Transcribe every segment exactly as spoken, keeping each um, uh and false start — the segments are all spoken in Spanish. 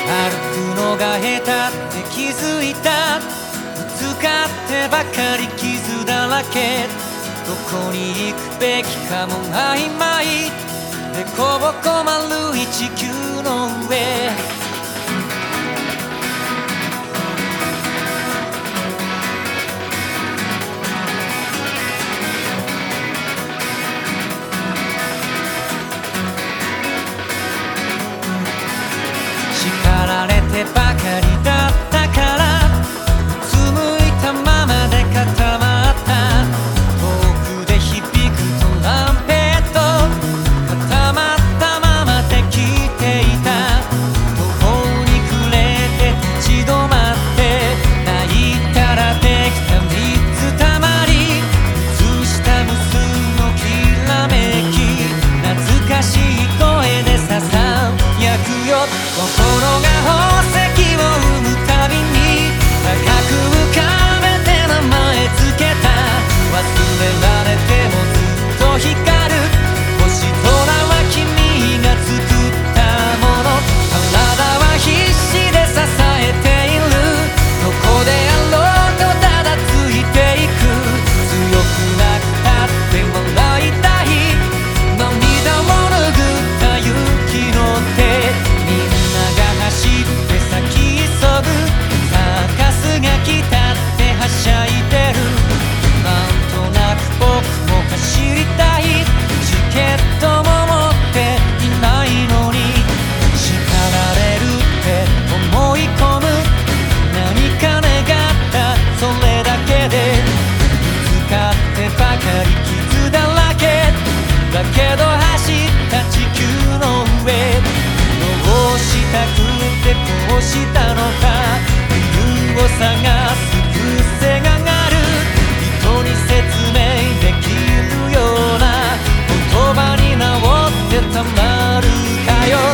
歩くのが下手って気づいた。ぶつかってばかり傷だらけ。どこに行くべきかも曖昧。でこぼこ丸い地球の上。叱られてばかりだったから、うつむいたままで固まった。遠くで響くトランペット、固まったままで聴いていた。途方に暮れて立ち止まって、泣いたらできたみっつたまり。映した無数のきらめき、懐かしい声でささやくよ。心が宝石を生むたびに高く浮かべて名前つけた。忘れられてもずっと光る星空は君が作ったもの。体は必死で支えている。どこであろうとただついていく。強くなくたって笑いたい。涙を拭った雪の手。走って先急ぐサーカスが来たってはしゃいでる。なんとなく僕も走りたい。チケットも持っていないのに、叱られるって思い込む。何か願ったそれだけで、ぶつかってばかり傷だらけ。だけど走った地球の上。どうしたくてこうしたのか。理由を探す癖がある。人に説明できるような言葉に直ってたまるかよ。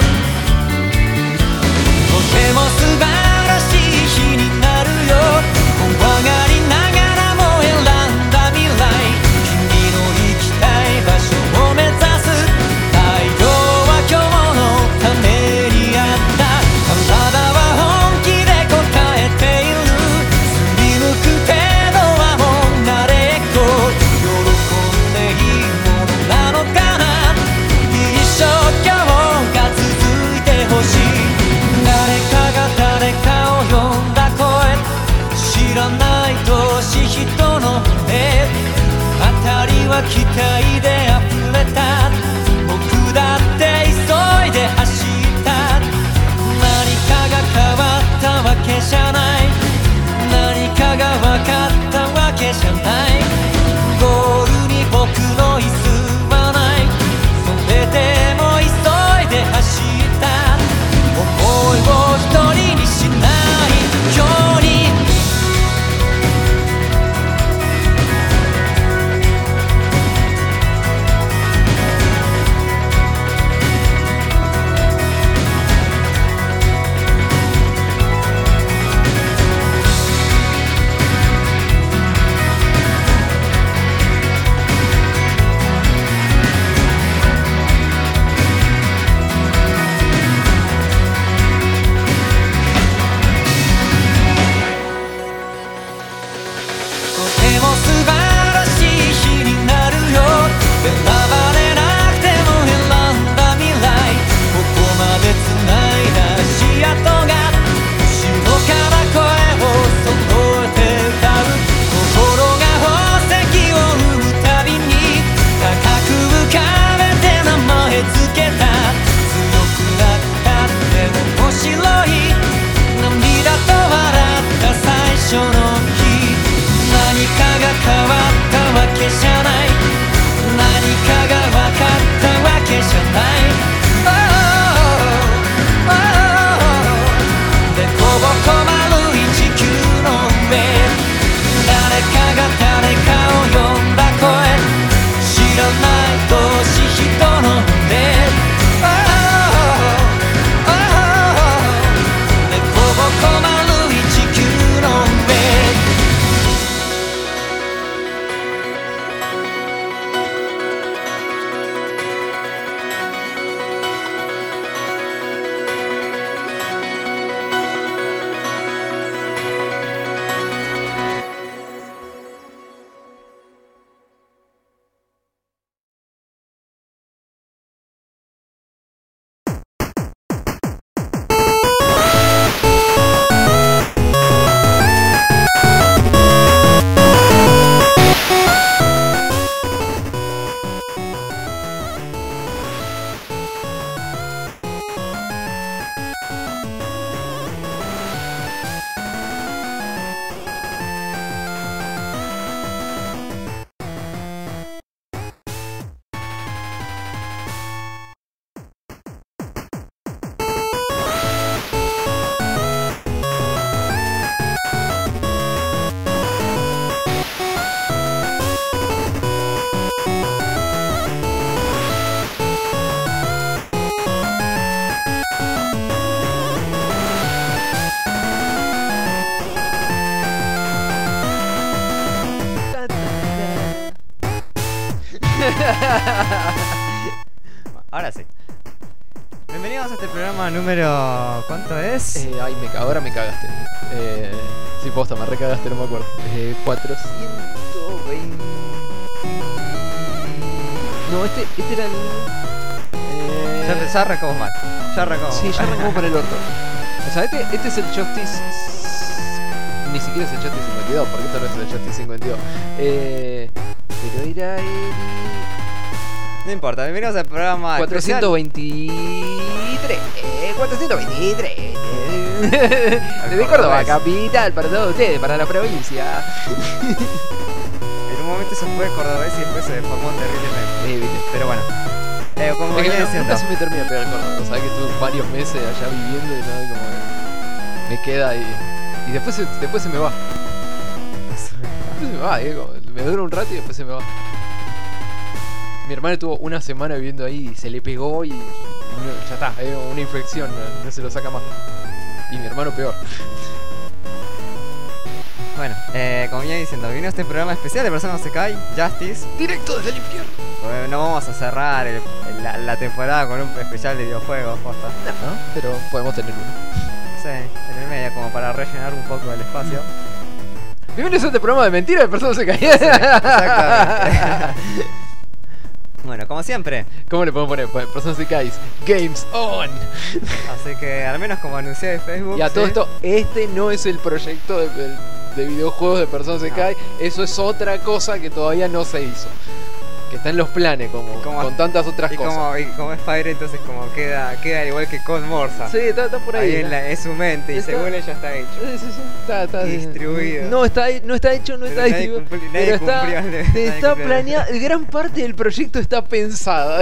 とても素晴らしい日になるよ。怖がりながらも選んだ未来。君の行きたい場所を目指す。太陽は今日のためにあった。体は本気で答えている。すりむく程度はもう慣れっこ。喜んでいいものなのかな。一生今日が続いてほしい。誰かが誰かを呼んだ声。知らない年人の目。辺りは期待で溢れた。僕だって急いで走った。何かが変わったわけじゃない。何かが分かったわけじゃない。ゴールに僕の椅子はない。それでも急いで走った。思いを一人にしないように。 Ahora sí. Bienvenidos a este programa número... ¿Cuánto es? Eh, ay, me, ahora me cagaste. Eh, sí, posta, me recagaste, no me acuerdo. Eh, cuatrocientos veinte... No, este, este era el... Eh... Ya, ya arrancamos mal. Ya arrancamos Sí, mal. ya arrancamos para el orto. O sea, este, este es el Justice... Ni siquiera es el Justice cincuenta y dos, porque esto no es el Justice cincuenta y dos. Eh... Pero era el... No importa, bienvenidos al programa cuatrocientos veintitrés. Eh, cuatrocientos veintitrés. Desde Córdoba, capital, para todos ustedes, para la provincia. En un momento se fue cordobés y después se deformó terriblemente. Sí, viste. Pero bueno, eh, como Es que venía no- diciendo, nunca se me termina de pegar el Córdoba. O sea, que estuve varios meses allá viviendo y nada, como que me queda y, y después, se, después se me va. Después se me va, eh, como me dura un rato y después se me va. Mi hermano estuvo una semana viviendo ahí y se le pegó y, y no- ya está, es una infección, no, no se lo saca más. Y mi hermano peor. bueno, eh, como venía diciendo, vino este programa especial de Persona no se cae, Justice. Directo desde el infierno. Eh, no vamos a cerrar el- el- la, la temporada con un especial de videojuegos, posta. No, pero podemos tener uno. Sí, en el medio, como para rellenar un poco el espacio. Bienvenidos a este programa de mentiras de personas se caen. Exactamente. Bueno, como siempre. ¿Cómo le podemos poner? Pues, personas se caen. Games on. Así que al menos como anuncié de Facebook. Y a todo ¿sí? esto, este no es el proyecto de, de- de videojuegos de Personas se No. cae. Eso es otra cosa que todavía no se hizo. Que está en los planes, como, Y como- con tantas otras y cosas. como, y como es Fire, entonces como queda, queda al igual que Code Morsa. Sí, está, está por ahí. Ahí en, ¿no? la- en su mente y Está- según ella está hecho. Sí, sí, sí. Está, está Distribuido. No está, no está hecho, no Pero está nadie distribuido. cumpli- nadie Pero está, cumplió el- nadie está cumplió el- planeado. Gran parte del proyecto está pensada.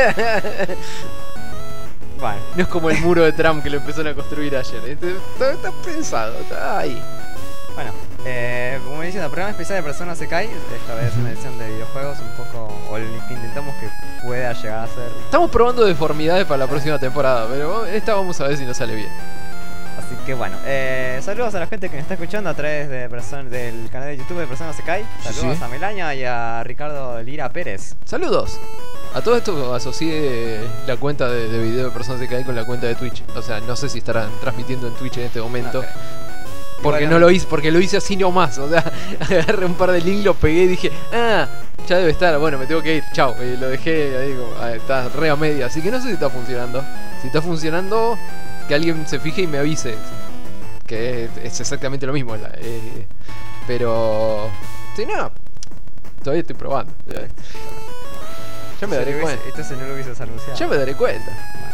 Bueno, No es como el muro de Trump que lo empezaron a construir ayer. Este- Está, está pensado, está ahí. bueno eh, como diciendo, programa especial de Persona se cae. Esta vez una edición de videojuegos un poco, o el que intentamos que pueda llegar a ser. Estamos probando deformidades para la próxima temporada, pero esta vamos a ver si nos sale bien. Así que bueno, eh, saludos a la gente que me está escuchando a través de person- del canal de YouTube de Persona se cae. Sí, Saludos sí. a Melania y a Ricardo Lira Pérez. Saludos. A todo esto asocié la cuenta de, de video de Personas se caen con la cuenta de Twitch. O sea, no sé si estarán transmitiendo en Twitch en este momento. Ok. Porque Bueno, no lo hice, porque lo hice así nomás. O sea, agarré un par de links, los pegué y dije, ah, ya debe estar, bueno, me tengo que ir, chao. Y lo dejé ahí como, ah, está re a media. Así que no sé si está funcionando. Si está funcionando, que alguien se fije y me avise. Que es, es exactamente lo mismo. la- eh, pero, si no, todavía estoy probando. Ya, ya me Si daré lo hubiese- cuenta. Entonces no lo hubieses anunciado. Ya me daré cuenta.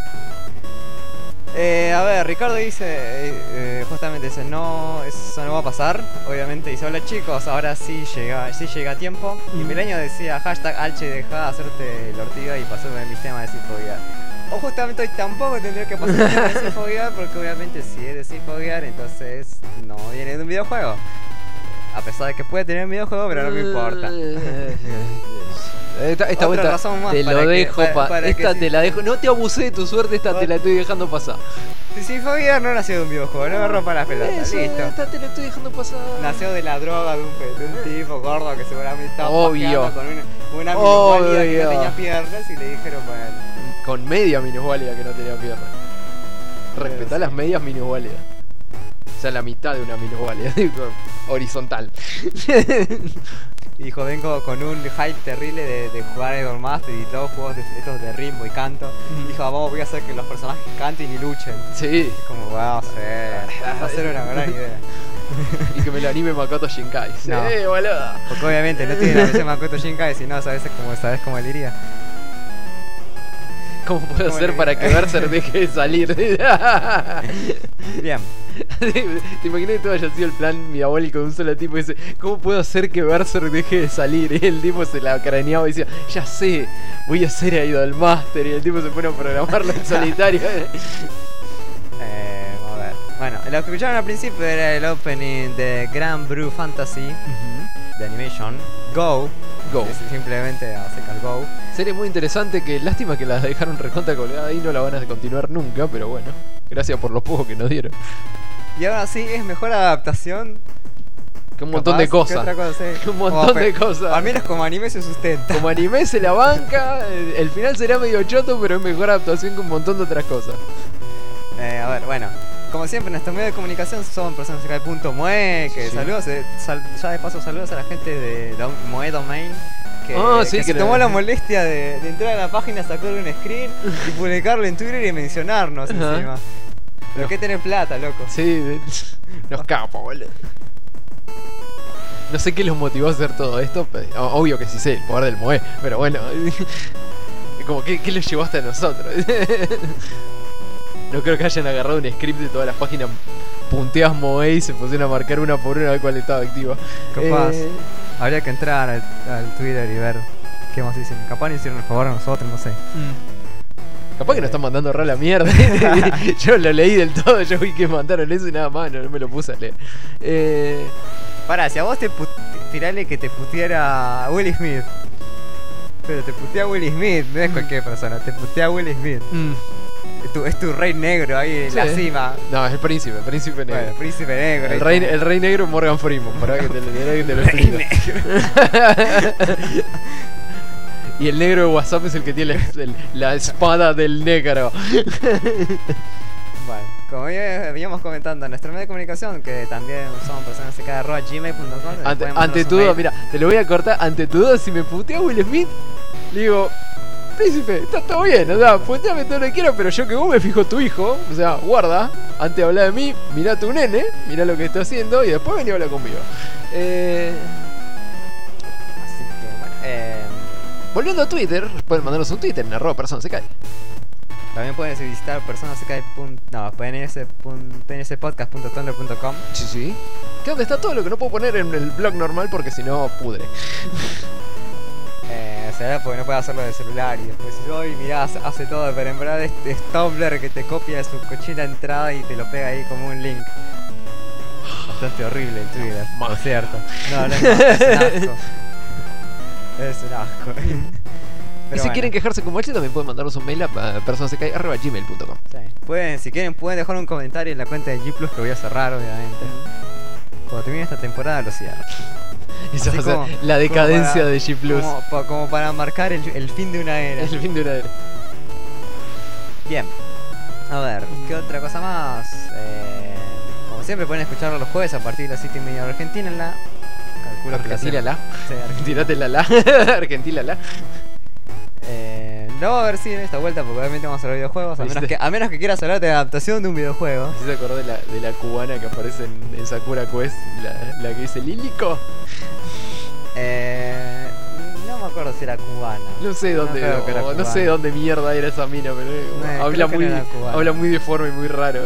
Eh, a ver, Ricardo dice, eh, eh, justamente dice, no, eso no va a pasar. Obviamente dice, hola chicos, ahora sí llega, sí llega a tiempo. Y Mm. Milenio decía, hashtag Alche, deja de hacerte la ortiga y pasarme de mis temas de sinfoguear. O justamente hoy tampoco tendría que pasar el tema de sinfoguear, porque obviamente si es de sinfoguear, entonces no viene de un videojuego. A pesar de que puede tener un videojuego, pero no me importa. Esta, esta Otra vuelta razón más te para lo que- dejo, para- pa- para que esta sí. te la dejo. No te abusé de tu suerte, esta te la estoy dejando pasar. Si sinfoguear no nació de un videojuego, no me rompa las pelotas, Eso, listo. esta te la estoy dejando pasar. Nació de la droga de un, pe- de un tipo gordo que seguramente estaba Obvio. pajeando con una, una Obvio. minusválida que no tenía piernas y le dijeron, bueno, Con media minusválida que no tenía pierna. Respetá Pero las sí. medias minusválidas. O sea, la mitad de una minusválida. digo, horizontal. y vengo con un hype terrible de, de jugar Idol Master y todos juegos de, estos de ritmo y canto. Ujú. Dijo, vamos, voy a hacer que los personajes canten y luchen. Sí. Como, va a ser, va a ser una gran idea. Y que me lo anime Makoto Shinkai. Sí, No. boludo. Porque obviamente no tiene la versión Makoto Shinkai, si no, sabes cómo, sabes cómo él diría. ¿Cómo puedo ¿Cómo hacer le- para que Berser deje de salir? Bien. ¿Te imaginas que todo haya sido el plan diabólico de un solo tipo y dice, ¿cómo puedo hacer que Berserk deje de salir? Y el tipo se la craneaba y decía, ya sé, voy a hacer a Idol Master. Y el tipo se pone a programarlo en solitario. Eh, a ver. Bueno, lo que escucharon al principio era el opening de Grand Blue Fantasy de Animation. Go. Go. Es simplemente a secar Go. Serie muy interesante que lástima que la dejaron recontra colgada y no la van a continuar nunca, pero bueno, gracias por lo poco que nos dieron. Y ahora sí, es mejor adaptación Que un montón de Capaz, cosas. ¿qué otra cosa? Sí. Que un montón Como de pe- cosas. Al menos como anime se sustenta. Como anime se la banca, el, el final será medio choto, pero es mejor adaptación que un montón de otras cosas. Eh, a ver, bueno. Como siempre, nuestro medio de comunicación son personas acá de punto Moe. Que Sí. saludos, eh, sal- ya de paso, saludos a la gente de Dom- Moe Domain. Que, Ah, sí, que se que tomó le- la molestia de, de entrar a la página, sacarle un screen y publicarlo en Twitter y mencionarnos Ajá. encima. Pero que tener plata, loco. Sí, de- nos capos, boludo. No sé qué los motivó a hacer todo esto, pero, o- obvio que sí sé, el poder del Moe, pero bueno, como que ¿qué los llevó hasta nosotros? No creo que hayan agarrado un script de todas las páginas punteadas Moe y se pusieron a marcar una por una a ver cuál estaba activa. Capaz. Eh, Habría que entrar al, al Twitter y ver qué más dicen. Capaz nos hicieron el favor a nosotros, no sé. mm. Capaz que nos están mandando re a la mierda. Yo lo leí del todo, yo vi que mandaron eso y nada más, no, no me lo puse a leer. Eh, Pará, si a vos te put- tirale que te puteara Will Smith. Pero te putea Will Smith, no es cualquier persona, te putea Will Smith. mm. Es tu, es tu rey negro ahí en Sí. la cima. No, es el príncipe, el príncipe negro. Bueno, príncipe negro. El y rey, como- el rey negro Morgan Freeman, para que te, lo- que te lo Rey explico. negro. Y el negro de WhatsApp es el que tiene el- el- la espada del negro. Bueno, como ya veníamos comentando, nuestro medio de comunicación, que también son personas que arroba gmail punto com. Ante, ante tu duda, mira, te lo voy a cortar. Ante tu duda, si me putea Will Smith, le digo, príncipe, está todo bien, o sea, puteame todo lo que quieras, pero yo que vos me fijo tu hijo, o sea, guarda, antes de hablar de mí, mirá a tu nene, mirá lo que está haciendo y después vení a hablar conmigo. Eh, Así que, bueno, eh, volviendo a Twitter, pueden mandarnos un Twitter en arroba persona se cae. también pueden visitar personas que no, pnspodcast punto tumblr punto com. Sí, sí. Que donde está todo lo que no puedo poner en el blog normal porque si no pudre. Eh, será porque no puede hacerlo de celular y después si hoy mirá, hace- hace todo, pero en verdad este es Tumblr que te copia de su cochina entrada y te lo pega ahí como un link. Bastante horrible en Twitter, No, por cierto. No, no, no, es un asco. Es un asco. Y Pero si bueno, quieren quejarse como este, también pueden mandarnos un mail a persona se cae arroba gmail punto com. sí. Pueden, si quieren, pueden dejar un comentario en la cuenta de G Plus que voy a cerrar, obviamente. Cuando termine esta temporada lo cierro. Esa Así va a ser como- la decadencia como para- de G Plus. Como, pa- como para marcar el, el fin de una era. Es el fin de una era. Bien. A ver, ¿qué otra cosa más? Eh, como siempre pueden escucharlo los jueves a partir de las siete y media de Argentina en la... Calculo que la Argentina la. Sí, Argentina. Tirate la la. Argentina la. Eh, no va a haber cine esta vuelta porque obviamente vamos a hablar de videojuegos. A menos, ¿Viste? que, a menos que quieras hablar de adaptación de un videojuego. ¿Sí se acordó de la, de la cubana que aparece en, en Sakura Quest? La, la que dice Lílico. Eh, no me acuerdo si era cubana. No sé dónde, creo que era o- no cubana. sé dónde mierda era esa mina, pero eh, No, creo habla que muy, no era cubana. habla muy deforme y muy raro.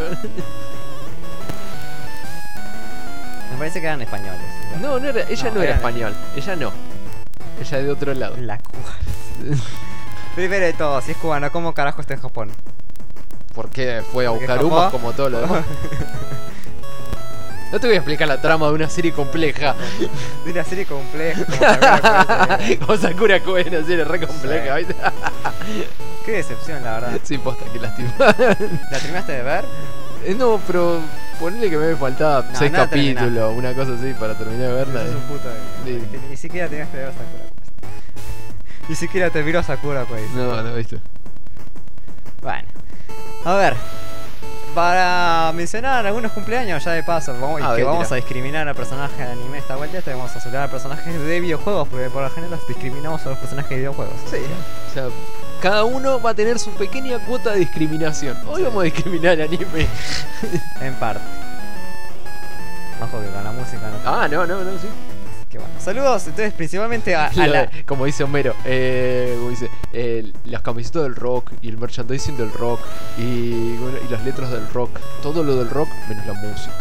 Me parece que eran españoles. No, no era, ella No, no, era eran- español, ella no. Ella es de otro lado. La cubana. Primero de todo, si es cubana, ¿cómo carajo está en Japón? Porque fue a Porque buscar Japón- humas como todo lo demás. No te voy a explicar la trama de una serie compleja. De una serie compleja. como Sakura Quest, eh. Como Sakura Quest, una serie re compleja, Sí. ¿viste? Qué decepción, la verdad. Sí, posta, qué lástima. ¿La terminaste de ver? Eh, no, pero ponele que me faltaba No, seis no la capítulos, terminaste. una cosa así para terminar de verla. Sos un puto de Sí. Ni siquiera tenías que ver Sakura Quest. Ni siquiera te miró Sakura Quest. No, no, viste. Bueno. A ver. Para mencionar algunos cumpleaños, ya de paso, vamos, Ah, que bien, vamos tira. a discriminar a personajes de anime esta vuelta, esta vamos a saludar a personajes de videojuegos, porque por lo general los discriminamos a los personajes de videojuegos. Sí. O sea, cada uno va a tener su pequeña cuota de discriminación. Hoy Sí. vamos a discriminar el anime. En parte. Ojo que con la música no. Ah, no, no, no, sí. Qué bueno. Saludos, entonces, principalmente a, a Lo la. de- como dice Homero, eh, como dice, eh, las camisetas del rock y el merchandising del rock y, bueno, y las letras del rock, todo lo del rock menos la música.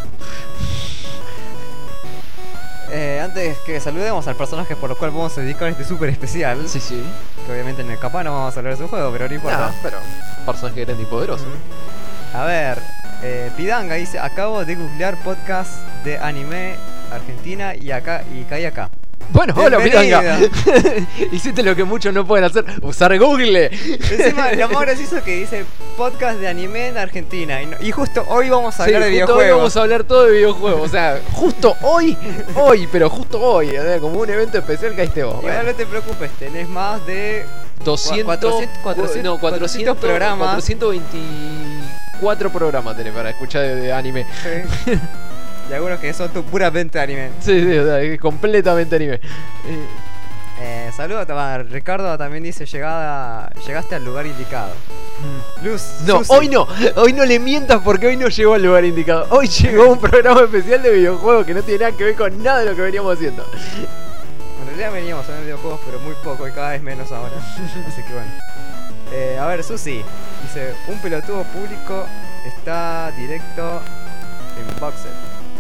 Eh, antes que saludemos al personaje por lo cual vamos a dedicar este súper especial, Sí, sí. que obviamente en el capaz no vamos a hablar de su juego, pero no importa. Nah, pero personaje grande y poderoso. A ver, eh, Pidanga dice, acabo de googlear podcast de anime Argentina y acá y caí acá. Bueno, hola Bienvenido. Pitanga. Hiciste lo que muchos no pueden hacer, usar Google. Encima, lo más gracioso que dice podcast de anime en Argentina. Y, no- y justo hoy vamos a Sí, hablar de justo hoy videojuegos. vamos a hablar todo de videojuegos. O sea, justo hoy, hoy, pero justo hoy. O sea, como un evento especial que caíste vos. Igual Bueno, no te preocupes, tenés más de doscientos, cuatrocientos, cuatrocientos, no, cuatrocientos programas. cuatrocientos veinticuatro programas tenés para escuchar de, de anime. y algunos que son tu puramente anime. Sí, sí, o sea, es completamente anime. Eh, Eh, saludos, a- Ricardo también dice llegada, llegaste al lugar indicado. Luz. No, Susi. hoy no, hoy no le mientas porque hoy no llegó al lugar indicado. Hoy llegó un programa especial de videojuegos que no tiene nada que ver con nada de lo que veníamos haciendo. En realidad veníamos a ver videojuegos, pero muy poco y cada vez menos ahora. Así que bueno. Eh, a ver, Susi dice: un pelotudo público está directo en Boxer.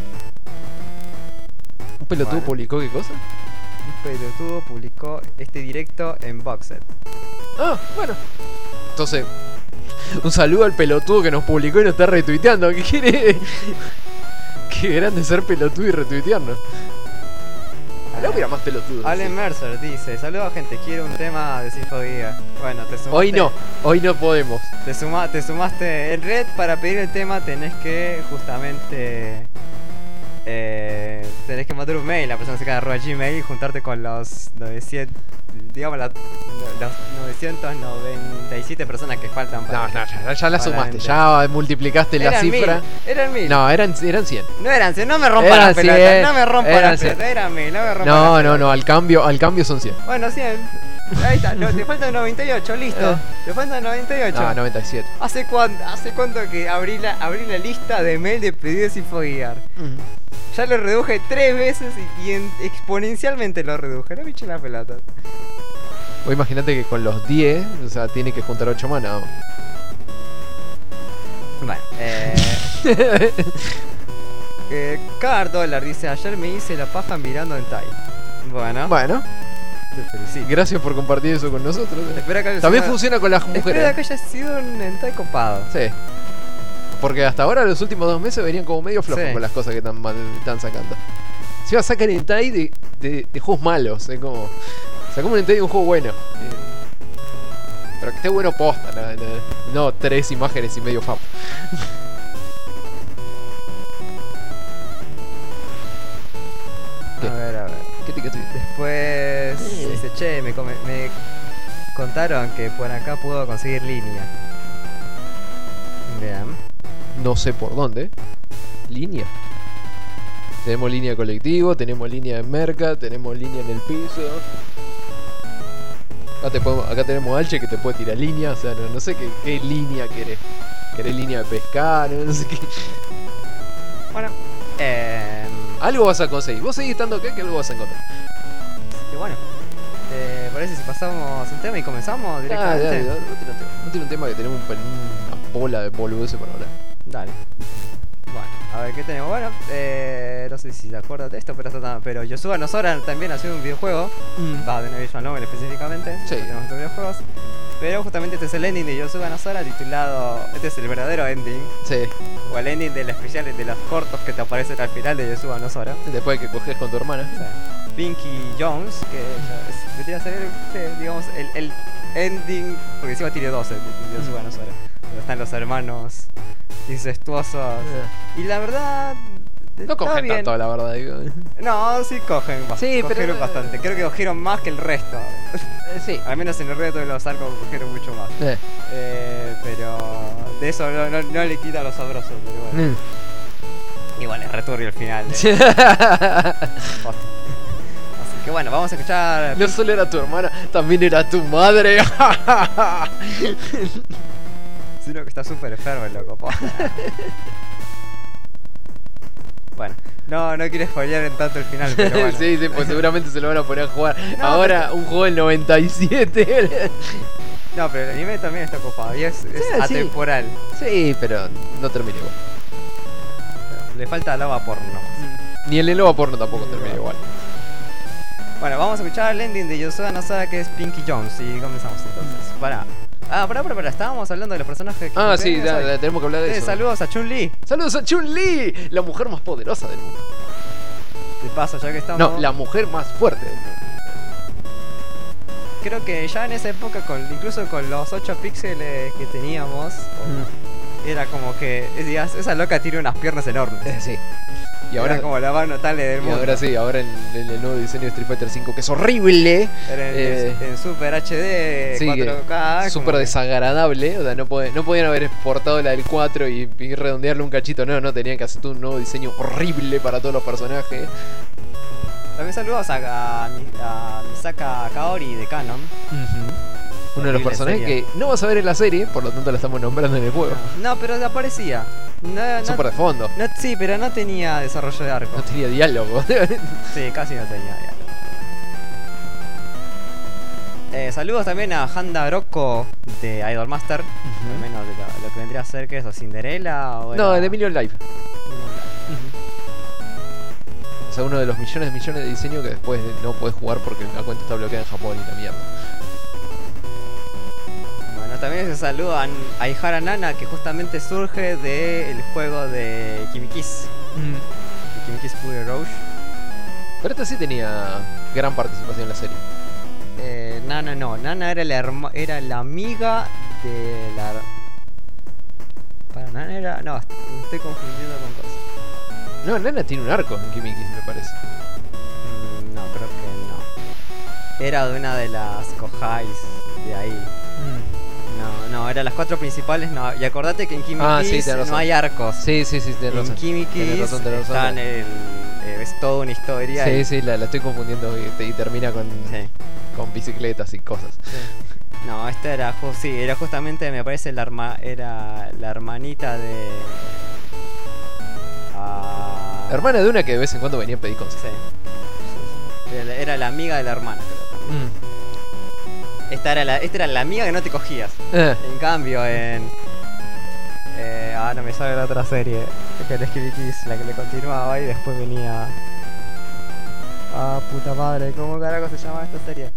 ¿Un pelotudo Bueno. publicó qué cosa? Un pelotudo publicó este directo en Boxer. Ah, bueno. Entonces, un saludo al pelotudo que nos publicó y nos está retuiteando. ¿Qué quiere? Qué grande ser pelotudo y retuitearnos. No hubiera más pelotudos. Allen Mercer dice: saludos gente, quiero un tema de Sinfobía. Bueno, te sumaste. Hoy no, hoy no podemos. Te, suma, te sumaste en red para pedir el tema, tenés que justamente eh, tenés que mandar un mail a persona cercana arroba gmail y juntarte con los novecientos, digamos la, los novecientos noventa y siete personas que faltan para. No, no, ya, ya la para sumaste, vender. ya multiplicaste la Eran cifra. mil, eran mil. No, eran, eran cien. No eran cien, no me rompa Eran la pelota, cien, no me rompa eran la cien. pelota, eran mil, no me rompa la No, pelota. no, no, al cambio, al cambio son cien. Bueno, cien. Ahí está, no, te faltan noventa y ocho, listo. Eh. Te faltan noventa y ocho. No, noventa y siete. ¿Hace cuánto, ¿Hace cuánto que abrí la, abrí la lista de mail de pedidos de Infoguiar? Ya lo reduje tres veces y, y en- exponencialmente lo reduje. No me eché la pelota. O imagínate que con los diez, o sea, tiene que juntar ocho más, no. Bueno, eh. eh Car Dollar dice: ayer me hice la paja mirando en Tai. Bueno, Bueno, te felicito. gracias por compartir eso con nosotros. Espero que haya También sido- funciona con las Espero mujeres. que haya sido un hentai copado. Sí. Porque hasta ahora los últimos dos meses venían como medio flojos Sí. con las cosas que están, mal- están sacando. Si va a sacar hentai de, de, de juegos malos, es como. Sacamos un hentai de un juego bueno. Eh, Pero que esté bueno posta, no, no, no tres imágenes y medio fap. ¿Qué? A ver, a ver. ¿Qué te qué te- Después Sí. dice: che, me, come- me contaron que por acá puedo conseguir línea. Vean. No sé por dónde. Línea. Tenemos línea de colectivo, tenemos línea de merca, tenemos línea en el piso. Acá, te podemos- acá tenemos a Alche que te puede tirar línea, o sea, no, no sé qué, qué línea querés. ¿Querés línea de pescar? No, no sé qué. Bueno, eh, Algo vas a conseguir. Vos seguís estando acá que algo vas a encontrar. que bueno. ¿Te parece si pasamos un tema y comenzamos Ah, directamente? dale, dale, no tiene un tema. No tiene un tema que tenemos un, pel- una bola de boludeces para hablar. Dale. Bueno, a ver qué tenemos. Bueno, eh, no sé si te acuerdas de esto, pero, está tan- pero Yosuba Nosora también ha sido un videojuego. Va de una visual novel específicamente. Sí. Tenemos otros videojuegos. Pero justamente este es el ending de Yosuba Nosora titulado. Este es el verdadero ending. Sí, O el ending de la especial de los cortos que te aparecen al final de Yosuba Nosora. después de que coges con tu hermana. O sea, Pinky Jones, que ya es- vendría a ser el, eh, digamos, el, el ending. Porque encima tiene dos endings de Yosuba Nosora. Pero están los hermanos incestuosos. Y la verdad. No está cogen bien. tanto, la verdad. Digo. No, sí cogen bastante. Sí, pero- cogieron bastante. Creo que cogieron más que el resto. Eh, sí. Al menos en el resto de los arcos cogieron mucho más. Eh. Eh, pero de eso no, no- no le quita lo sabroso. Pero bueno. Mm. Igual es returbio el final. eh. Así que bueno, vamos a escuchar. No solo era tu hermana, también era tu madre. Sino que está súper enfermo el loco. posta. Bueno, no, no quiero spoilear en tanto el final, pero bueno. Sí, sí, pues seguramente se lo van a poner a jugar. No, Ahora un juego del noventa y siete. No, pero el anime también está copado y es, es Sí, sí. atemporal. Sí, pero no termina igual. Le falta lava porno. Ni el Lenovo porno tampoco termina igual. Bueno, vamos a escuchar el ending de Yosuga Nosara, que es Pinky Jones, y comenzamos entonces. Para. Ah, pará, pará, pará, estábamos hablando de los personajes que Ah, sí, cumpleaños ya, hoy. ya tenemos que hablar de Eh, eso. Saludos a Chun-Li. Saludos a Chun-Li, la mujer más poderosa del mundo. de paso, ya que estamos... No, la mujer más fuerte del mundo. Creo que ya en esa época, con, incluso con los ocho píxeles que teníamos, era como que decías, esa loca tiene unas piernas enormes. Eh, sí. Y Era ahora, como la más notable del y mundo. ahora sí, ahora en, en el nuevo diseño de Street Fighter cinco, que es horrible. Era en, eh, en Super H D, sí, que cuatro K. súper como que- desagradable. O sea, no, puede- no podían haber exportado la del cuatro y, y redondearle un cachito. No, no, tenían que hacer todo un nuevo diseño horrible para todos los personajes. También saludos a, a, Mi- a Misaka Kaori de Canon. Uno de los Horrible personajes serie. que no vas a ver en la serie, por lo tanto la estamos nombrando en el juego. No, pero aparecía. No, no, Súper de fondo. no- sí, pero no tenía desarrollo de arco. No tenía diálogo. Sí, casi no tenía diálogo. Eh, saludos también a Handa Rocco de Idolmaster. Al menos de lo, lo que vendría a ser, que eso, Cinderella o No, era- de Million Life. O sea, uno de los millones de millones de diseños que después no puedes jugar porque la cuenta está bloqueada en Japón y la mierda. Bueno, también se saluda a Ihara Nana, que justamente surge del juego de Kimikis. De Kimikis Pure Rouge. Pero esta sí tenía gran participación en la serie. Eh, Nana no, Nana era la, herma- era la amiga de la... Para Nana era... No, me estoy confundiendo con cosas. No, Nana tiene un arco en Kimikis, me parece. Mm, no, creo que no. Era de una de las Kohais de ahí. No, no, eran las cuatro principales. No. Y acordate que en Kimikis Ah, sí, tenés no razón. hay arcos. Sí, sí, sí, tenés en razón. Kimikis Tenés razón, tenés razón. están el, eh, es toda una historia. Sí, y- sí, la, la estoy confundiendo y, te- y termina con, sí. con bicicletas y cosas. No, esta era, ju- sí, era justamente, me parece, la, herma, era la hermanita de... ah, La hermana de una que de vez en cuando venía a pedir cosas. Sí. Era, era la amiga de la hermana, creo también. Mm. Esta era la, esta era la amiga que no te cogías. Eh, En cambio, en... Eh, ah, no me sale la otra serie. Que era Skibikis, la que le continuaba y después venía... Ah, puta madre, ¿cómo carajo se llama esta serie?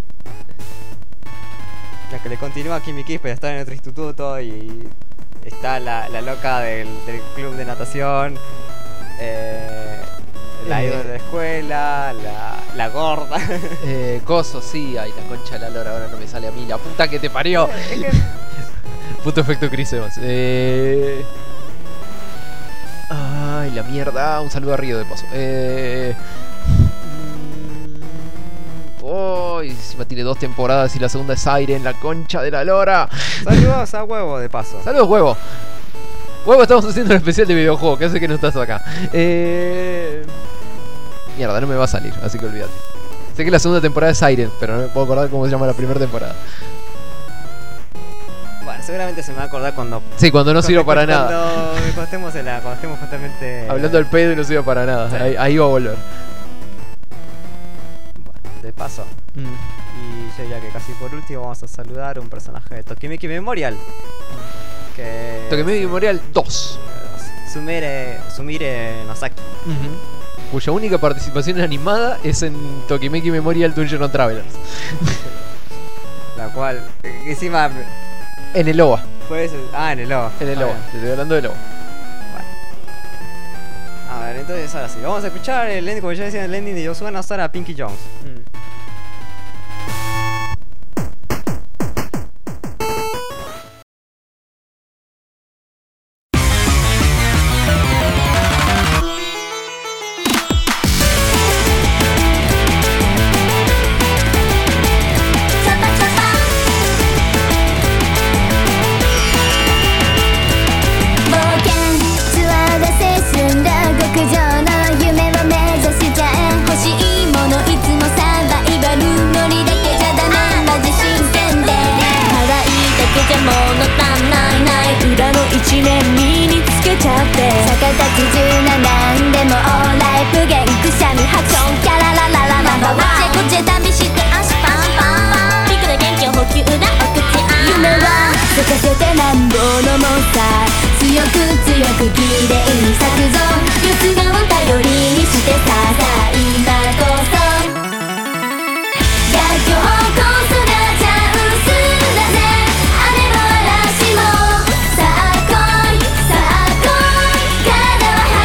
La que le continúa a Kimi Kiss, pero está en otro instituto y está la, la loca del, del club de natación, eh, la Eh. ídola de la escuela, la, la gorda. eh, coso, sí, ay, la concha de la lora, ahora no me sale a mí, la puta que te parió. Es que- Puto efecto Chris Evans. Eh... Ay, la mierda. Un saludo a Río de paso. Eh... Oh, encima tiene dos temporadas y la segunda es Siren, la concha de la lora. Saludos a Huevo de paso. Saludos, Huevo. Huevo, estamos haciendo un especial de videojuego, que hace que no estás acá. Eh... Mierda, no me va a salir, así que olvídate. Sé que la segunda temporada es Siren, pero no me puedo acordar cómo se llama la primera temporada. Bueno, seguramente se me va a acordar cuando... Sí, cuando no sirve para nada. Cuando, cuando estemos en la, cuando estemos justamente... Hablando al pedo y no sirve para nada. Sí. Ahí, ahí va a volver. Bueno, de paso. Y yo diría que casi por último vamos a saludar a un personaje de Tokimeki Memorial. Que... Tokimeki Memorial dos. Sumire, Sumire Nosaki. Cuya única participación animada es en Tokimeki Memorial Dungeon of Travelers. La cual, eh, encima, En el O V A. pues, ah, en el O. En el Ah, O V A. bien. Te estoy hablando del O V A ver, entonces ahora sí, vamos a escuchar el ending, como ya decía, el ending de Yosuga Nasara a Pinky Jones. A. 冒険ツアーが進んだ極上の夢を目指しちゃえ欲しいものいつもサバイバルノリだけじゃダメマジ新鮮で可愛いだけじゃ物足んないない裏の一面身につけちゃって逆立ち柔軟なんでもオーライプゲンくしゃみハクションキャララララナンバーワンこっちこっち旅して足パンパンピクで元気を補給なお口あ夢は咲かせてなんぼのもんさ強く強く綺麗に咲くぞ四つ葉を頼りにしてささ今こそ妥協こそがチャンスだぜ雨も嵐もさあ来いさあ来い体は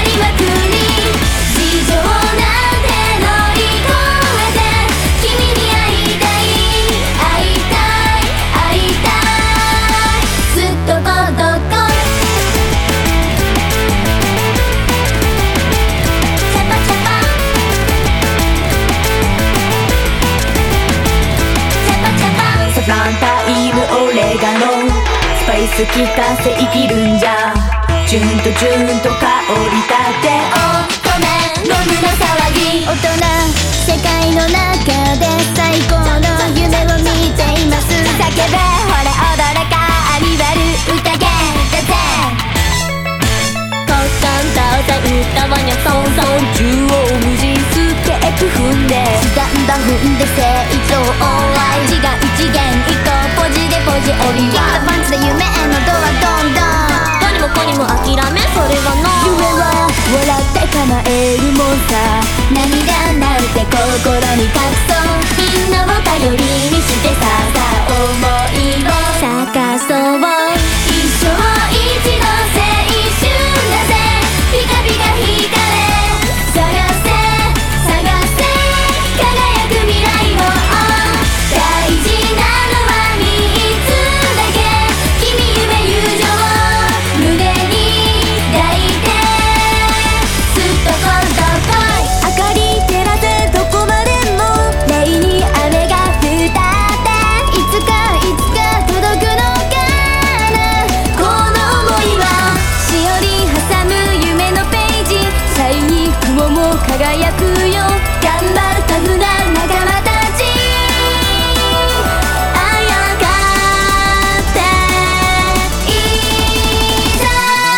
好きかせ生きるんじゃチュンとチュンと香り立って大人の胸騒ぎ大人世界の中で最高の夢を見ています叫べほれ踊れかありわる宴だぜコットン倒せ歌わにゃソンソン縦横無尽スケープ踏んで刻んだ踏んで成長オンライン違う一元一個ポジでポジエリはパンツで夢へのドアどんどんどにもこにも諦めそれはの夢は笑って叶えるもんさ涙なんて心に隠そうみんなを頼りにしてささ想いを咲かそう一生一度青春だぜピカピカ光れ探せ探せ輝く未来を大事なのはみっつだけ君夢友情胸に抱いてすっとこんとこい明かり照らせどこまでもレイに雨が降ったっていつかいつか届くのかなこの想いはしおり挟む夢のページシャイに雲も輝くよ頑張るタフな仲間たちあやかっていざ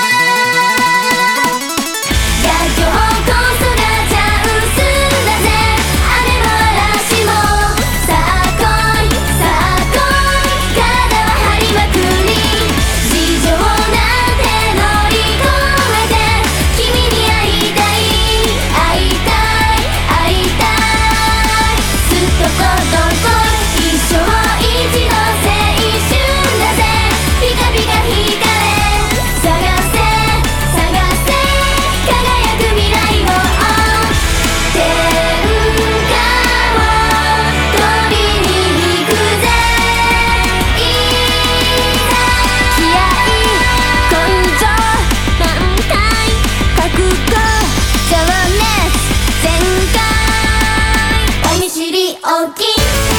妥協こそがチャンスだぜ雨も嵐もさあ来いさあ来い体は張りまくり事情なんて乗り越えて君に会いたい会いたい会いたいすっとこどこ一生一度青春だぜピカピカ光れ探せ探せ輝く未来を天下を取りに行くぜいざ気合根性満開覚悟情熱全開お見知りおき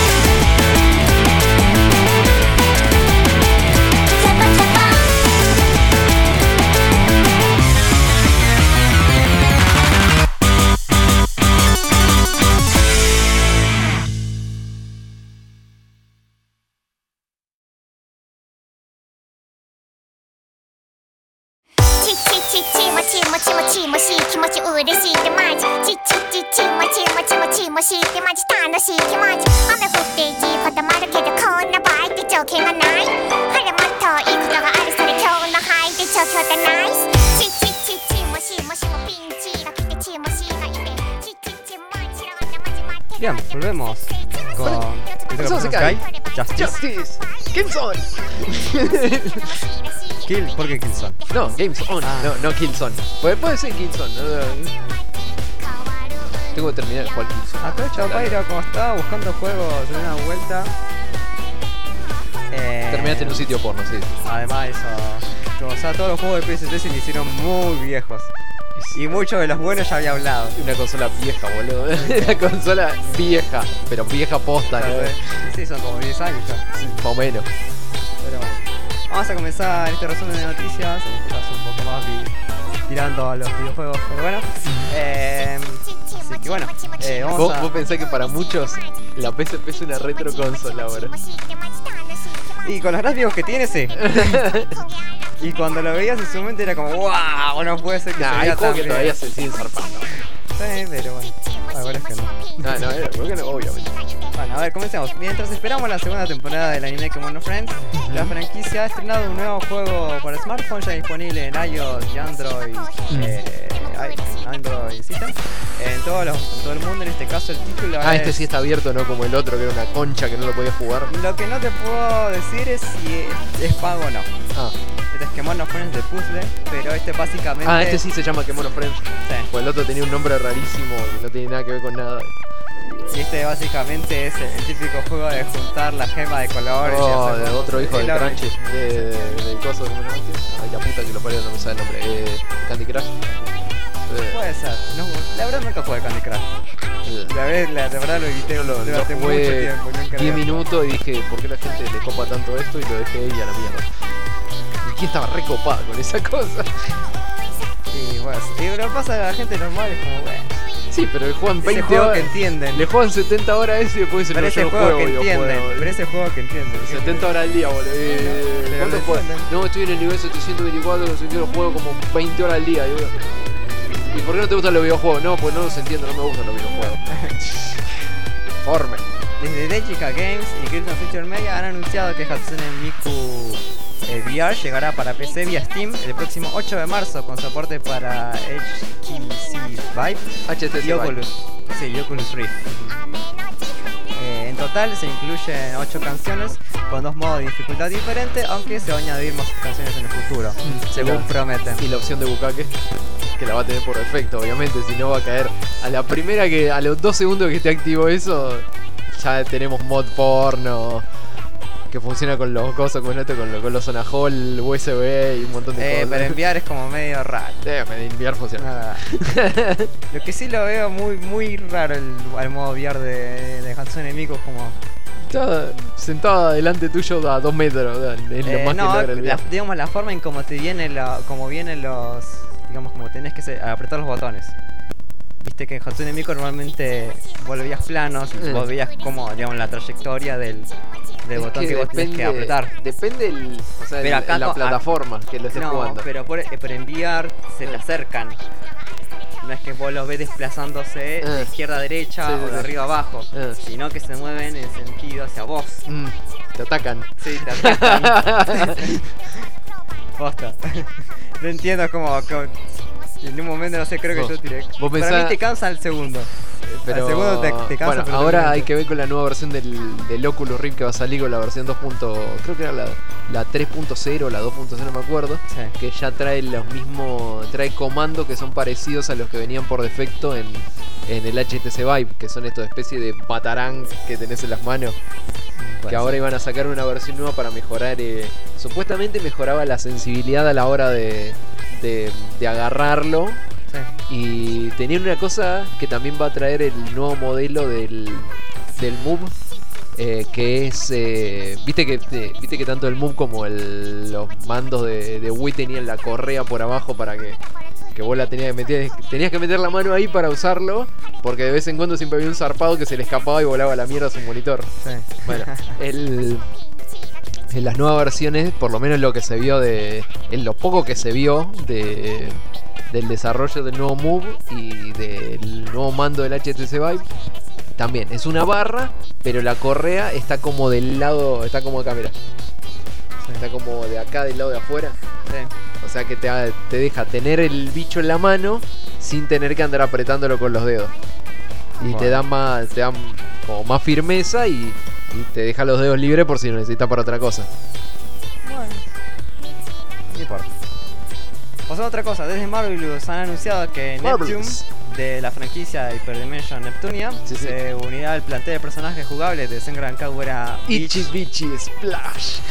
チャパチャパちちちちもちもちもちもしい気持ち嬉しいってマジちちちちもちもちもちもしいってマジ楽しい気持ち雨降っていいこともあるけどこんな場合って条件がないほらもっといいことがあるそれ今日のハイで状況だナイスちちちちもしもしもピンチが来てちもしがいてちちちもちろんなマジ待って Bien, volvemos con Eso se cae. Justice. Justice. Games on. Kill, ¿por qué Killzone? No, Games on. Ah. No, no Killzone. Puede, puede ser Killzone. No, no. Tengo que terminar de jugar Killzone. Aprovecho, Pyro, como estaba buscando juegos de una vuelta. Eh, Terminaste en un sitio porno, sí. Además eso, o sea, todos los juegos de P S tres se me hicieron muy viejos. Y muchos de los buenos ya había hablado. Una consola vieja, boludo. Una consola vieja, pero vieja posta, ¿no? Sí, son como diez años ya. Más o menos. Pero bueno, vamos a comenzar este resumen de noticias. En este caso un poco más vi- tirando a los videojuegos, pero bueno. Eh, así que bueno, eh, vamos ¿Vos, a... vos pensás que para muchos la P S P es una retro consola ahora. Y con los gráficos que tiene, sí. Y cuando lo veías en su momento era como wow, no puede ser que Nah, se hay vea juegos tan que bien. todavía se siguen zarpando. Sí, pero bueno, ahora es que no. No, no, era, ¿por qué no? Obviamente. Bueno, a ver, comencemos. Mientras esperamos la segunda temporada del anime Kemono Friends, la franquicia ha estrenado un nuevo juego para smartphone ya disponible en iOS y Android, eh, i- Android System, en, todos los, en todo el mundo. En este caso el título Ah, es... este sí está abierto, no como el otro que era una concha que no lo podías jugar. Lo que no te puedo decir es si es, es pago o no. Ah, Este es Kemono Friends de puzzle, pero este básicamente... ah este sí se llama Kemono Friends. Sí. Pues el otro tenía un nombre rarísimo y no tiene nada que ver con nada. Y este básicamente es el, el típico juego de juntar la gema de colores y Oh, hacer de cosas. otro hijo Es del lo- Crunchy, de, de, del coso, ¿cómo se llama? Ay, la puta que lo parió, no me sabe el nombre. Eh, Candy Crush. Eh, Puede ser. No, la verdad nunca jugué Candy Crush. eh, La, vez, la, la verdad lo evité Yo lo, lo durante mucho jugué tiempo. y nunca diez lo- minutos y dije, ¿por qué la gente le copa tanto esto? Y lo dejé y a la mierda. Aquí estaba recopada con esa cosa. Y bueno, y lo que pasa a la gente normal es como, bueno, Sí, pero le juegan ese veinte juego horas. que entienden. Le juegan setenta horas a ese y después se Pero lo ese yo no juego juego que videojuegos, entienden. boludo. Pero ese juego que entienden. setenta horas al día, boludo. Eh, Pero ¿Cuánto lo juegas? entienden. No, estoy en el nivel setecientos veinticuatro, yo lo juego como veinte horas al día. Y, yo- ¿Y por qué no te gustan los videojuegos? No, pues no los entiendo, no me gustan los videojuegos. Forme. Desde Dejika Games y Crimson Future Media han anunciado que Hatsune Miku eh, V R llegará para P C vía Steam el próximo ocho de marzo con soporte para H T C Vive H T C y Vive. Oculus. Sí, y Oculus Rift. Eh, en total se incluyen ocho canciones con dos modos de dificultad diferentes, aunque se van a añadir más canciones en el futuro, según Claro. prometen. Y la opción de bucaque, que la va a tener por defecto, obviamente, si no va a caer. A la primera que, a los dos segundos que esté activo eso, ya tenemos mod porno, que funciona con los cosas, con esto, con, lo- con los Sonahol, U S B y un montón de Eh, cosas. pero enviar es como medio raro. Eh, enviar funciona. Nada. Lo que sí lo veo muy muy raro el, al modo V R de, de Hatsune Miku es como... Está sentada delante tuyo a dos metros, es lo eh, más no, que logra el la- V R. digamos la forma en cómo te viene la, como vienen los... Digamos como tenés que se- apretar los botones. Viste que en Hatsune Miku normalmente vos lo veías planos, Mm. vos veías como digamos la trayectoria del, del Es botón que, vos tenés que apretar. Depende el, o sea, Pero el- acá la co- plataforma que lo estés No, jugando. pero por, eh, por enviar se te acercan. No es que vos los ves desplazándose de Ah. izquierda a derecha Sí, sí, o de sí. arriba a abajo, Ah. sino que se mueven en sentido hacia vos. Mm, te atacan. Sí, te atacan. Posta. No entiendo cómo, cómo- en un momento no sé, creo que Vos- yo tiré. vos Para pensá- mí te cansa el segundo. Pero Al segundo te, te cansa. bueno, pero ahora te- hay que ver con la nueva versión del, del Oculus Rift que va a salir con la versión dos. Creo que era la, la tres punto cero, la dos punto cero, no me acuerdo. Sí. Que ya trae los mismos, trae comandos que son parecidos a los que venían por defecto en, en el H T C Vive, que son estos especies de batarán que tenés en las manos. Que Puede ahora ser. iban a sacar una versión nueva para mejorar. eh, supuestamente mejoraba la sensibilidad a la hora de, de, de agarrarlo. Sí. Y tenían una cosa que también va a traer el nuevo modelo del, del Move. eh, que es. eh, Viste que eh, viste que tanto el Move como el, los mandos de, de Wii tenían la correa por abajo para que. Que vos la tenías que meter. Tenías que meter la mano ahí para usarlo. Porque de vez en cuando siempre había un zarpado que se le escapaba y volaba a la mierda a su monitor. Sí. Bueno, el, en las nuevas versiones, por lo menos lo que se vio de. En lo poco que se vio de, del desarrollo del nuevo Move y del nuevo mando del H T C Vive, también es una barra, pero la correa está como del lado. Está como acá, mira. Está como de acá, del lado de afuera. Sí. O sea que te, te deja tener el bicho en la mano sin tener que andar apretándolo con los dedos. Y Bueno. te da más, te da como más firmeza y, y te deja los dedos libres por si lo necesitas para otra cosa. Bueno. No importa. Pasando a otra cosa, desde Marvelous han anunciado que Neptune, Marvelous. de la franquicia Hyperdimension Neptunia, Sí, sí. se unirá al plantel de personajes jugables de Senran Kagura Ichi Bichi Splash.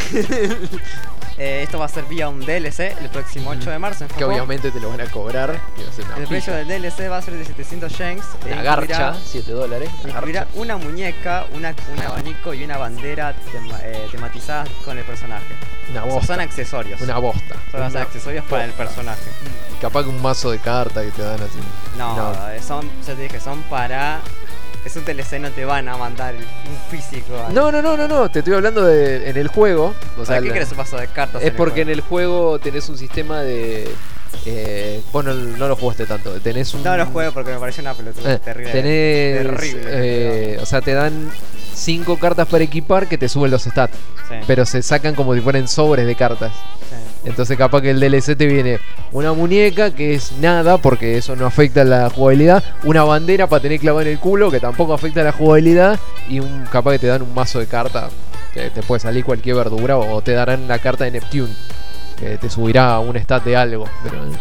Eh, esto va a ser vía un D L C el próximo ocho de marzo en Que Japón. obviamente te lo van a cobrar. Que va a ser una El precio pija. del D L C va a ser de setecientos yens. e La incluirá- garcha, siete dólares. la Incluirá garcha. una muñeca, una, un abanico y una bandera tema- eh, tematizadas con el personaje. Una O sea, bosta. son accesorios. Una bosta. Son los Una- accesorios para el personaje. Capaz que un mazo de cartas que te dan así. No, No. eh, son, ya te dije, son para... Es un D L C, no te van a mandar un físico. al- No, no, no, no, no. Te estoy hablando de en el juego. O ¿Para sea, qué la- querés un paso de cartas? es porque en juego? el juego tenés un sistema de. Eh, bueno, no lo jugaste tanto. Tenés un. No lo juego porque me pareció una pelotuda eh, terrible. tenés. terrible, eh, o sea, te dan cinco cartas para equipar que te suben los stats. Sí, Pero se sacan como si fueran sobres de cartas. sí. Entonces, capaz que el D L C te viene una muñeca que es nada, porque eso no afecta a la jugabilidad. Una bandera para tener clavada en el culo, que tampoco afecta a la jugabilidad. Y un capaz que te dan un mazo de cartas. Que te puede salir cualquier verdura. O te darán la carta de Neptune, que te subirá un stat de algo. Pero Eh,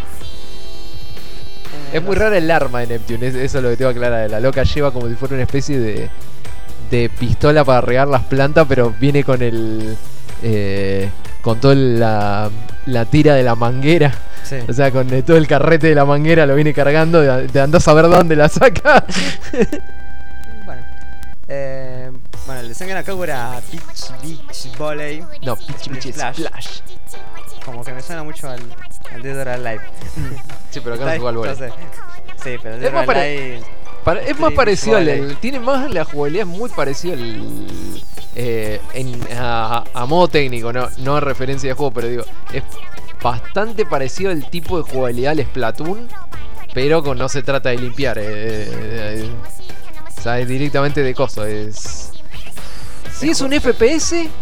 es muy no sé. rara el arma de Neptune. es- Eso es lo que te voy a aclarar. La loca lleva como si fuera una especie de, de pistola para regar las plantas, pero viene con el. Eh, con toda la, la tira de la manguera. Sí. O sea, con eh, todo el carrete de la manguera lo viene cargando. De, de andás a ver dónde la saca. Bueno. Eh, bueno, el de Senran Kagura Beach Beach Volley. No, Pichi Pichi Splash. Splash. como que me suena mucho al, al Dead or Alive. Sí, pero acá no se juega al vóley. Entonces, sí, pero el Es Dead más or pare- Alive... Para- es más Sí, parecido al, vóley. tiene más la jugabilidad, es muy parecido al eh, en, a, a modo técnico, no, no a referencia de juego, pero digo, es bastante parecido al tipo de jugabilidad al Splatoon, pero con, no se trata de limpiar, eh, eh, eh, o sea, es directamente de coso, es sí es un F P S,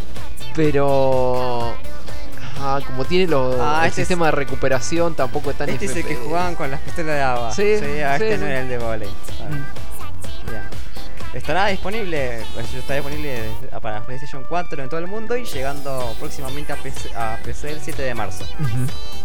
pero ah, como tiene los, Ah, el este es- sistema de recuperación tampoco es tan Este es el F P S. que jugaban con las pistolas de agua. Sí, ah, este sí, no sí. era el de volei. Mm. Bien. Estará disponible, pues está disponible desde- para PlayStation cuatro en todo el mundo y llegando próximamente a P C, a P C el siete de marzo. Ujú.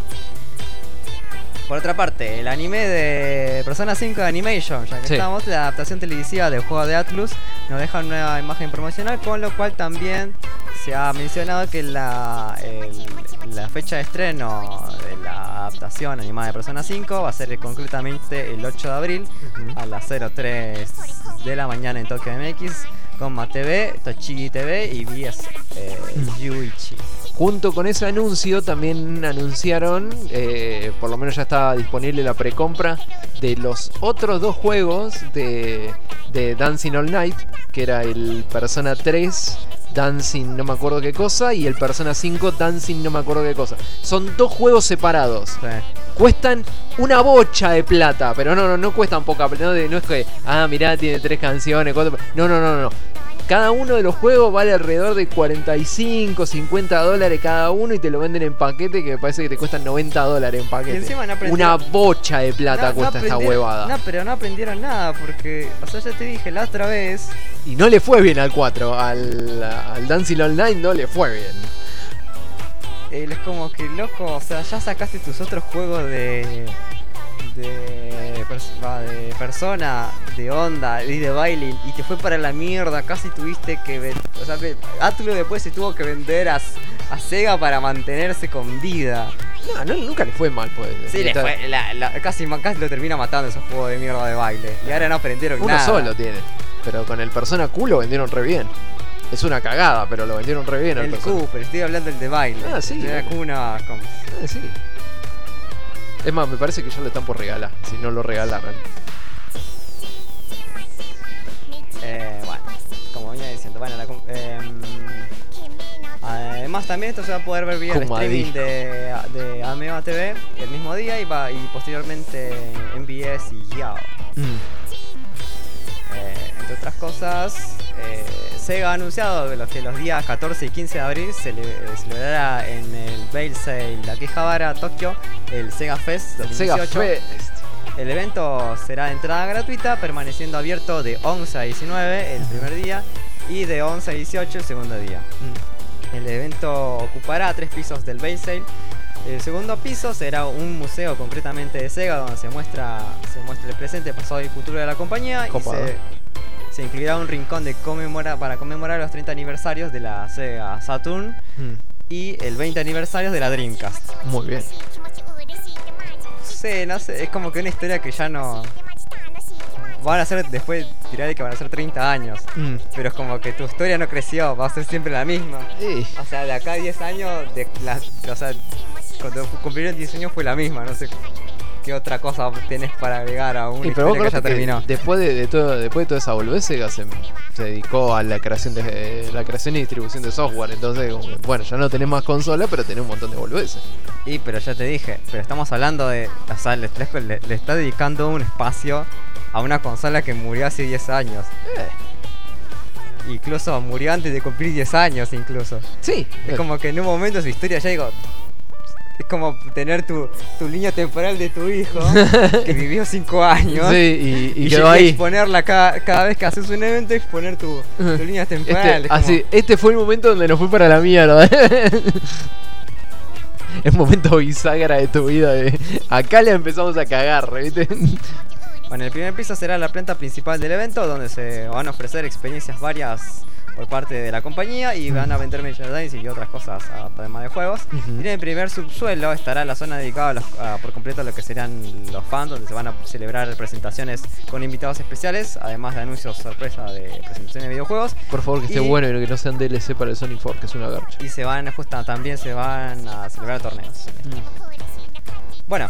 Por otra parte, el anime de Persona cinco de Animation, ya que Sí. estamos, la adaptación televisiva del juego de Atlus nos deja una nueva imagen promocional, con lo cual también se ha mencionado que la, el- la fecha de estreno de la adaptación animada de Persona cinco va a ser concretamente el ocho de abril Ujú. a las cero tres de la mañana en Tokyo M X, con MaTV, Tochigi T V y B S eh, Yuichi. Junto con ese anuncio también anunciaron, eh, por lo menos ya estaba disponible la precompra de los otros dos juegos de, de Dancing All Night, que era el Persona tres Dancing no me acuerdo qué cosa y el Persona cinco Dancing no me acuerdo qué cosa. Son dos juegos separados. Sí. Cuestan una bocha de plata, pero no, no, no cuestan poca plata. No, de- no es que, ah, mirá, tiene tres canciones, cuatro... No, no, no, no. Cada uno de los juegos vale alrededor de cuarenta y cinco, cincuenta dólares cada uno y te lo venden en paquete que me parece que te cuestan noventa dólares en paquete. Y encima no Una aprendieron- bocha de plata No- no cuesta esta aprendieron- huevada. No, pero no aprendieron nada porque, o sea, ya te dije la otra vez. Y no le fue bien al cuatro, al, al Dancing All Night no le fue bien. Él es como que loco, o sea, ya sacaste tus otros juegos de. de. pers- va, de persona, de onda y de baile y te fue para la mierda, casi tuviste que ven- o sea, ve- Atlus después se tuvo que vender a, S- a Sega para mantenerse con vida. No, no, nunca le fue mal, pues. Sí, le Está- fue, la- la- casi, casi lo termina matando esos juegos de mierda de baile. Y ahora no aprendieron Uno nada. solo tiene. Pero con el Persona Q lo vendieron re bien. Es una cagada, pero lo vendieron re bien al El Persona. Q, pero estoy hablando del de baile. Ah, sí. El de Q no, como- Eh, sí. Es más, me parece que ya lo están por regalar. Si no lo regalaran. Eh, bueno, como venía diciendo, bueno, la, com- em, además también esto se va a poder ver vía el Como a streaming disco. de, de Ameba T V el mismo día y, va, y posteriormente en M B S y Yao. Eh, entre otras cosas, eh, Sega ha anunciado que los, que los días catorce y quince de abril se le, eh, celebrará en el Veil Sale de Akihabara, Tokio, el Sega Fest dos mil Sega dieciocho. Fest. El evento será de entrada gratuita, permaneciendo abierto de once a diecinueve el primer día y de once a dieciocho el segundo día. El evento ocupará tres pisos del Veil Sale. El segundo piso será un museo concretamente de Sega donde se muestra, se muestra el presente, pasado y futuro de la compañía y Copado. se, se incluirá un rincón de conmemora, para conmemorar los treinta aniversarios de la Sega Saturn y el veinte aniversario de la Dreamcast. Muy bien. Sí, no sé, es como que una historia que ya no... Van a ser, después tirar de que van a ser treinta años. Pero es como que tu historia no creció, va a ser siempre la misma. Eh, O sea, de acá a diez años, de la, o sea, cuando cumplieron diez años fue la misma, no sé qué otra cosa tenés para agregar a una y pero vos historia que ya acordate que terminó. después de, de todo, después de toda esa boludez, Sega se, se dedicó a la creación de la creación y distribución de software. Entonces, como que, bueno, ya no tenés más consola, pero tenés un montón de boludeces. Y pero ya te dije, pero estamos hablando de, o sea, le, le, le está dedicando un espacio a una consola que murió hace diez años. Eh, Incluso murió antes de cumplir diez años incluso. sí. Es como que en un momento su historia ya digo. Es como tener tu, tu línea temporal de tu hijo que vivió cinco años. Sí, y, y Y, quedó llegué a ahí. exponerla cada, cada vez que haces un evento, exponer tu, tu línea temporal. Este, es como- así, este fue el momento donde nos fue para la mierda. El momento bisagra de tu vida. De, acá le empezamos a cagar, ¿viste? Bueno, el primer piso será la planta principal del evento, donde se van a ofrecer experiencias varias por parte de la compañía y van a vender merchandising y otras cosas además de juegos. Ujú. Y en el primer subsuelo estará la zona dedicada a los, a, por completo a lo que serán los fans, donde se van a celebrar presentaciones con invitados especiales, además de anuncios sorpresa de presentaciones de videojuegos. Por favor, que esté Y- bueno y que no sean D L C para el Sonic cuatro, que es una garcha. Y se van, justo también se van a celebrar torneos. Bueno,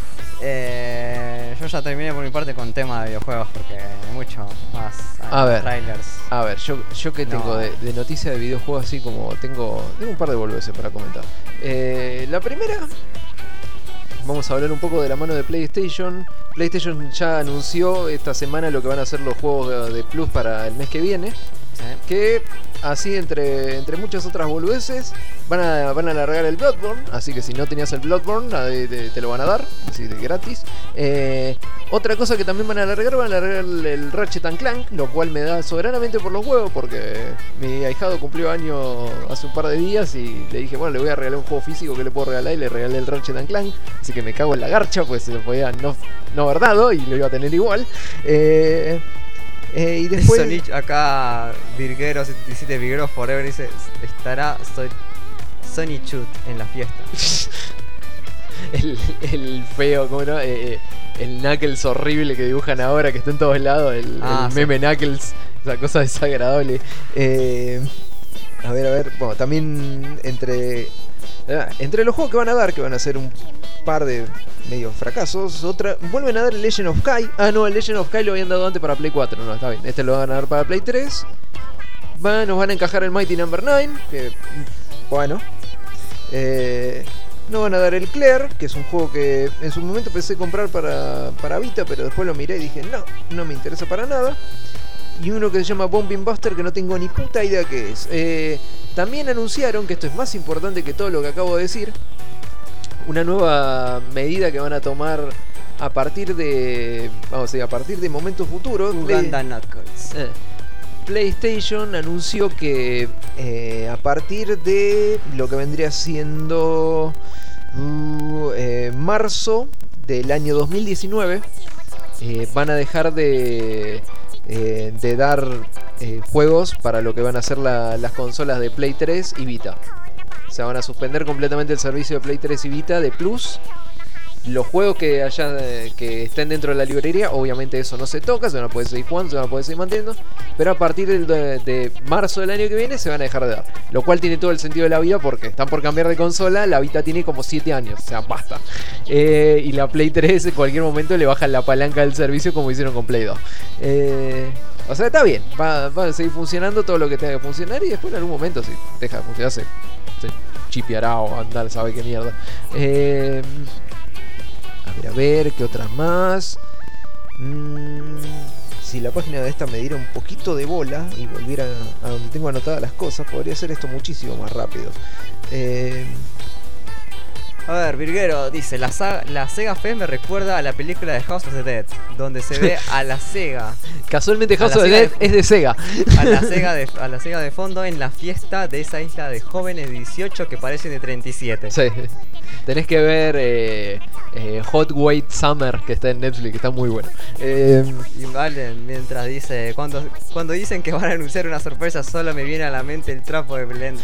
eh, yo ya terminé por mi parte con tema de videojuegos porque hay mucho más A ver. trailers. A ver, yo, yo que No. tengo de, de noticias de videojuegos así como tengo, tengo un par de boludeces para comentar. Eh, la primera, vamos a hablar un poco de la mano de PlayStation. PlayStation ya anunció esta semana lo que van a ser los juegos de Plus para el mes que viene. ¿Sí? Que así entre, entre muchas otras boludeces van a, van a alargar el Bloodborne. Así que si no tenías el Bloodborne eh, te, te lo van a dar, así de gratis. Eh, otra cosa que también van a alargar, van a alargar el, el Ratchet and Clank, lo cual me da soberanamente por los huevos porque mi ahijado cumplió año hace un par de días y le dije, bueno, le voy a regalar un juego físico que le puedo regalar y le regalé el Ratchet and Clank. Así que me cago en la garcha, pues se lo podía no, no haber dado y lo iba a tener igual. Eh, eh, y después... Sonic, acá Virguero setenta y siete Virguero Forever dice, estará so Sony Chut en la fiesta. el, el feo, ¿cómo no? Eh, eh, el Knuckles horrible que dibujan ahora, que está en todos lados, el, Ah, el sí. meme Knuckles, esa cosa desagradable. Eh, a ver, a ver, bueno, también entre, ah, entre los juegos que van a dar, que van a ser un par de medio fracasos, otra, vuelven a dar el Legend of Kai. Ah, no, el Legend of Kai lo habían dado antes para Play cuatro, no, está bien, este lo van a dar para Play tres. Va, nos van a encajar el Mighty Number nueve, que, bueno... Eh, no van a dar el Claire, que es un juego que en su momento pensé comprar para, para Vita, pero después lo miré y dije, no, no me interesa para nada. Y uno que se llama Bombing Buster, que no tengo ni puta idea qué es. Eh, también anunciaron, que esto es más importante que todo lo que acabo de decir, una nueva medida que van a tomar a partir de, vamos a decir, a partir de momentos futuros. Uganda Knuckles. Eh, PlayStation anunció que eh, a partir de lo que vendría siendo uh, eh, marzo del año dos mil diecinueve eh, van a dejar de, eh, de dar eh, juegos para lo que van a ser la- las consolas de Play tres y Vita. O sea, van a suspender completamente el servicio de Play tres y Vita de Plus. Los juegos que haya, eh, que estén dentro de la librería, obviamente eso no se toca, se van a poder seguir jugando, se van a poder seguir manteniendo, pero a partir del- de, de marzo del año que viene se van a dejar de dar. Lo cual tiene todo el sentido de la vida porque están por cambiar de consola, la Vita tiene como siete años, o sea, basta. Eh, y la Play tres en cualquier momento le bajan la palanca del servicio como hicieron con Play dos. Eh, o sea, está bien, va, va a seguir funcionando todo lo que tenga que funcionar y después en algún momento si deja de funcionar se, se chipeará o andar, sabe qué mierda. Eh... A ver, a ver, ¿qué otras más? Mm, si la página de esta me diera un poquito de bola y volviera a donde tengo anotadas las cosas, podría hacer esto muchísimo más rápido. Eh, A ver, Virguero dice, la, saga- la Sega Fest me recuerda a la película de House of the Dead, donde se ve a la Sega, casualmente House A la of the Sega Dead de- es de Sega. a la Sega de, a la Sega de fondo en la fiesta de esa isla de jóvenes de dieciocho que parecen de treinta y siete. Sí. Tenés que ver eh, eh, Hot Weight Summer, que está en Netflix, que está muy bueno. Eh, Y Valen mientras dice, cuando, cuando dicen que van a anunciar una sorpresa, solo me viene a la mente el trapo de Blend.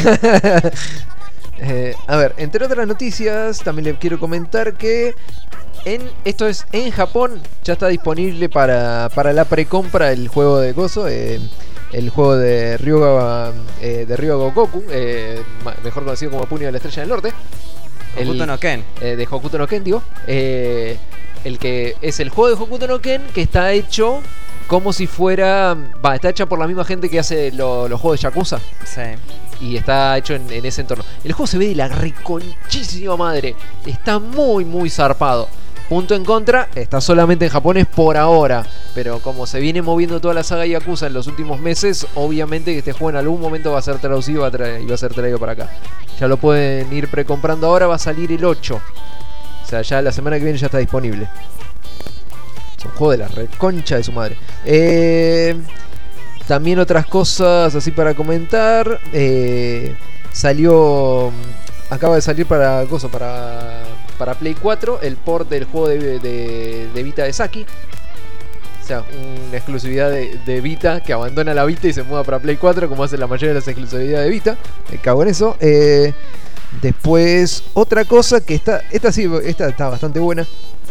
Eh, a ver, entre otras noticias, también les quiero comentar que en, esto es en Japón, ya está disponible para, para la precompra el juego de Gozo, eh, el juego de Ryuga, eh, de Ryuga Goku, eh, ma- mejor conocido como Puño de la Estrella del Norte. El- Hokuto no Ken. eh, de Hokuto no Ken, digo. Eh, el que es el juego de Hokuto no Ken que está hecho como si fuera. Va, está hecha por la misma gente que hace lo- los juegos de Yakuza. Sí. Y está hecho en, en ese entorno. El juego se ve de la reconchísima madre. Está muy, muy zarpado. Punto en contra, está solamente en japonés por ahora. Pero como se viene moviendo toda la saga Yakuza en los últimos meses, obviamente que este juego en algún momento va a ser traducido y va a tra- y va a ser traído para acá. Ya lo pueden ir precomprando ahora, va a salir el ocho. O sea, ya la semana que viene ya está disponible. Es un juego de la reconcha de su madre. Eh, también otras cosas así para comentar. Eh, salió... Acaba de salir para Gozo, para, para Play cuatro, el port del juego de, de, de Vita de Saki. sea, una exclusividad de, de Vita que abandona la Vita y se muda para Play cuatro, como hacen la mayoría de las exclusividades de Vita. Me cago en eso. Eh, después, otra cosa que está. Esta sí, esta está bastante buena.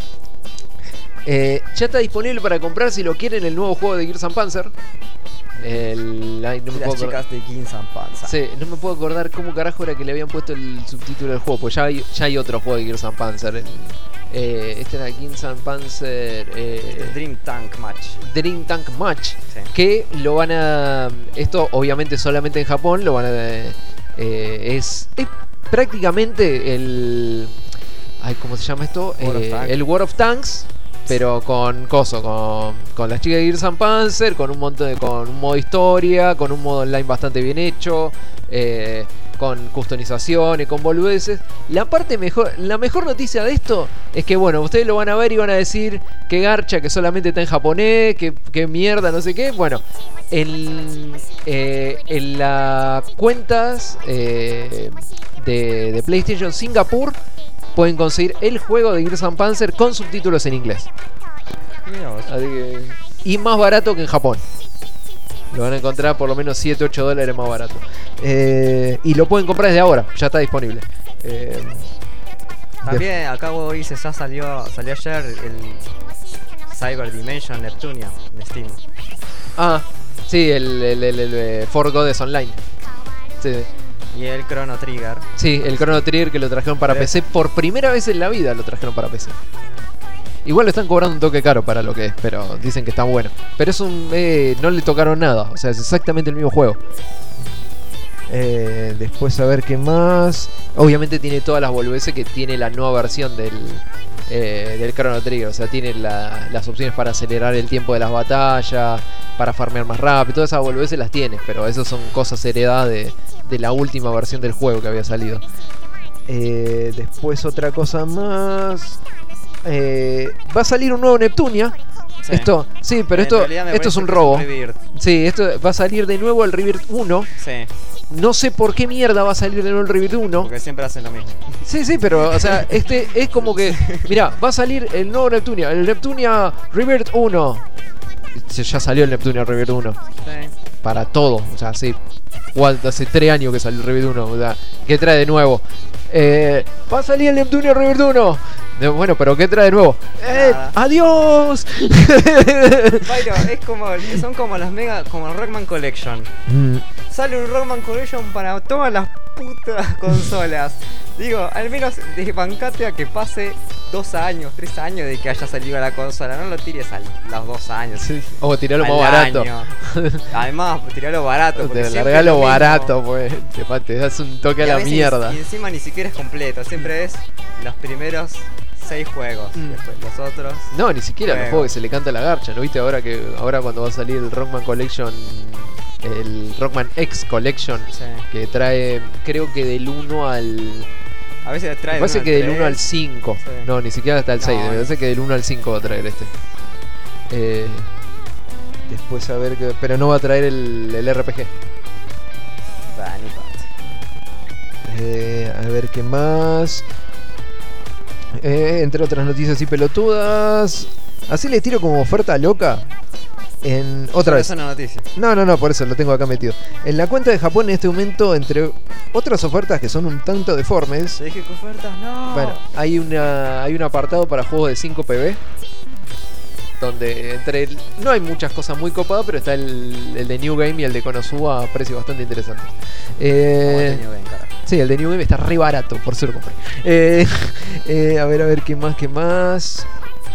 Eh, ya está disponible para comprar si lo quieren el nuevo juego de Gears and Panzer. El, ay, no me Las puedo acordar. chicas de Gears and Panzer. Sí, no me puedo acordar cómo carajo era que le habían puesto el subtítulo del juego, pues ya hay, ya hay otro juego de Gears and Panzer. Eh, este era Gears and Panzer eh, Dream Tank Match. Dream Tank Match, Sí. que lo van a... Esto obviamente solamente en Japón, lo van a... Eh, es, es prácticamente el... Ay, ¿cómo se llama esto? World of Eh, Tanks. el World of Tanks, pero con coso, con, con las chicas de Gears and Panzer, con un montón de, con un modo historia, con un modo online bastante bien hecho, eh, con customización y con boludeces. La parte mejor, la mejor noticia de esto es que, bueno, ustedes lo van a ver y van a decir que garcha, que solamente está en japonés, que, que mierda, no sé qué. Bueno, en, eh, en las cuentas eh, de, de PlayStation Singapur pueden conseguir el juego de Gears and Panzer con subtítulos en inglés. Mira vos. Así que- y más barato que en Japón. Lo van a encontrar por lo menos siete ocho dólares más barato. Eh, y lo pueden comprar desde ahora, ya está disponible. Eh, También acá vos dices, ya salió, salió ayer el Cyber Dimension Neptunia en Steam. ah, sí, el, el, el, el, eh, For Goddess Online. Sí, Y el Chrono Trigger. sí, el Chrono Trigger que lo trajeron para Sí. P C por primera vez en la vida, lo trajeron para P C. Igual lo están cobrando un toque caro para lo que es, pero dicen que está bueno. Pero es un... Eh, no le tocaron nada, o sea, es exactamente el mismo juego. Eh, después a ver qué más. Obviamente tiene todas las boludeces que tiene la nueva versión del, eh, del Chrono Trigger. O sea, tiene la- las opciones para acelerar el tiempo de las batallas, para farmear más rápido. Todas esas boludeces las tienes, pero esas son cosas heredadas de, de la última versión del juego que había salido. Eh, después otra cosa más. Eh, va a salir un nuevo Neptunia. Sí. Esto, sí, pero En esto, realidad me esto es parece un que robo. Rebirth. Sí, esto va a salir de nuevo el Rebirth uno. Sí, No sé por qué mierda va a salir de nuevo el Rebirth uno. porque siempre hacen lo mismo. Sí, sí, pero, o sea, este es como que. Mirá, va a salir el nuevo Neptunia, el Neptunia Rebirth uno. Se- Ya salió el Neptunia Rebirth uno. Sí. Para todo, o sea, sí. Igual hace tres años que salió el Rebirth uno. O sea, ¿qué trae de nuevo? Eh, va a salir el Neptunia Rebirth uno. De- Bueno, pero ¿qué trae de nuevo? ¡Eh! Nada. ¡Adiós! Byro, es como, son como las mega, como el Rockman Collection. Mm, Sale un Rockman Collection para todas las putas consolas. Digo, al menos desbancate a que pase dos años, tres años de que haya salido la consola. No lo tires a los dos años. sí. O tirarlo al más barato. año. Además, tiralo barato. porque Te siempre largalo es lo mismo. barato, pues. Te, pa- te das un toque a Y la veces- mierda. Y encima ni siquiera es completo. Siempre es los primeros seis juegos. Mm. Después los otros. No, ni siquiera los Juego. juegos que se le canta la garcha, ¿no viste? Ahora que ahora cuando va a salir el Rockman Collection, el Rockman X Collection, Sí. que trae, creo que del uno al... A veces trae. Me parece uno que al del uno al tres. cinco. Sí. No, ni siquiera hasta el No, seis. Me no. parece que del uno al cinco va a traer este. Eh, después a ver qué... Pero no va a traer el, el R P G. Bah, ni tanto. Eh, a ver qué más. Eh, entre otras noticias así pelotudas. Así les tiro como oferta loca. En otra Solo vez. es una noticia. No, no, no, por eso lo tengo acá metido. En la cuenta de Japón en este momento, entre otras ofertas que son un tanto deformes. Te dije que ofertas, no. Bueno, hay una hay un apartado para juegos de cinco P B. Donde entre el- no hay muchas cosas muy copadas, pero está el, el de New Game y el de Konosuba a precios bastante interesantes. Eh, Como tenía bien, carajo. Sí, el de New Game está re barato, por eso lo compré. Eh, eh, a ver, a ver, ¿qué más, qué más?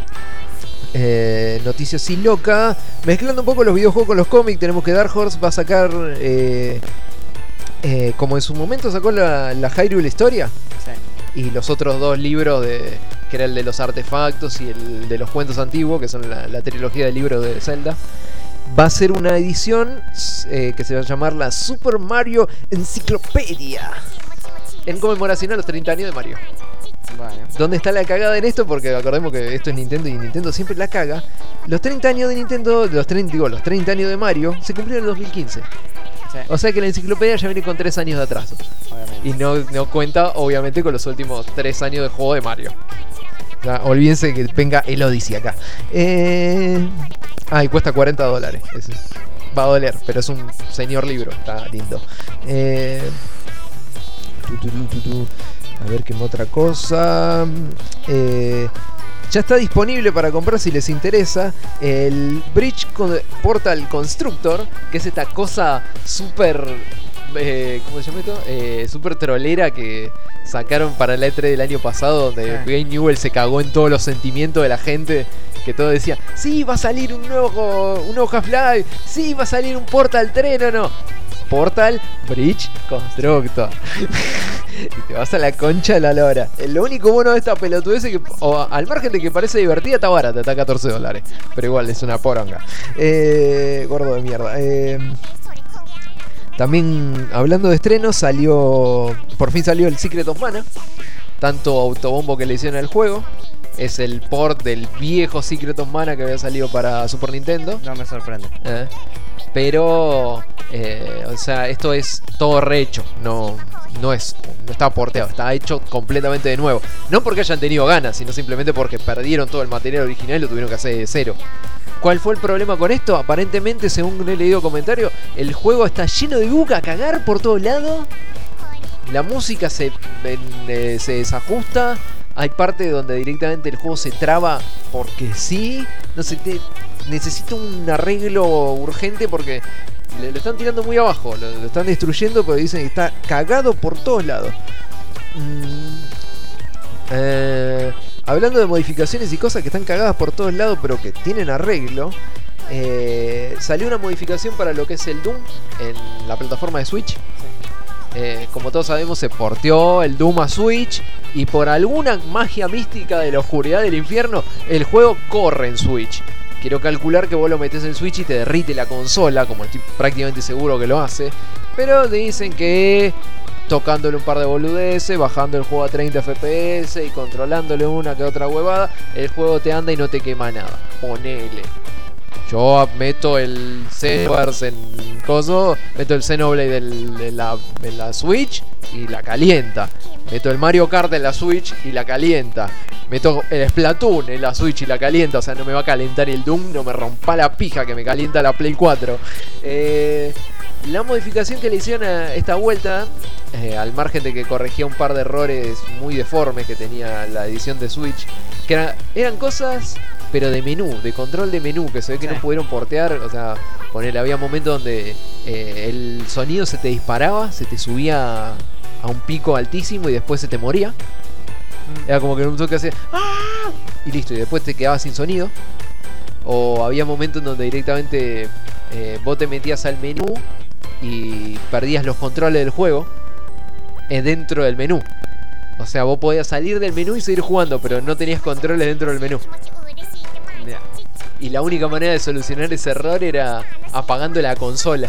Eh, noticias así loca. Mezclando un poco los videojuegos con los cómics, tenemos que Dark Horse va a sacar, eh, eh, como en su momento sacó la, la Hyrule Historia, Sí. y los otros dos libros, de, que era el de los artefactos y el de los cuentos antiguos, que son la, la trilogía de libros de Zelda. Va a ser una edición eh, que se va a llamar la Super Mario Enciclopedia, en conmemoración a los treinta años de Mario. Bueno. ¿Dónde está la cagada en esto? Porque acordemos que esto es Nintendo y Nintendo siempre la caga. Los treinta años de Nintendo, los treinta, digo, los treinta años de Mario se cumplieron en dos mil quince. Sí. O sea que la enciclopedia ya viene con tres años de atraso. Obviamente. Y no, no cuenta, obviamente, con los últimos tres años de juego de Mario. O sea, olvídense que venga el Odyssey acá. Eh... Ah, y cuesta cuarenta dólares. Eso va a doler, pero es un señor libro. Está lindo. Eh... Tu, tu, tu, tu, tu. A ver qué otra cosa. Eh... Ya está disponible para comprar si les interesa el Bridge Portal Constructor, que es esta cosa súper... Eh, ¿Cómo se llama esto? Eh, súper trolera que sacaron para la E tres del año pasado, donde Ah. Gabe Newell se cagó en todos los sentimientos de la gente, que todo decía, sí, va a salir un nuevo, un nuevo Half-Life, sí, va a salir un Portal tres, no, no. Portal Bridge Constructor. Y te vas a la concha de la lora. Lo único bueno de esta pelotudez es que, o, al margen de que parece divertida, está barata, está a catorce dólares. Pero igual es una poronga. Eh, gordo de mierda. Eh, también, hablando de estrenos, salió. Por fin salió el Secret of Mana. Tanto autobombo que le hicieron al juego. Es el port del viejo Secret of Mana que había salido para Super Nintendo. No me sorprende. Eh, Pero, eh, o sea, esto es todo rehecho. No, no es, no está porteado, está hecho completamente de nuevo. No porque hayan tenido ganas, sino simplemente porque perdieron todo el material original y lo tuvieron que hacer de cero. ¿Cuál fue el problema con esto? Aparentemente, según he leído comentarios, el juego está lleno de bugs a cagar por todos lados. La música se, eh, se desajusta. Hay parte donde directamente el juego se traba porque sí. No sé, te, necesita un arreglo urgente porque le, lo están tirando muy abajo. Lo, lo están destruyendo, pero dicen que está cagado por todos lados. Mm, eh, hablando de modificaciones y cosas que están cagadas por todos lados, pero que tienen arreglo. Eh, salió una modificación para lo que es el Doom en la plataforma de Switch. Eh, como todos sabemos, se porteó el Doom a Switch y por alguna magia mística de la oscuridad del infierno, el juego corre en Switch. Quiero calcular que vos lo metés en Switch y te derrite la consola, como estoy prácticamente seguro que lo hace. Pero te dicen que tocándole un par de boludeces, bajando el juego a treinta F P S y controlándole una que otra huevada, el juego te anda y no te quema nada. Ponele. Yo meto el Xenoverse en coso, meto el Xenoblade del, de la, en la Switch y la calienta. Meto el Mario Kart en la Switch y la calienta. Meto el Splatoon en la Switch y la calienta. O sea, no me va a calentar el Doom, no me rompa la pija que me calienta la Play cuatro. Eh, la modificación que le hicieron a esta vuelta, eh, al margen de que corregía un par de errores muy deformes que tenía la edición de Switch, que era, eran cosas... pero de menú, de control de menú, que se ve que sí. no pudieron portear. O sea, ponele, había momentos donde eh, el sonido se te disparaba, se te subía a un pico altísimo y después se te moría. Mm. Era como que en un toque hacía ¡ah! Y listo, y después te quedabas sin sonido. O había momentos en donde directamente eh, vos te metías al menú y perdías los controles del juego eh, dentro del menú. O sea, vos podías salir del menú y seguir jugando, pero no tenías controles dentro del menú. Yeah. Y la única manera de solucionar ese error era apagando la consola.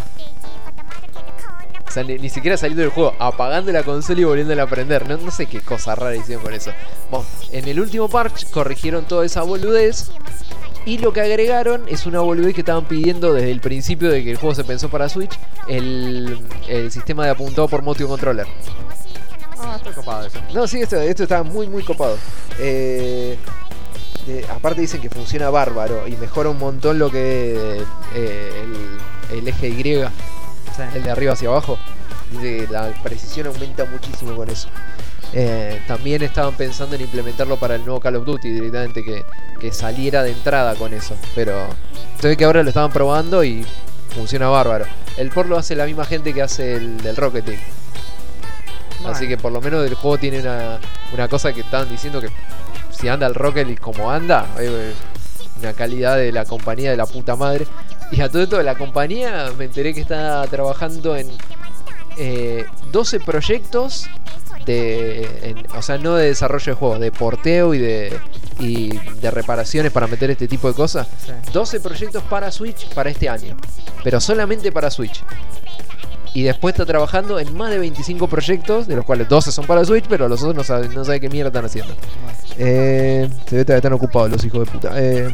O sea, ni, ni siquiera saliendo del juego, apagando la consola y volviéndola a prender. No, no sé qué cosa rara hicieron con eso. Bueno, en el último parche corrigieron toda esa boludez. Y lo que agregaron es una boludez que estaban pidiendo desde el principio de que el juego se pensó para Switch. El, el sistema de apuntado por motion controller. Ah, estoy copado eso. No, sí, esto, esto está muy muy copado. Eh... Eh, aparte dicen que funciona bárbaro y mejora un montón lo que eh, el, el eje Y, Sí. el de arriba hacia abajo. Dice que la precisión aumenta muchísimo con eso. Eh, también estaban pensando en implementarlo para el nuevo Call of Duty directamente, que, que saliera de entrada con eso. Pero se ve que ahora lo estaban probando y funciona bárbaro. El port lo hace la misma gente que hace el del Rocket League. Bueno. Así que por lo menos el juego tiene una, una cosa que estaban diciendo que si anda el Rocket League como anda, hay una calidad de la compañía de la puta madre. Y a todo esto de la compañía me enteré que está trabajando en eh, doce proyectos de, en, o sea, no de desarrollo de juegos, de porteo y de, y de reparaciones para meter este tipo de cosas. Sí. doce proyectos para Switch para este año, pero solamente para Switch. Y después está trabajando en más de veinticinco proyectos, de los cuales doce son para Switch, pero los otros no saben, no saben qué mierda están haciendo. Eh, se ve que están ocupados los hijos de puta. Eh,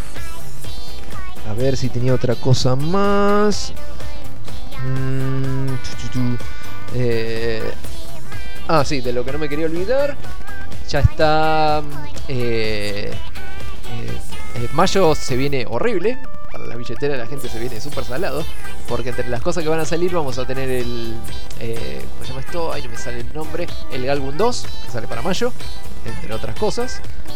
a ver si tenía otra cosa más. Mm, chu, chu, chu. Eh, ah, sí, de lo que no me quería olvidar. ya está. Eh, eh, eh, mayo se viene horrible. Para la billetera de la gente se viene súper salado. Porque entre las cosas que van a salir vamos a tener el... Eh, ¿Cómo se llama esto? Ahí no me sale el nombre. El Galgun dos, que sale para mayo. Entre otras cosas.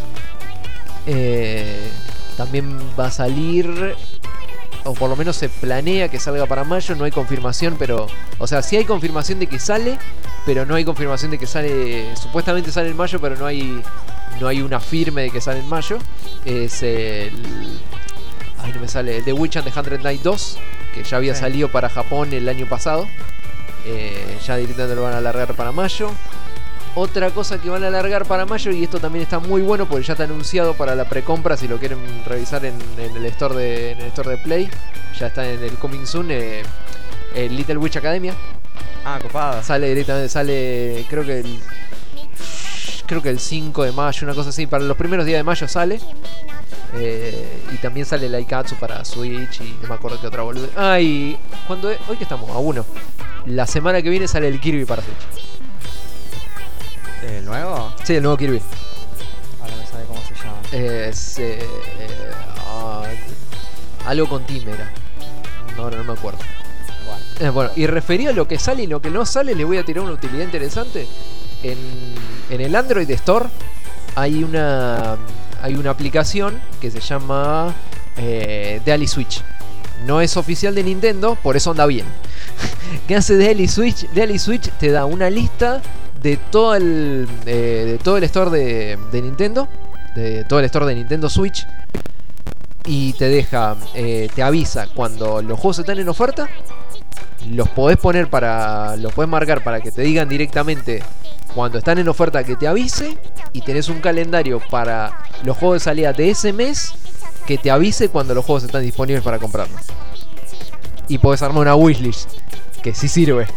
Eh, también va a salir... O por lo menos se planea que salga para mayo. No hay confirmación, pero... O sea, sí hay confirmación de que sale. Pero no hay confirmación de que sale... Supuestamente sale en mayo, pero no hay... No hay una firme de que sale en mayo. Es el... Ay, no me sale. The Witch and the Hundred Knights dos, que ya había Sí. salido para Japón el año pasado. Eh, ya directamente lo van a alargar para mayo. Otra cosa que van a alargar para mayo, y esto también está muy bueno porque ya está anunciado para la precompra, si lo quieren revisar en, en el store de en el store de Play. Ya está en el Coming Soon. Eh, el Little Witch Academia. Ah, copado. Sale directamente, sale creo que el... Creo que el cinco de mayo, una cosa así. Para los primeros días de mayo sale. Eh, y también sale el Aikatsu para Switch y no me acuerdo qué otra boludo. Ah, y cuando hoy que estamos a uno. La semana que viene sale el Kirby para Switch. ¿El nuevo? Sí, el nuevo Kirby. Ahora me sabe cómo se llama. Es eh, eh, ah, algo con Tim era. Ahora no me acuerdo. Bueno. Eh, bueno, y referido a lo que sale y lo que no sale, le voy a tirar una utilidad interesante. En, en el Android Store hay una hay una aplicación que se llama eh, Daily Switch. No es oficial de Nintendo, por eso anda bien. ¿Qué hace Daily Switch? Daily Switch te da una lista de todo el eh, de todo el store de, de Nintendo, de todo el store de Nintendo Switch, y te deja, eh, te avisa cuando los juegos están en oferta. Los podés poner para, los podés marcar para que te digan directamente cuando están en oferta, que te avise, y tenés un calendario para los juegos de salida de ese mes que te avise cuando los juegos están disponibles para comprarlos. Y podés armar una wishlist que sí sirve.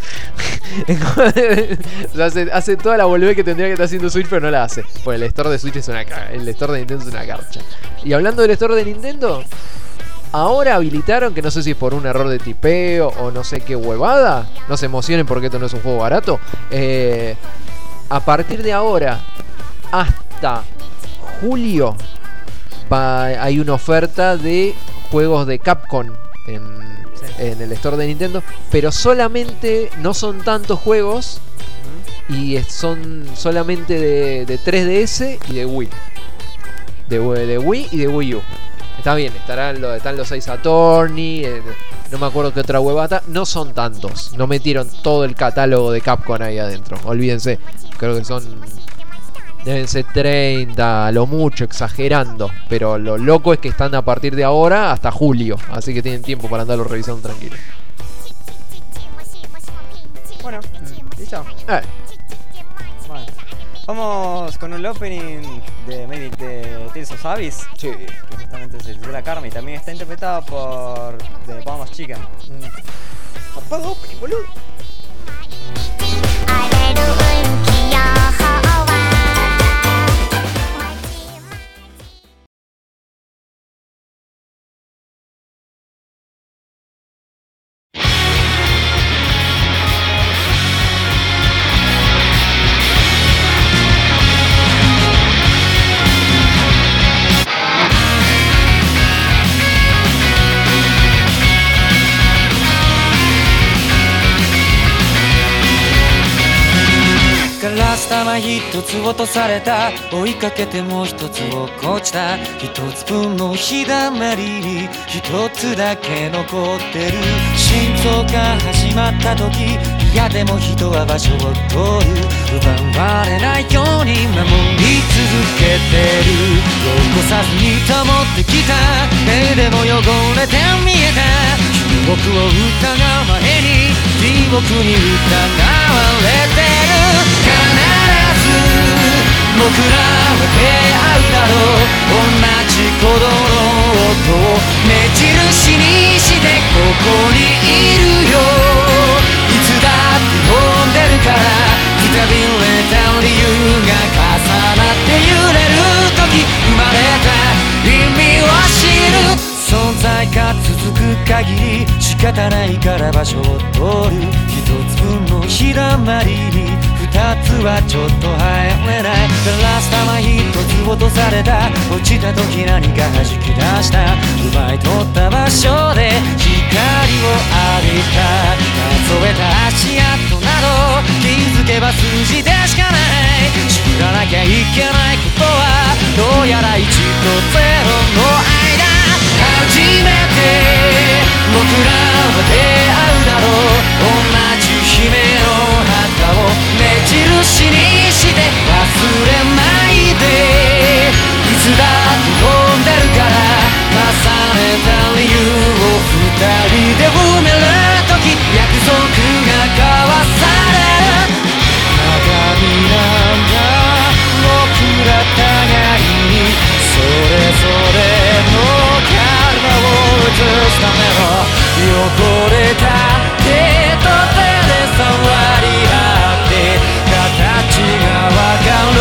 O sea, hace, hace toda la boludez que tendría que estar haciendo Switch, pero no la hace. Porque el store de Switch es una caga, el store de Nintendo es una garcha. Y hablando del store de Nintendo, ahora habilitaron, que no sé si es por un error de tipeo o no sé qué huevada. No se emocionen porque esto no es un juego barato. Eh, a partir de ahora hasta julio va, hay una oferta de juegos de Capcom en, Sí. en el store de Nintendo. Pero solamente, no son tantos juegos. Y es- son solamente de, de tres D S y de Wii. De, Wii- de Wii y de Wii U. Está bien, estarán los, están los Ace Attorney, eh, no me acuerdo qué otra huevata. No son tantos, no metieron todo el catálogo de Capcom ahí adentro. Olvídense, creo que son... Deben ser treinta, a lo mucho, exagerando. Pero lo loco es que están a partir de ahora hasta julio. Así que tienen tiempo para andarlo revisando tranquilo. Bueno, listo. Eh, Bueno. Vamos con un opening de, Made- de Tales of Abyss, sí. que justamente se titula Karma y también está interpretado por The Bombas Chicken. Apaga opening, boludo. 荒れる運気予報はガラス玉一つ落とされた追いかけてもう一つ落っこちた一つ分の日だまりに一つだけ残ってる心臓が始まった時嫌でも人は場所を取る奪われないように守り続けてる残さずに保ってきた目でも汚れて見えた僕を疑う前に地獄に疑われてる必ず僕らは出会うだろう同じ鼓動の音を目印にしてここにいるよいつだって飛んでるからくたびれた理由が重なって揺れる時生まれた意味を知る存在が続く限り仕方ないから場所を取る一つ分の日だまりに二つはちょっと入れないラスタマ一つ落とされた落ちた時何か弾き出した奪い取った場所で光を浴びた数えた足跡など気づけば数字でしかない知らなきゃいけないことはどうやらいちとゼロの間初めて僕らは出会うだろう同じ姫の旗を目印にして忘れないでいつだって飛んでるから重ねた理由を二人で埋める時約束が交わされる鏡なんだ僕ら互いにそれぞれの体を映すための汚れた手と手で触り合って形がわ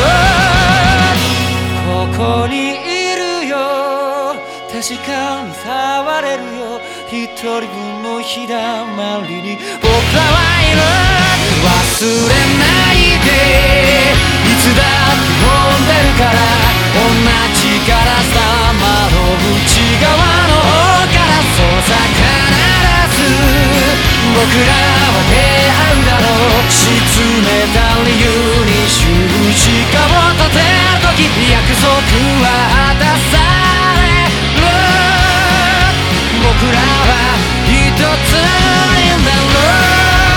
かるここにいるよ確かに触れるよ一人分の日だまりに僕らはいる忘れないでいつだって飛んでるから同じガラス玉の内側の方からそうさ必ず僕らは出会うだろう沈めた理由に十字架を立てる時約束は果たされる僕らは一つになる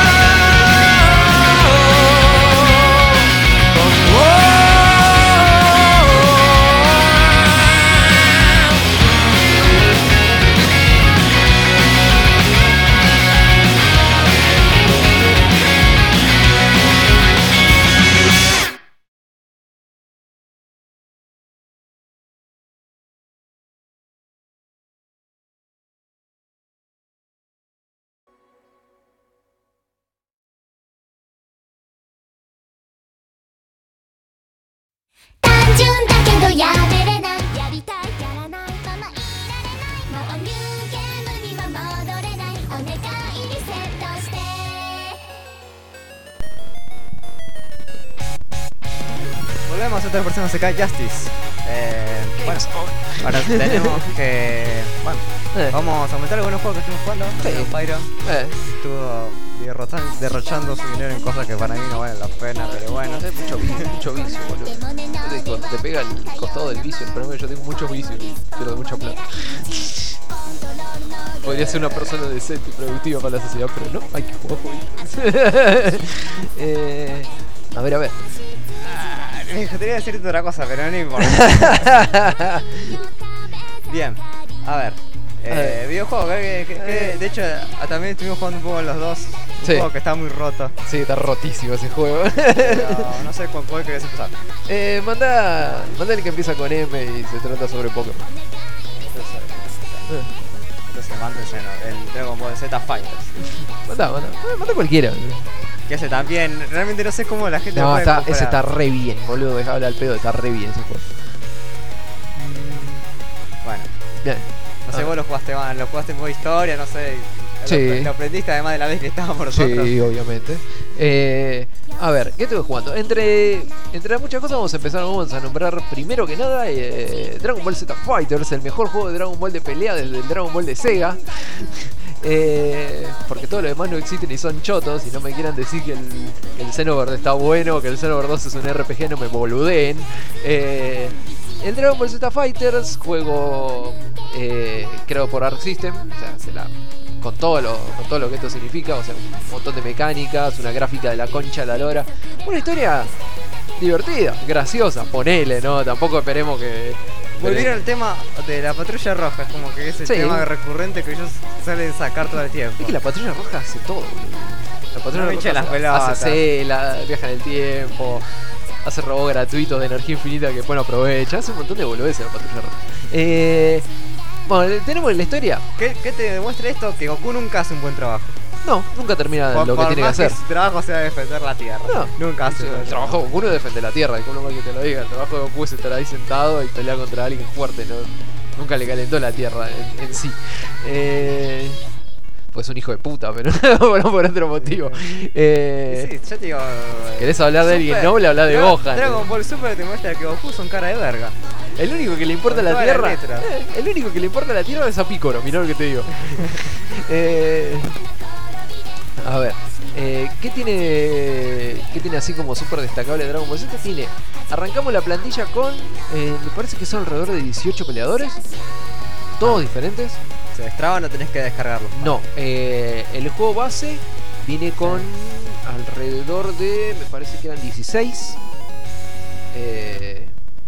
単純だけどやめれないやりたいやらないままいられないもうニューゲームには戻れないお願いリセットして Volvemos a otra versión de Sekai Justice. Eh, bueno, ahora tenemos que. Bueno, Eh. vamos a aumentar algunos juegos que estuvimos jugando. Sí. Pyro Eh, estuvo derrotan- derrochando su dinero en cosas que para mí no valen la pena, pero bueno. es mucho, mucho vicio, boludo. Viste, cuando te pega el costado del vicio, el problema es que yo tengo muchos vicios, pero de mucha plata. Podría ser una persona decente y productiva para la sociedad, pero no, hay que jugar jueguitos. eh, a ver, a ver. Me gustaría decirte otra cosa, pero no importa. Bien, a ver. Eh, A ver. videojuego, que, que- que- de hecho a- también estuvimos jugando un poco los dos. Un Sí. juego que está muy roto. Sí, está rotísimo ese juego. Pero no sé con cuál querés empezar. eh, manda, manda el que empieza con M y se trata sobre Pokémon. Eh, Entonces mándense el Dragon Ball Z Fighters. manda, manda, eh, manda cualquiera. Que ese también, realmente no sé cómo la gente lo No, puede está, comprar. ese está re bien, boludo. Deja hablar al pedo, está re bien ese juego. Bueno, Bien. no sé, Ah. vos lo jugaste más, lo jugaste en modo historia, no sé. Lo, Sí. lo aprendiste además de la vez que estábamos nosotros. Sí, obviamente. Eh, a ver, ¿qué estuve jugando? Entre, entre muchas cosas vamos a empezar, vamos a nombrar primero que nada eh, Dragon Ball Z Fighters, el mejor juego de Dragon Ball de pelea desde el Dragon Ball de Sega. Eh, porque todo lo demás no existen y son chotos. Y no me quieran decir que el, que el Xenoverse está bueno, que el Xenoverse dos es un R P G, no me boludeen. Eh, el Dragon Ball Z Fighters, juego eh, creado por Arc System, o sea, se la, con, todo lo, con todo lo que esto significa, o sea, un montón de mecánicas, una gráfica de la concha a la lora, una historia divertida, graciosa, ponele, ¿no? Tampoco esperemos que... Volvieron al tema de la patrulla roja, es como que es el Sí. tema recurrente que ellos salen sacar todo el tiempo. Es que la patrulla roja hace todo, boludo. La patrulla No me roja hinche las hace- pelotas. hace cela, viaja en el tiempo, hace robos gratuitos de energía infinita que después no aprovecha, hace un montón de boludeces la patrulla roja. Eh, bueno, tenemos la historia. ¿Qué, ¿Qué te demuestra esto? Que Goku nunca hace un buen trabajo. No, nunca termina Por- lo que por tiene que más hacer. su trabajo sea defender la tierra. No, Nunca hace. un buen el trabajo de Goku no defiende la tierra, y como mal que te lo diga. El trabajo de Goku es estar ahí sentado y pelear contra alguien fuerte, ¿no? Nunca le calentó la tierra en, en sí. Eh, pues es un hijo de puta, pero no por otro motivo. Eh, Sí, yo te digo. ¿Querés hablar de alguien Super- noble? Hablar de Dra- Gohan. Dragon Ball Super te muestra que Goku son cara de verga. El único que le importa Con la todas las Tierra. letras. eh, el único que le importa la Tierra es a Piccolo, mirá lo que te digo. eh, a ver. Eh, ¿Qué tiene qué tiene así como súper destacable Dragon Ball Z? Tiene, arrancamos la plantilla con, eh, me parece que son alrededor de dieciocho peleadores, todos diferentes. Se destraba, no tenés que descargarlo. No, eh, el juego base viene con alrededor de, me parece que eran dieciséis. Eh,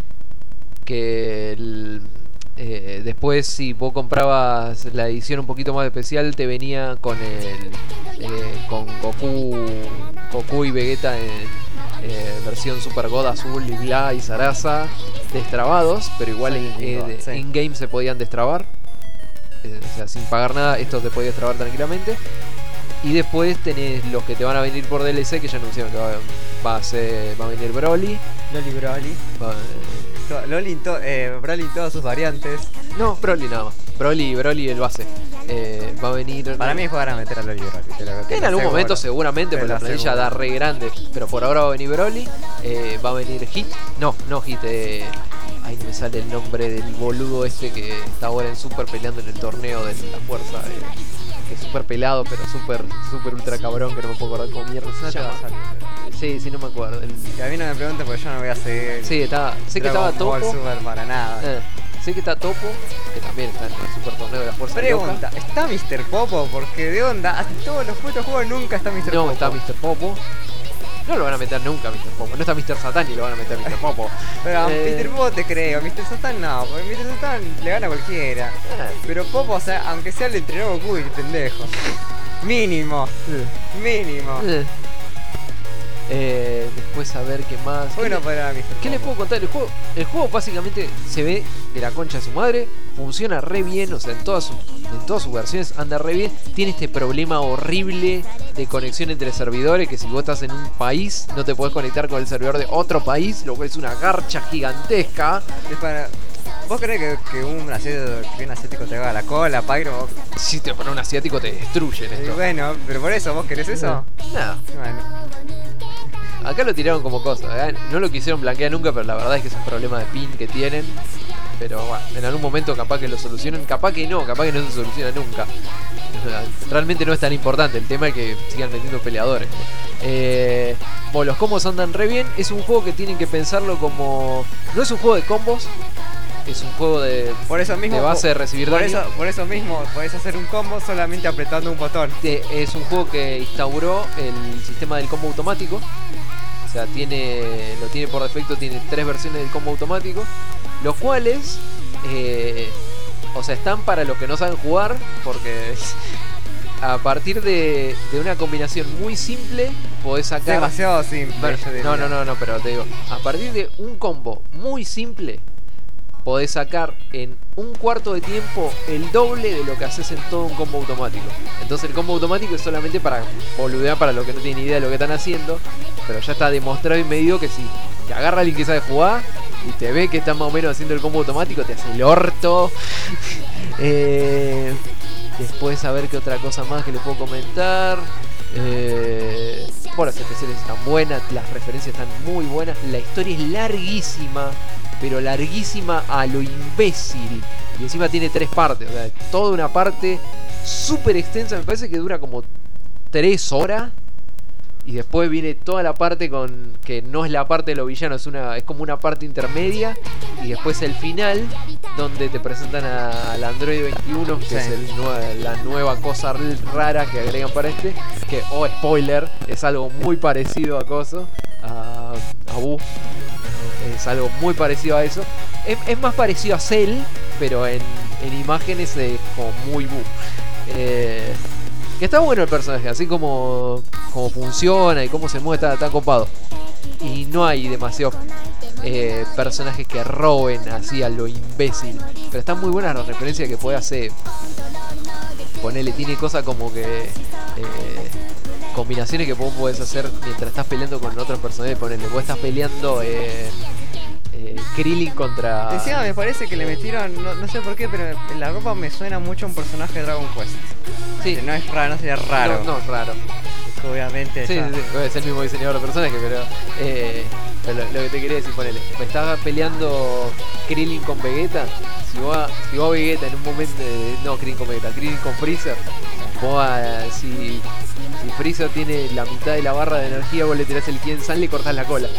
que el- eh, después si vos comprabas la edición un poquito más especial te venía con el eh, con Goku Goku y Vegeta en eh, versión Super God Azul y Bla y Sarasa destrabados, pero igual Sí, en igual, eh, sí. in game se podían destrabar. Eh, o sea, sin pagar nada, esto se podía destrabar tranquilamente. Y después tenés los que te van a venir por D L C, que ya anunciaron que va, va a ser, va a venir Broly. Loli Broly. va- To- Loli en to- eh, Broly en todas sus variantes. no, Broly nada más. Broly, Broly el base. Eh, va a venir. Para mí jugar a meter a Loli Broly. te lo- te En lo algún aseguro. momento seguramente, Te porque lo la planilla aseguro. da re grande. Pero por ahora va a venir Broly. eh, va a venir Hit. No, no Hit. Eh, ahí no me sale el nombre del boludo este que está ahora en Super peleando en el torneo de la fuerza. eh, que es súper pelado, pero súper, súper ultra cabrón. Que no me puedo acordar cómo mierda se No te llama. va a salir, pero- Sí, sí, no me acuerdo. El- Que a mí no me pregunten porque yo no voy a seguir. sí, estaba, sé que Dragon estaba Ball Topo. Super para nada. eh, sé que está Topo, que también está en el super torneo de la fuerza. Pregunta, ¿está mister Popo? Porque de onda, hasta todos los putos juegos nunca está mister No, Popo. está mister Popo. No lo van a meter nunca mister Popo. No está mister Satan y lo van a meter mister Popo. Pero a Eh, mister Popo te creo, mister Satan no, porque mister Satan le gana a cualquiera. eh, Pero Popo, o sea, aunque sea el entrenador Goku, y pendejo. Mínimo, mínimo. eh. Eh, después a ver qué más. ¿Qué, Bueno, le- para mister qué les puedo contar? El juego, el juego básicamente se ve de la concha de su madre. Funciona re bien, o sea, en todas sus, en todas sus versiones anda re bien. Tiene este problema horrible de conexión entre servidores, que si vos estás en un país no te podés conectar con el servidor de otro país, lo cual es una garcha gigantesca. Es para... ¿Vos crees que, que, un asiático, que un asiático te haga la cola, Pyro? Vos- Si te pones un asiático te destruyen Y esto. bueno, pero por eso, ¿vos querés eso? Nada, Bueno, acá lo tiraron como cosa. ¿eh? No lo quisieron blanquear nunca, pero la verdad es que es un problema de pin que tienen. Pero bueno, en algún momento capaz que lo solucionen, capaz que no, capaz que no se soluciona nunca. Realmente no es tan importante, el tema es que sigan metiendo peleadores. Eh, bueno, los combos andan re bien. Es un juego que tienen que pensarlo como... No es un juego de combos, es un juego de, por eso mismo... de base de recibir por daño. eso, por eso mismo, podés hacer un combo solamente apretando un botón. Te- es un juego que instauró el sistema del combo automático. O sea, tiene lo tiene por defecto, tiene tres versiones del combo automático, los cuales, eh, o sea, están para los que no saben jugar, porque a partir de, de una combinación muy simple podés sacar... Demasiado simple. Bueno, yo diría. no, no, no, no, pero te digo, a partir de un combo muy simple podés sacar en un cuarto de tiempo el doble de lo que haces en todo un combo automático. Entonces el combo automático es solamente para boludear para los que no tienen idea de lo que están haciendo, pero ya está demostrado y medido que si te agarra alguien que sabe jugar y te ve que está más o menos haciendo el combo automático, te hace el orto. eh, después a ver qué otra cosa más que les puedo comentar. Eh, bueno, las especiales están buenas, las referencias están muy buenas, la historia es larguísima, pero larguísima a lo imbécil. Y encima tiene tres partes, o sea, toda una parte súper extensa, me parece que dura como tres horas. Y después viene toda la parte con que no es la parte de los villanos, es una es como una parte intermedia. Y después el final, donde te presentan a- al Android veintiuno, que Sí. es el nue- la nueva cosa r- rara que agregan para este. Que, oh, spoiler, es algo muy parecido a Coso, a, a Boo. Es algo muy parecido a eso. Es, es más parecido a Cell, pero en, en imágenes es como muy Boo. Eh, que está bueno el personaje, así como, como funciona y cómo se mueve, está, está copado. Y no hay demasiados eh, personajes que roben así a lo imbécil. Pero están muy buenas las referencias que puede hacer. Ponele, tiene cosas como que... eh, combinaciones que vos podés hacer mientras estás peleando con otros personajes. Ponele, vos estás peleando en... eh, Krillin contra... Encima me parece que le metieron, no, no sé por qué, pero en la ropa me suena mucho a un personaje de Dragon Quest. Sí. Que no es raro, no sería raro. No, no, es raro. Obviamente. Sí, ya. sí, sí, es el mismo diseñador de personaje, pero, eh, pero lo, lo que te quería decir, ponele, me estaba peleando Krillin con Vegeta. Si va, si va Vegeta en un momento de, no, Krillin con Vegeta, Krillin con Freezer, vos va, si, si Freezer tiene la mitad de la barra de energía, vos le tirás el Kien-San, le cortás la cola.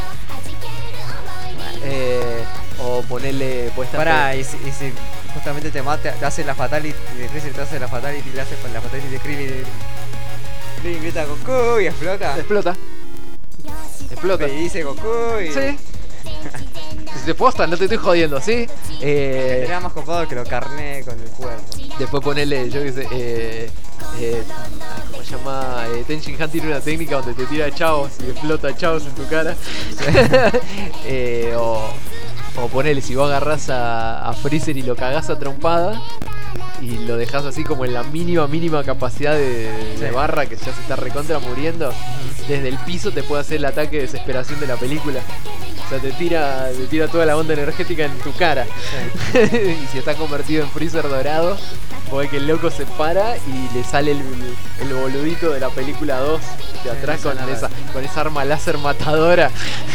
Eh, o ponerle puesta. Pará, y si, y si justamente te mata, te hace la fatality, de Freezer te hace la fatality, le hace con la fatality de Krillin. Krillin grita Goku y explota. Explota. Explota. Y dice Goku y... Sí. Si te posta, no te estoy jodiendo, ¿sí? Eh, Era más copado que lo carné con el cuerpo. después ponerle, yo qué sé, eh, eh, ¿cómo se llama? Eh, Tenshin Han tiene una técnica donde te tira chavos y explota chavos en tu cara. eh, o, o ponerle, si vos agarrás a, a Freezer y lo cagás a trompada y lo dejás así como en la mínima, mínima capacidad de, de Sí. barra, que ya se está recontra muriendo, desde el piso te puede hacer el ataque de desesperación de la película. O sea, te tira, te tira toda la onda energética en tu cara. Sí. Y si está convertido en Freezer dorado, porque que el loco se para y le sale el, el boludito de la película dos de Sí, atrás no con suena esa, mal. con esa arma láser matadora.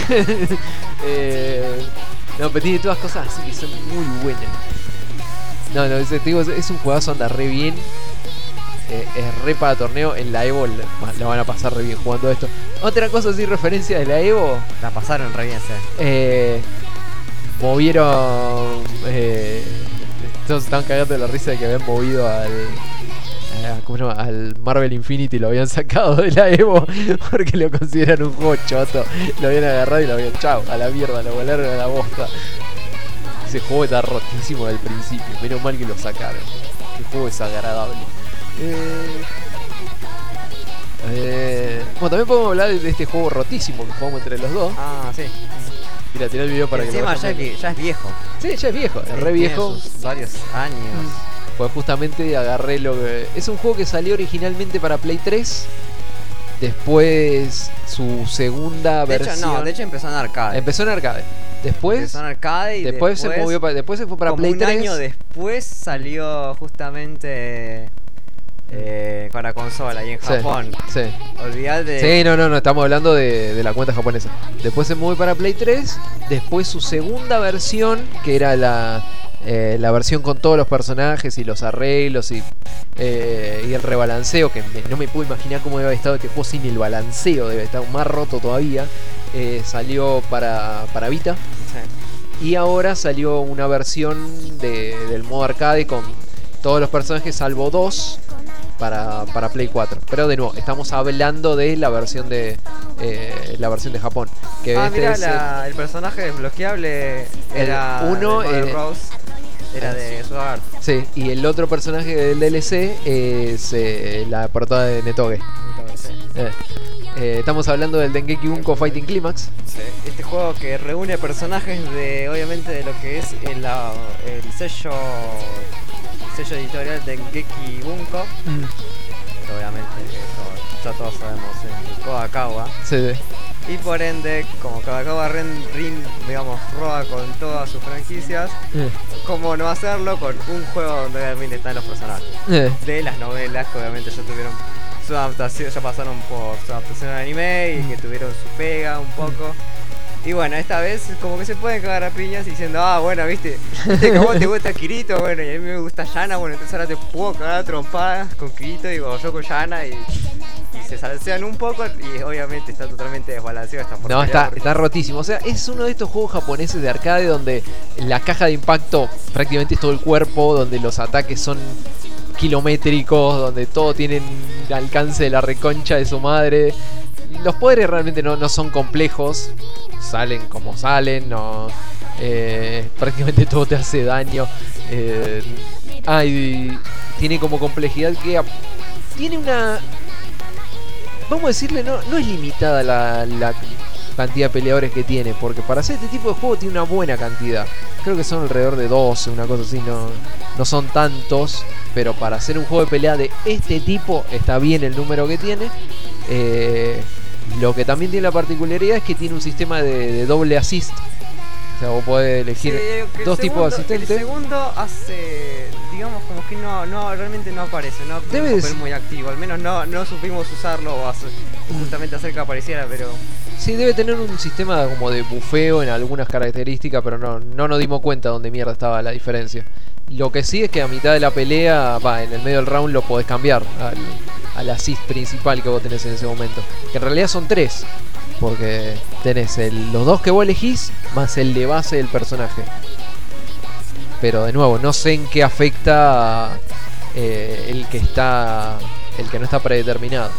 eh, no, pero tiene todas cosas así que son muy buenas. No, no, ese, te digo, es- es un juegazo, anda re bien. Eh, es re para torneo. En la Evo la, la van a pasar re bien jugando esto. Otra cosa así, referencia de la Evo. La pasaron re bien, sí. Eh, movieron. Eh, todos estaban cagando de la risa de que habían movido al. eh, ¿Cómo se llama? Al Marvel Infinity, lo habían sacado de la Evo porque lo consideran un juego choto. Lo habían agarrado y lo habían. Chao, a la mierda, lo volaron a la bosta. Ese juego está rotísimo del principio. Menos mal que lo sacaron. Ese juego es agradable. Eh, eh, bueno, también podemos hablar de este juego rotísimo que jugamos entre los dos. Ah, sí. Mira, tirá el video para que lo Encima vayan ya, viendo. que, ya es viejo. Sí, ya es viejo, es Sí, re tiene viejo. sus varios años. Pues justamente agarré lo que... Es un juego que salió originalmente para Play tres. Después su segunda De hecho, versión... no, de hecho empezó en arcade. Empezó en arcade. Después... Empezó en arcade y Después, después, se movió para, después se fue para como Play un tres. año después salió justamente eh, con la consola y en Sí, Japón. Sí. Olvídate. Sí, no, no, no, estamos hablando de, de la cuenta japonesa. Después se movió para Play tres. Después su segunda versión, que era la, eh, la versión con todos los personajes y los arreglos y, eh, y el rebalanceo, que me- no me puedo imaginar cómo debe haber estado este juego sin el balanceo, debe estar más roto todavía. Eh, salió para, para Vita. Sí. Y ahora salió una versión de- del modo arcade con todos los personajes salvo dos para, para Play cuatro. Pero de nuevo, estamos hablando de la versión de eh, la versión de Japón. Que Ah, este mira, es el- la- el personaje desbloqueable era uno, de Mother eh, Rose, era de Sword Art. sí, y el otro personaje del D L C es eh, la portada de Netoge. Sí. Eh, eh, estamos hablando del Dengeki Bunko Fighting Climax. Sí. Este juego que reúne personajes de, obviamente, de lo que es el, la- el sello el sello editorial de Dengeki Bunko. Que obviamente eso ya todos sabemos en Kodakawa. Sí, sí. Y por ende, como Kodakawa Ren, Rin, digamos, roba con todas sus franquicias, Eh, ¿cómo no hacerlo con un juego donde obviamente están los personajes? eh. De las novelas que obviamente ya tuvieron su adaptación, ya pasaron por su adaptación al anime y que tuvieron su pega un poco. Y bueno, esta vez como que se pueden cagar a piñas diciendo, ah, bueno, viste, viste que a vos te gusta Kirito, bueno, y a mí me gusta Yana, bueno, entonces ahora te puedo cagar a trompadas con Kirito y yo con Yana y, y se salsean un poco y obviamente está totalmente desbalanceado esta No, porquería está, porque- está rotísimo. O sea, es uno de estos juegos japoneses de arcade donde la caja de impacto prácticamente es todo el cuerpo, donde los ataques son kilométricos, donde todo tiene un alcance de la reconcha de su madre. Los poderes realmente no, no son complejos, salen como salen, no, eh, prácticamente todo te hace daño. Eh, ah, y tiene como complejidad que ap- tiene una... Vamos a decirle, no, no es limitada la, la cantidad de peleadores que tiene, porque para hacer este tipo de juego tiene una buena cantidad. Creo que son alrededor de doce, una cosa así, no, no son tantos, pero para hacer un juego de pelea de este tipo está bien el número que tiene. Eh, lo que también tiene la particularidad es que tiene un sistema de, de doble assist. O sea, vos podés elegir Sí, digo que el dos tipos de segundo- asistentes. El segundo hace, digamos, como que no, no realmente no aparece, no tiene Debe un de papel ser- muy activo. Al menos no, no supimos usarlo o hacer- justamente hacer que apareciera, pero Sí, debe tener un sistema como de bufeo en algunas características, pero no, no nos dimos cuenta dónde mierda estaba la diferencia. Lo que sí es que a mitad de la pelea, va, en el medio del round lo podés cambiar al, al assist principal que vos tenés en ese momento. Que en realidad son tres, porque tenés el- los dos que vos elegís, más el de base del personaje. Pero de nuevo, no sé en qué afecta eh, el que está, el que no está predeterminado.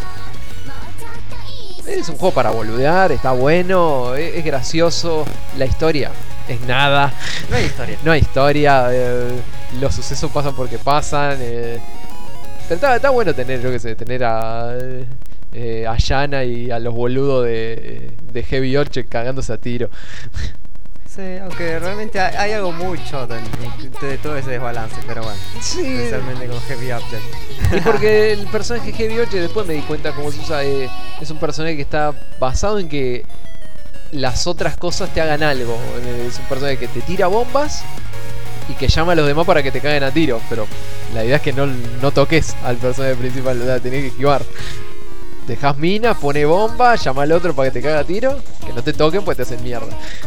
Es un juego para boludear, está bueno, es, es gracioso. La historia es nada. no hay historia. No hay historia, eh, los sucesos pasan porque pasan. eh. Pero está, está bueno tener, yo qué sé, tener a, eh, a Yana y a los boludos de, de Heavy Object cagándose a tiro. Sí, aunque realmente hay, hay algo muy choto en- en- de todo ese desbalance, pero bueno, Sí, especialmente con Heavy Object. y porque el personaje Heavy Object, después me di cuenta cómo se usa, eh, es un personaje que está basado en que las otras cosas te hagan algo. Eh, Es un personaje que te tira bombas y que llama a los demás para que te caguen a tiro. Pero la idea es que no, no toques al personaje principal, o sea, tenés que esquivar. Dejas minas, pone bomba, llama al otro para que te caga a tiro. Que no te toquen pues te hacen mierda.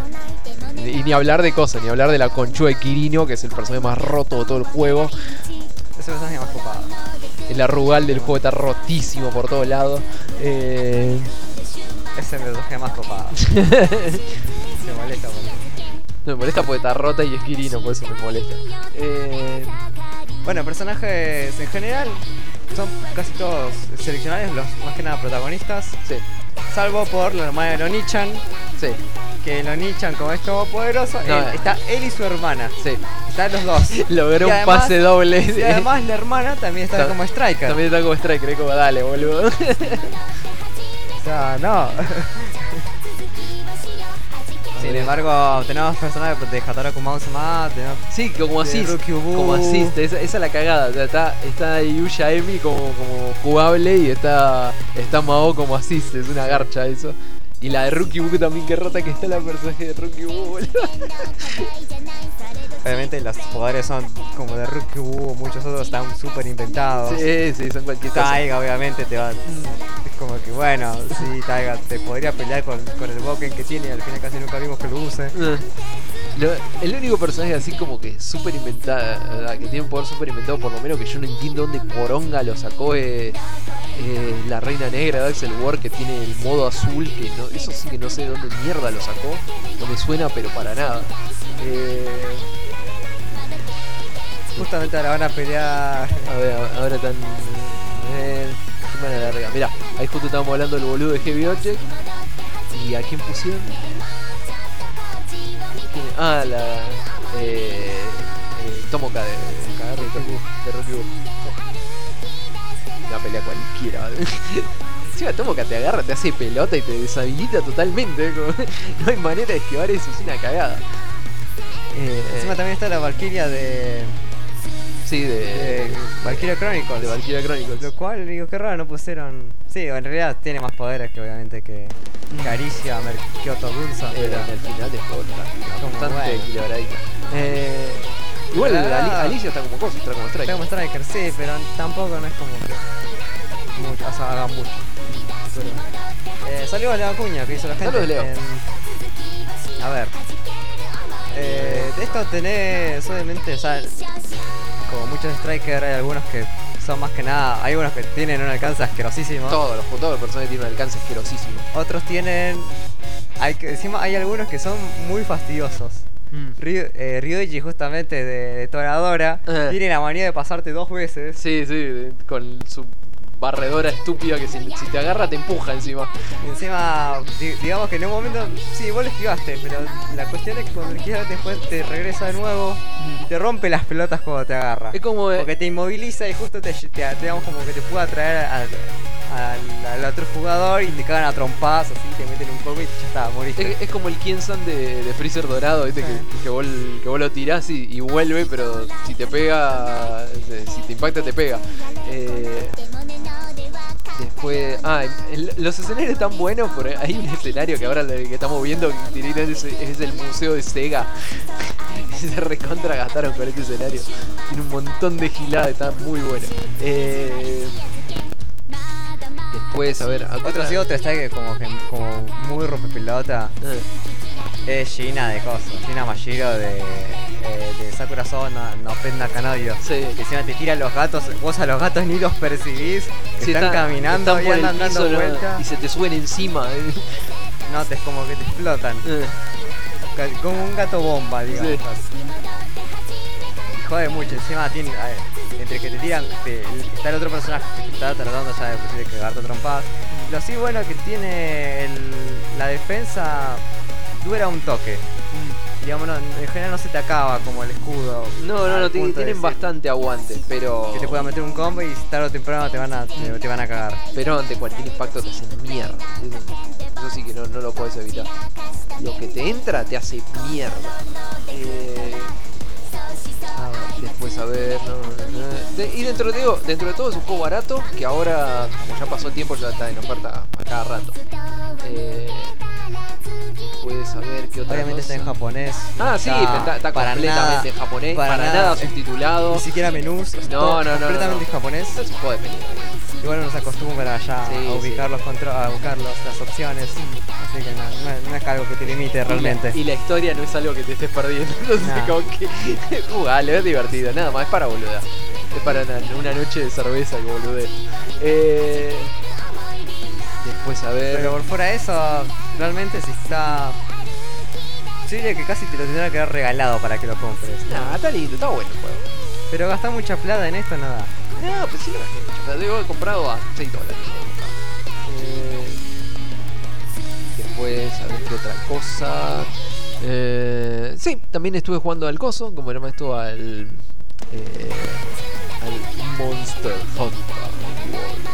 Y ni hablar de cosas, ni hablar de la conchuda de Kirino, que es el personaje más roto de todo el juego. Ese personaje más copado. El arrugal del juego está rotísimo por todos lados. Eh... Ese es el personaje más copado. Se molesta por eso. No me molesta porque está rota y es Kirino, por eso me molesta. Eh... Bueno, personajes en general son casi todos seleccionables, los más que nada protagonistas. Sí, Salvo por la hermana de Lonichan, sí, que Lonichan, como es todopoderoso, No, él- eh. está él y su hermana. sí. Están los dos. Logró Y un además- pase doble. Y además la hermana también está Está- como striker. También está como striker, es como dale, boludo. O sea, no. Sin embargo, tenemos personajes de Hataro Kumausama, tenemos Sí, como de asist. Rukyubu. Como asist, esa, esa es la cagada. O sea, está, está Yuya Emi como, como jugable y está, está Mao como asist. Es una garcha eso. Y la de Rukyubu también, que rota que está la personaje de Rukyubu, boludo. Obviamente los poderes son como de Rukyubu, muchos otros están súper inventados. Sí, sí, son cualquier cosa. Taiga obviamente te va. Es como que bueno, sí, Taiga te podría pelear con, con el Boken que tiene y al final casi nunca vimos que lo use. Eh. Lo- el único personaje así como que súper inventado, que tiene un poder súper inventado, por lo menos que yo no entiendo dónde poronga lo sacó, eh, eh, la Reina Negra de Axel Ward, que tiene el modo azul, que no, eso sí que no sé de dónde mierda lo sacó, no me suena pero para nada. Eh, Justamente ahora van a pelear. a ver, ahora tan... Eh, qué mala larga. Mirá, ahí justo estábamos hablando del boludo de Heavy Object. ¿Y a quién pusieron? ¿Quién? Ah, la... Eh, eh, Tomoka de, de, de Rocky Boo. Una pelea cualquiera. Encima Tomoka te agarra, te hace pelota y te deshabilita totalmente. Como, no hay manera de esquivar eso, es una cagada. Eh, Encima también está la Valkyria de. sí, de, de Valkyria Chronicles. de Valkyria Chronicles. Lo cual, digo, qué raro, no pusieron. Sí, en realidad tiene más poderes que obviamente que Caricia, Merkyoto Gunsa. Pero Pero en el final del juego está Como bastante bueno. equilibradita. Eh, igual La Ali- verdad- Alicia está como cosa, está como strike. está como Striker, sí, pero tampoco no es como que. Mucho, o sea, haga mucho. Pero, eh, salió la cuña que hizo la gente. Saludos, Leo. en- a ver. Eh, de esto tenés, obviamente, o sea, como muchos Strikers, hay algunos que son más que nada. Hay unos que tienen un alcance asquerosísimo. Todos los todos los personajes tienen un alcance asquerosísimo. Otros tienen. Hay que, encima hay algunos que son muy fastidiosos. Ryu, eh, Ryuichi, justamente de, de Toradora, Eh. tiene la manía de pasarte dos veces. Sí, sí, de- con su barredora estúpida que si, si te agarra te empuja encima. Y encima, di- digamos que en un momento, sí, vos lo esquivaste, pero la cuestión es que cuando lo esquivas después te regresa de nuevo y te rompe las pelotas cuando te agarra. Es como... eh, Porque te inmoviliza y justo te, te, te- digamos como que te puede atraer al, al, al otro jugador y te cagan a trompadas, así te meten un combo y ya está, moriste. Es, es como el Kiensan de, de Freezer Dorado, ¿viste? Sí. Que, que, vos, que vos lo tirás y, y vuelve, pero si te pega, si te impacta te pega. Eh, Después, ah, el- los escenarios están buenos, pero hay un escenario que ahora lo que estamos viendo que directamente es, es el museo de Sega. Se recontra gastaron con este escenario. Tiene un montón de giladas, está muy bueno. Eh, después, a ver, acá Otro sí, otro está que como que como muy rompepelota. Ah, Es Gina de cosas, Gina Mashiro de, eh, de Sakura Sou no, no Penda Kanoyo. Sí. Que encima te tira los gatos, vos a los gatos ni los percibís, que sí, están está- caminando están y por el andan dando piso, ¿no? vueltas. Y se te suben encima. eh. No, te es como que te explotan. Eh, Ca- Como un gato bomba, digamos. Sí. Y jode mucho, encima tiene. A ver, entre que te tiran, te- está el otro personaje que te está tratando ya de posible cagarte a trompadas. Lo sí bueno que tiene el- la defensa dura un toque. Digamos, no, en general no se te acaba como el escudo. No, no, al no, ti- punto de tienen decir bastante aguante, pero. que te pueda meter un combo y tarde o temprano te van a, te, te van a cagar. Pero ante cualquier impacto te hacen mierda. Eso sí que no, no lo puedes evitar. Lo que te entra te hace mierda. Eh, a ver, después a ver. No, no, no. De- y dentro de, digo, dentro de todo es un juego barato que ahora, como ya pasó el tiempo, ya está en oferta a cada rato. Eh, después a ver qué otra Obviamente está cosa. en japonés. Ah, sí, está, está para completamente nada- en japonés, para, para nada, nada, subtitulado. Ni siquiera menús. es No, todo no, no, no, completamente no. en japonés. Es un juego de película. Y bueno, nos acostumbra ya Sí, a ubicar sí. los controles, a buscar los- las opciones. Así que no, no, es- no es algo que te limite realmente. Y la, y la historia no es algo que te estés perdiendo. Entonces, Nah. como que jugalo, es divertido. Nada más, es para boluda. Es para una, una noche de cerveza y boludez. Eh, después, a ver. Pero por fuera de eso, realmente si está. Yo diría que casi te lo tendría que haber regalado para que lo compres. Nah, está lindo, está bueno el juego. Pero gastar mucha plata en esto nada. No, pues sí, no gasté mucho. Pero digo, he comprado a seis dólares. Eh, después, a ver qué otra cosa. Eh, sí, también estuve jugando al coso, como era esto al. Eh, al Monster Hunter World.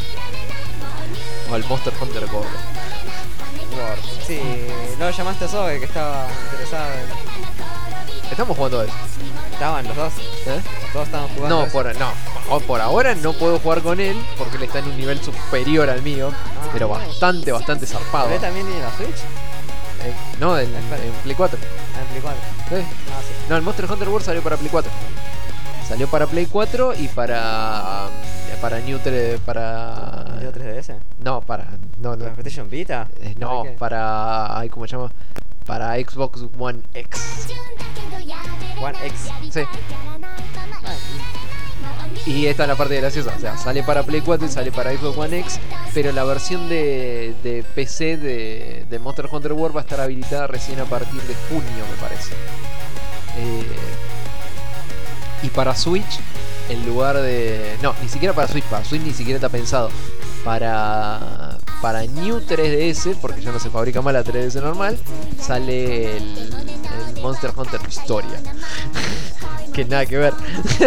O al Monster Hunter World. Word. Sí, no lo llamaste a Zoe que estaba interesado en. Estamos jugando a eso. Estaban los dos. ¿Eh? Los dos estaban jugando. No, a eso. por, no, por- por ahora no puedo jugar con él porque él está en un nivel superior al mío, Ah, pero no. bastante, bastante zarpado. ¿Pero él también tiene la Switch? Eh, no, en, Espera. en Play cuatro. Ah, en Play cuatro. ¿Eh? Ah, sí. No, el Monster Hunter World salió para Play cuatro. Salió para Play cuatro y para para New tres para ¿Nintendo tres D S? no, para no, no, ¿La PlayStation Vita? eh, no, ¿Para qué? para ay, ¿cómo se llama? Para Xbox One X. One X. Sí. Ah, Y esta es la parte graciosa, o sea, sale para Play cuatro y sale para Xbox One X, pero la versión de, de P C de, de Monster Hunter World va a estar habilitada recién a partir de junio, me parece. Eh, y para Switch, en lugar de... No, ni siquiera para Switch, para Switch ni siquiera está pensado. Para, para New tres D S, porque ya no se fabrica más la tres D S normal, sale el, el Monster Hunter Historia. Que nada que ver.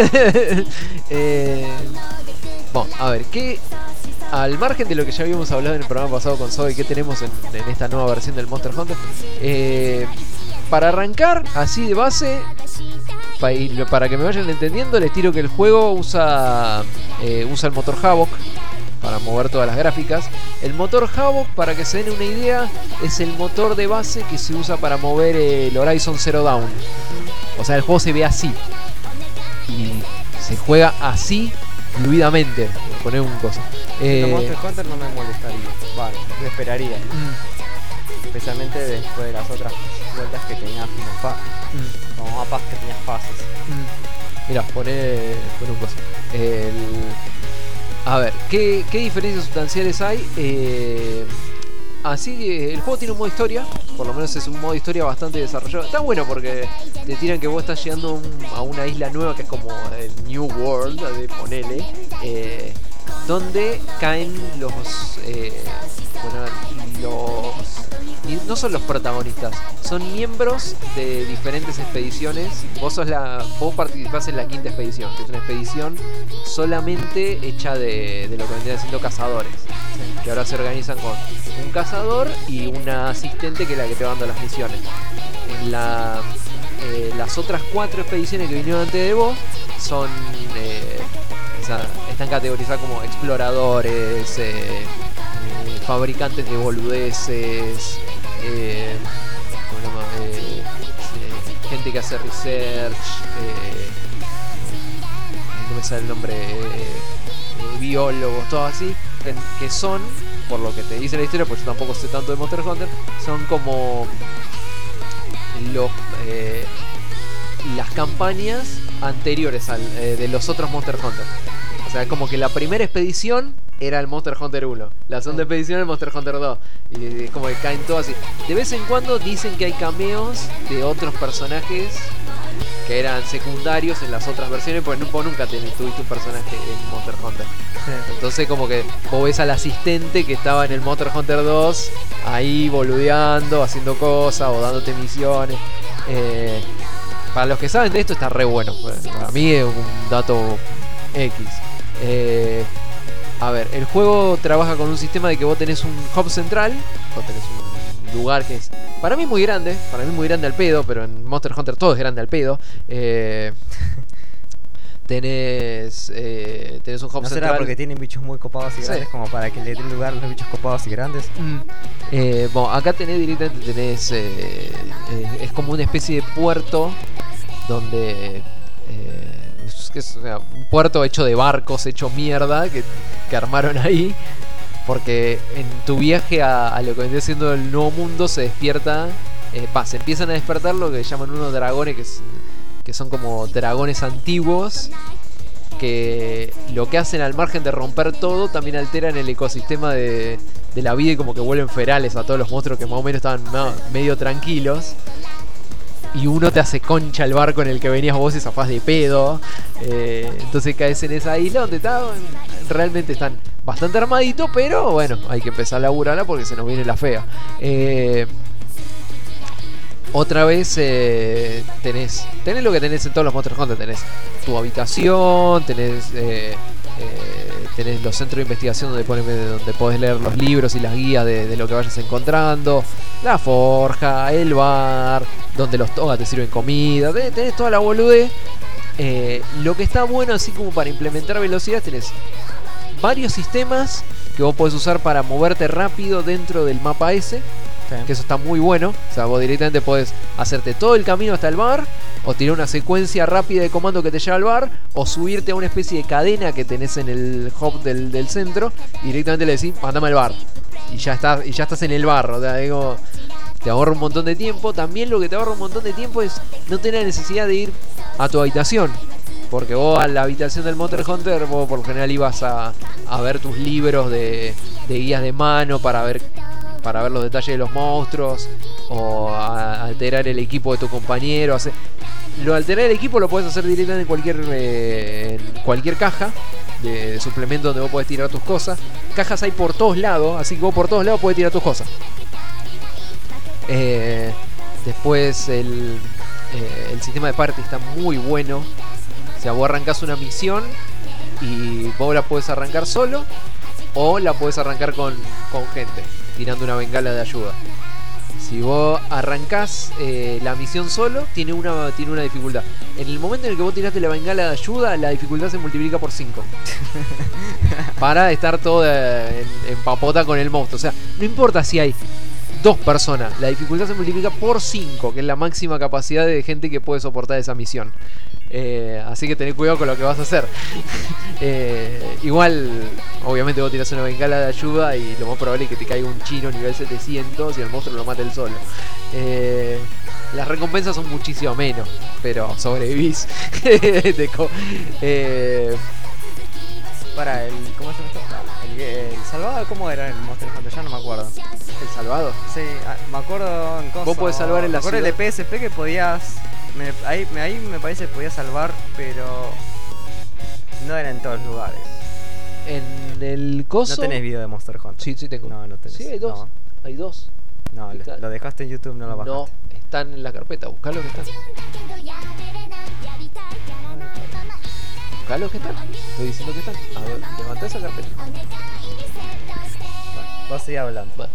eh, bueno, a ver, ¿qué? Al margen de lo que ya habíamos hablado en el programa pasado con Zoe, ¿qué tenemos en, en esta nueva versión del Monster Hunter? Eh, para arrancar, así de base, pa- y lo- para que me vayan entendiendo, les tiro que el juego usa, eh, usa el motor Havok para mover todas las gráficas. El motor Havok, para que se den una idea, es el motor de base que se usa para mover el Horizon Zero Dawn. O sea, el juego se ve así. Y se juega así, fluidamente. Poner un coso. Siendo Eh, Monster Hunter no me molestaría. Vale, me esperaría. mm, Especialmente después de las otras vueltas que tenías como, fa mm, como mapas que tenías fases. mm. Mirá, poné, poné un coso. El... A ver, ¿qué, qué diferencias sustanciales hay? Eh, así que el juego tiene un modo historia, por lo menos es un modo historia bastante desarrollado. Está bueno porque te tiran que vos estás llegando a un- a una isla nueva que es como el New World, de ponele, eh, donde caen los, eh, bueno, los, y no son los protagonistas, son miembros de diferentes expediciones. Vos sos la, vos participás en la quinta expedición, que es una expedición solamente hecha de, de lo que vendrían siendo cazadores, que ahora se organizan con un cazador y una asistente que es la que te va dando las misiones. En la, eh, las otras cuatro expediciones que vinieron antes de vos son eh, O sea, están categorizados como exploradores, eh, eh, fabricantes de boludeces, eh, ¿cómo se llama? Eh, eh, gente que hace research, eh, no me sale el nombre, eh, eh, biólogos, todo así, que, que son, por lo que te dice la historia, pues yo tampoco sé tanto de Monster Hunter, son como los eh, las campañas anteriores al, eh, de los otros Monster Hunter. O sea, es como que la primera expedición era el Monster Hunter uno, la segunda expedición el Monster Hunter dos, y es como que caen todos así. De vez en cuando dicen que hay cameos de otros personajes que eran secundarios en las otras versiones, porque vos nunca te, tuviste un personaje en Monster Hunter. Sí. Entonces como que vos ves al asistente que estaba en el Monster Hunter dos ahí boludeando, haciendo cosas o dándote misiones. Eh, para los que saben de esto está re bueno. Para mí es un dato X. Eh, a ver, el juego trabaja con un sistema de que vos tenés un hub central, vos tenés un lugar que es para mí muy grande, para mí muy grande al pedo, pero en Monster Hunter todo es grande al pedo. Eh, tenés eh, tenés un hub ¿No central. será porque tienen bichos muy copados y Sí. grandes como para que le den lugar a los bichos copados y grandes? Mm. Eh, bueno, acá tenés directamente tenés eh, eh, es como una especie de puerto donde eh, es, que es, o sea, un puerto hecho de barcos, hecho mierda que, que armaron ahí, porque en tu viaje a, a lo que vendría siendo el nuevo mundo se despierta, eh, pa, se empiezan a despertar lo que llaman unos dragones que, es, que son como dragones antiguos, que lo que hacen al margen de romper todo también alteran el ecosistema de, de la vida y como que vuelven ferales a todos los monstruos que más o menos estaban no, medio tranquilos. Y uno te hace concha el barco en el que venías vos y zafás de pedo. Eh, entonces caes en esa isla donde está, realmente están bastante armaditos, pero bueno, hay que empezar a laburarla porque se nos viene la fea. Eh, otra vez eh, tenés, tenés lo que tenés en todos los Monster Hunter. Tenés tu habitación, tenés, eh, eh, tenés los centros de investigación donde, ponen, donde podés leer los libros y las guías de, de lo que vayas encontrando. La forja, el bar, donde los togas te sirven comida. Tenés, tenés toda la boludez. Eh, lo que está bueno así como para implementar velocidad, tenés varios sistemas que vos podés usar para moverte rápido dentro del mapa ese. Sí. Que eso está muy bueno. O sea, vos directamente podés hacerte todo el camino hasta el bar, o tirar una secuencia rápida de comando que te lleva al bar, o subirte a una especie de cadena que tenés en el hub del, del centro y directamente le decís, mandame al bar. Y ya estás, y ya estás en el bar. O sea, digo, te ahorra un montón de tiempo. También lo que te ahorra un montón de tiempo es no tener necesidad de ir a tu habitación. Porque vos a la habitación del Monster Hunter, vos por lo general ibas a, a ver tus libros de, de guías de mano para ver para ver los detalles de los monstruos, o a alterar el equipo de tu compañero. Hacer... Lo de alterar el equipo lo puedes hacer directamente en cualquier, eh, en cualquier caja de, de suplemento donde vos podés tirar tus cosas. Cajas hay por todos lados, así que vos por todos lados podés tirar tus cosas. Eh, después el, eh, el sistema de party está muy bueno. O sea, vos arrancás una misión y vos la podés arrancar solo o la podés arrancar con, con gente, tirando una bengala de ayuda. Si vos arrancás eh, la misión solo, tiene una, tiene una dificultad. En el momento en el que vos tiraste la bengala de ayuda, la dificultad se multiplica por cinco. Para estar todo en, en papota con el monstruo. O sea, no importa si hay dos personas, la dificultad se multiplica por cinco, que es la máxima capacidad de gente que puede soportar esa misión. Eh, así que tened cuidado con lo que vas a hacer. eh, igual, obviamente vos tirás una bengala de ayuda y lo más probable es que te caiga un chino nivel setecientos y el monstruo lo mate él solo. Eh, las recompensas son muchísimo menos, pero sobrevivís. eh, Para el. ¿Cómo se llama? El, el salvado, ¿cómo era el Monster Hunter? Ya no me acuerdo. ¿El salvado? Sí, ah, me acuerdo en cosas. Vos podés salvar en la Me acuerdo ciudad. el de P S P que podías. Me, ahí, me, ahí me parece que podías salvar, pero. No era en todos los lugares. En el coso. No tenés video de Monster Hunter. Sí, sí tengo. No, no tenés. Sí, hay dos. No, Hay dos. no lo, Está- lo dejaste en YouTube, no lo bajaste. No, están en la carpeta. Buscalo que están. Buscalo que están. Estoy diciendo que están. A ver, levantá esa carpeta. Bueno, vos seguís hablando. Bueno.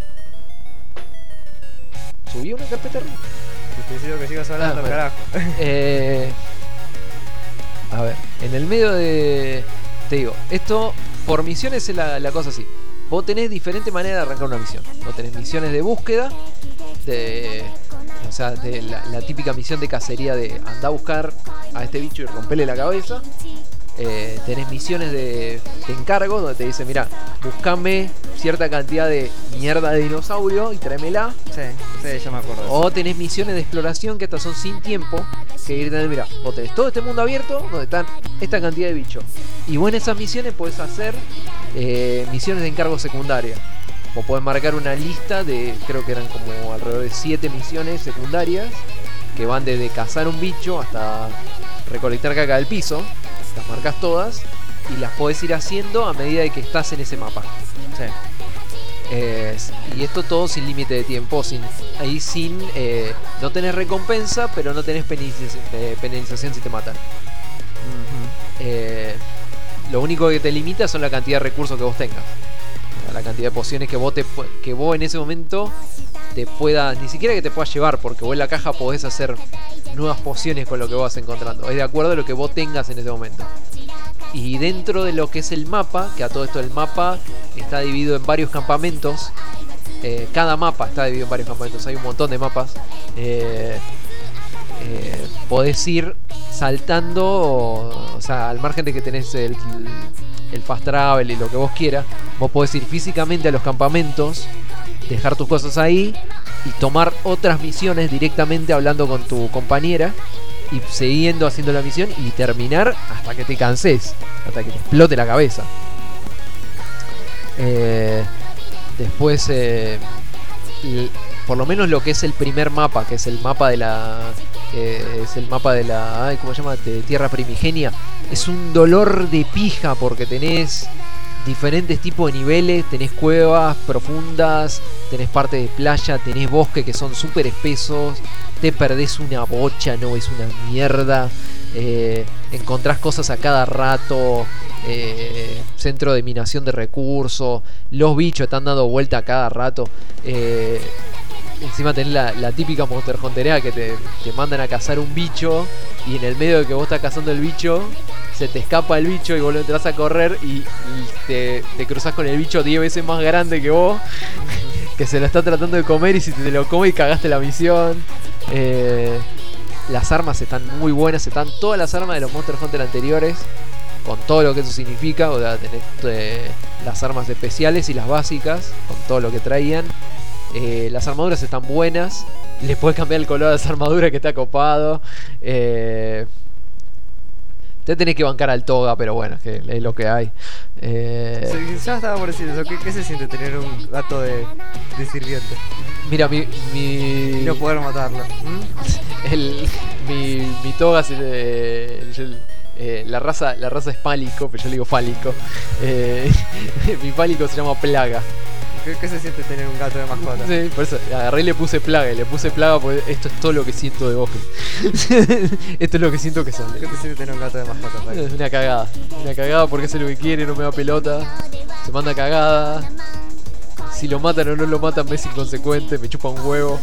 Subí una carpeta arriba. Te decido que sigas hablando, Ah, bueno. carajo. Eh, a ver, en el medio de, te digo, esto por misiones es la, la cosa así. Vos tenés diferente manera de arrancar una misión. Vos tenés misiones de búsqueda, de, o sea, de la, la típica misión de cacería de andar a buscar a este bicho y romperle la cabeza. Eh, tenés misiones de, de encargo donde te dicen, mira, buscame cierta cantidad de mierda de dinosaurio y tráemela. Sí, sí, yo me acuerdo de eso. O tenés misiones de exploración que estas son sin tiempo, que ir, mira, vos tenés todo este mundo abierto donde están esta cantidad de bichos. Y vos en esas misiones podés hacer eh, misiones de encargo secundaria. Vos podés marcar una lista de, creo que eran como alrededor de siete misiones secundarias, que van desde cazar un bicho hasta recolectar caca del piso. Las marcas todas y las podés ir haciendo a medida de que estás en ese mapa. Sí. Eh, y esto todo sin límite de tiempo, sin ahí sin eh, no tenés recompensa, pero no tenés penalización, eh, penalización si te matan. Ujú. Eh, lo único que te limita son la cantidad de recursos que vos tengas, la cantidad de pociones que vos te, que vos en ese momento te puedas, ni siquiera que te puedas llevar, porque vos en la caja podés hacer nuevas pociones con lo que vos vas encontrando. Es de acuerdo a lo que vos tengas en ese momento. Y dentro de lo que es el mapa, que a todo esto el mapa está dividido en varios campamentos. Eh, cada mapa está dividido en varios campamentos. Hay un montón de mapas. Eh, eh, podés ir saltando, o, o sea, al margen de que tenés el, el fast travel y lo que vos quieras, vos podés ir físicamente a los campamentos, dejar tus cosas ahí y tomar otras misiones directamente hablando con tu compañera y siguiendo haciendo la misión y terminar hasta que te canses, hasta que te explote la cabeza. Eh, después, eh, l- por lo menos lo que es el primer mapa, que es el mapa de la, eh, es el mapa de la, ay, ¿cómo se llama? De Tierra Primigenia, es un dolor de pija porque tenés diferentes tipos de niveles, tenés cuevas profundas, tenés parte de playa, tenés bosque que son súper espesos, te perdés una bocha, no es una mierda, eh, encontrás cosas a cada rato, eh, centro de minación de recursos, los bichos están dando vuelta a cada rato, eh, encima tenés la, la típica Monster Hunterea que te, te mandan a cazar un bicho y en el medio de que vos estás cazando el bicho se te escapa el bicho y vos lo entras a correr y, y te, te cruzás con el bicho diez veces más grande que vos, que se lo está tratando de comer y si te lo come y cagaste la misión. Eh, las armas están muy buenas, están todas las armas de los Monster Hunter anteriores, con todo lo que eso significa. O sea, tenés eh, las armas especiales y las básicas, con todo lo que traían. Eh, las armaduras están buenas, le puedes cambiar el color a las armaduras que está copado. Eh, Te tenés que bancar al toga, pero bueno, es, que es lo que hay. Eh, Sí, ya estaba por decir eso. ¿Qué, qué se siente tener un gato de, de sirviente mira, mi, mi, y no poder matarlo? ¿Mm? el, mi, mi toga es el, el- el- eh, la raza la raza es pálico, pero yo le digo fálico. Eh, mi pálico se llama Plaga. ¿Qué, qué se siente tener un gato de mascota? Sí, por eso agarré y le puse Plaga. Y le puse Plaga porque esto es todo lo que siento de bosque. Esto es lo que siento que son. ¿Qué te siente tener un gato de mascota? Pai? Es una cagada. Una cagada porque hace lo que quiere, no me da pelota. Se manda cagada. Si lo matan o no lo matan me es inconsecuente, me chupa un huevo.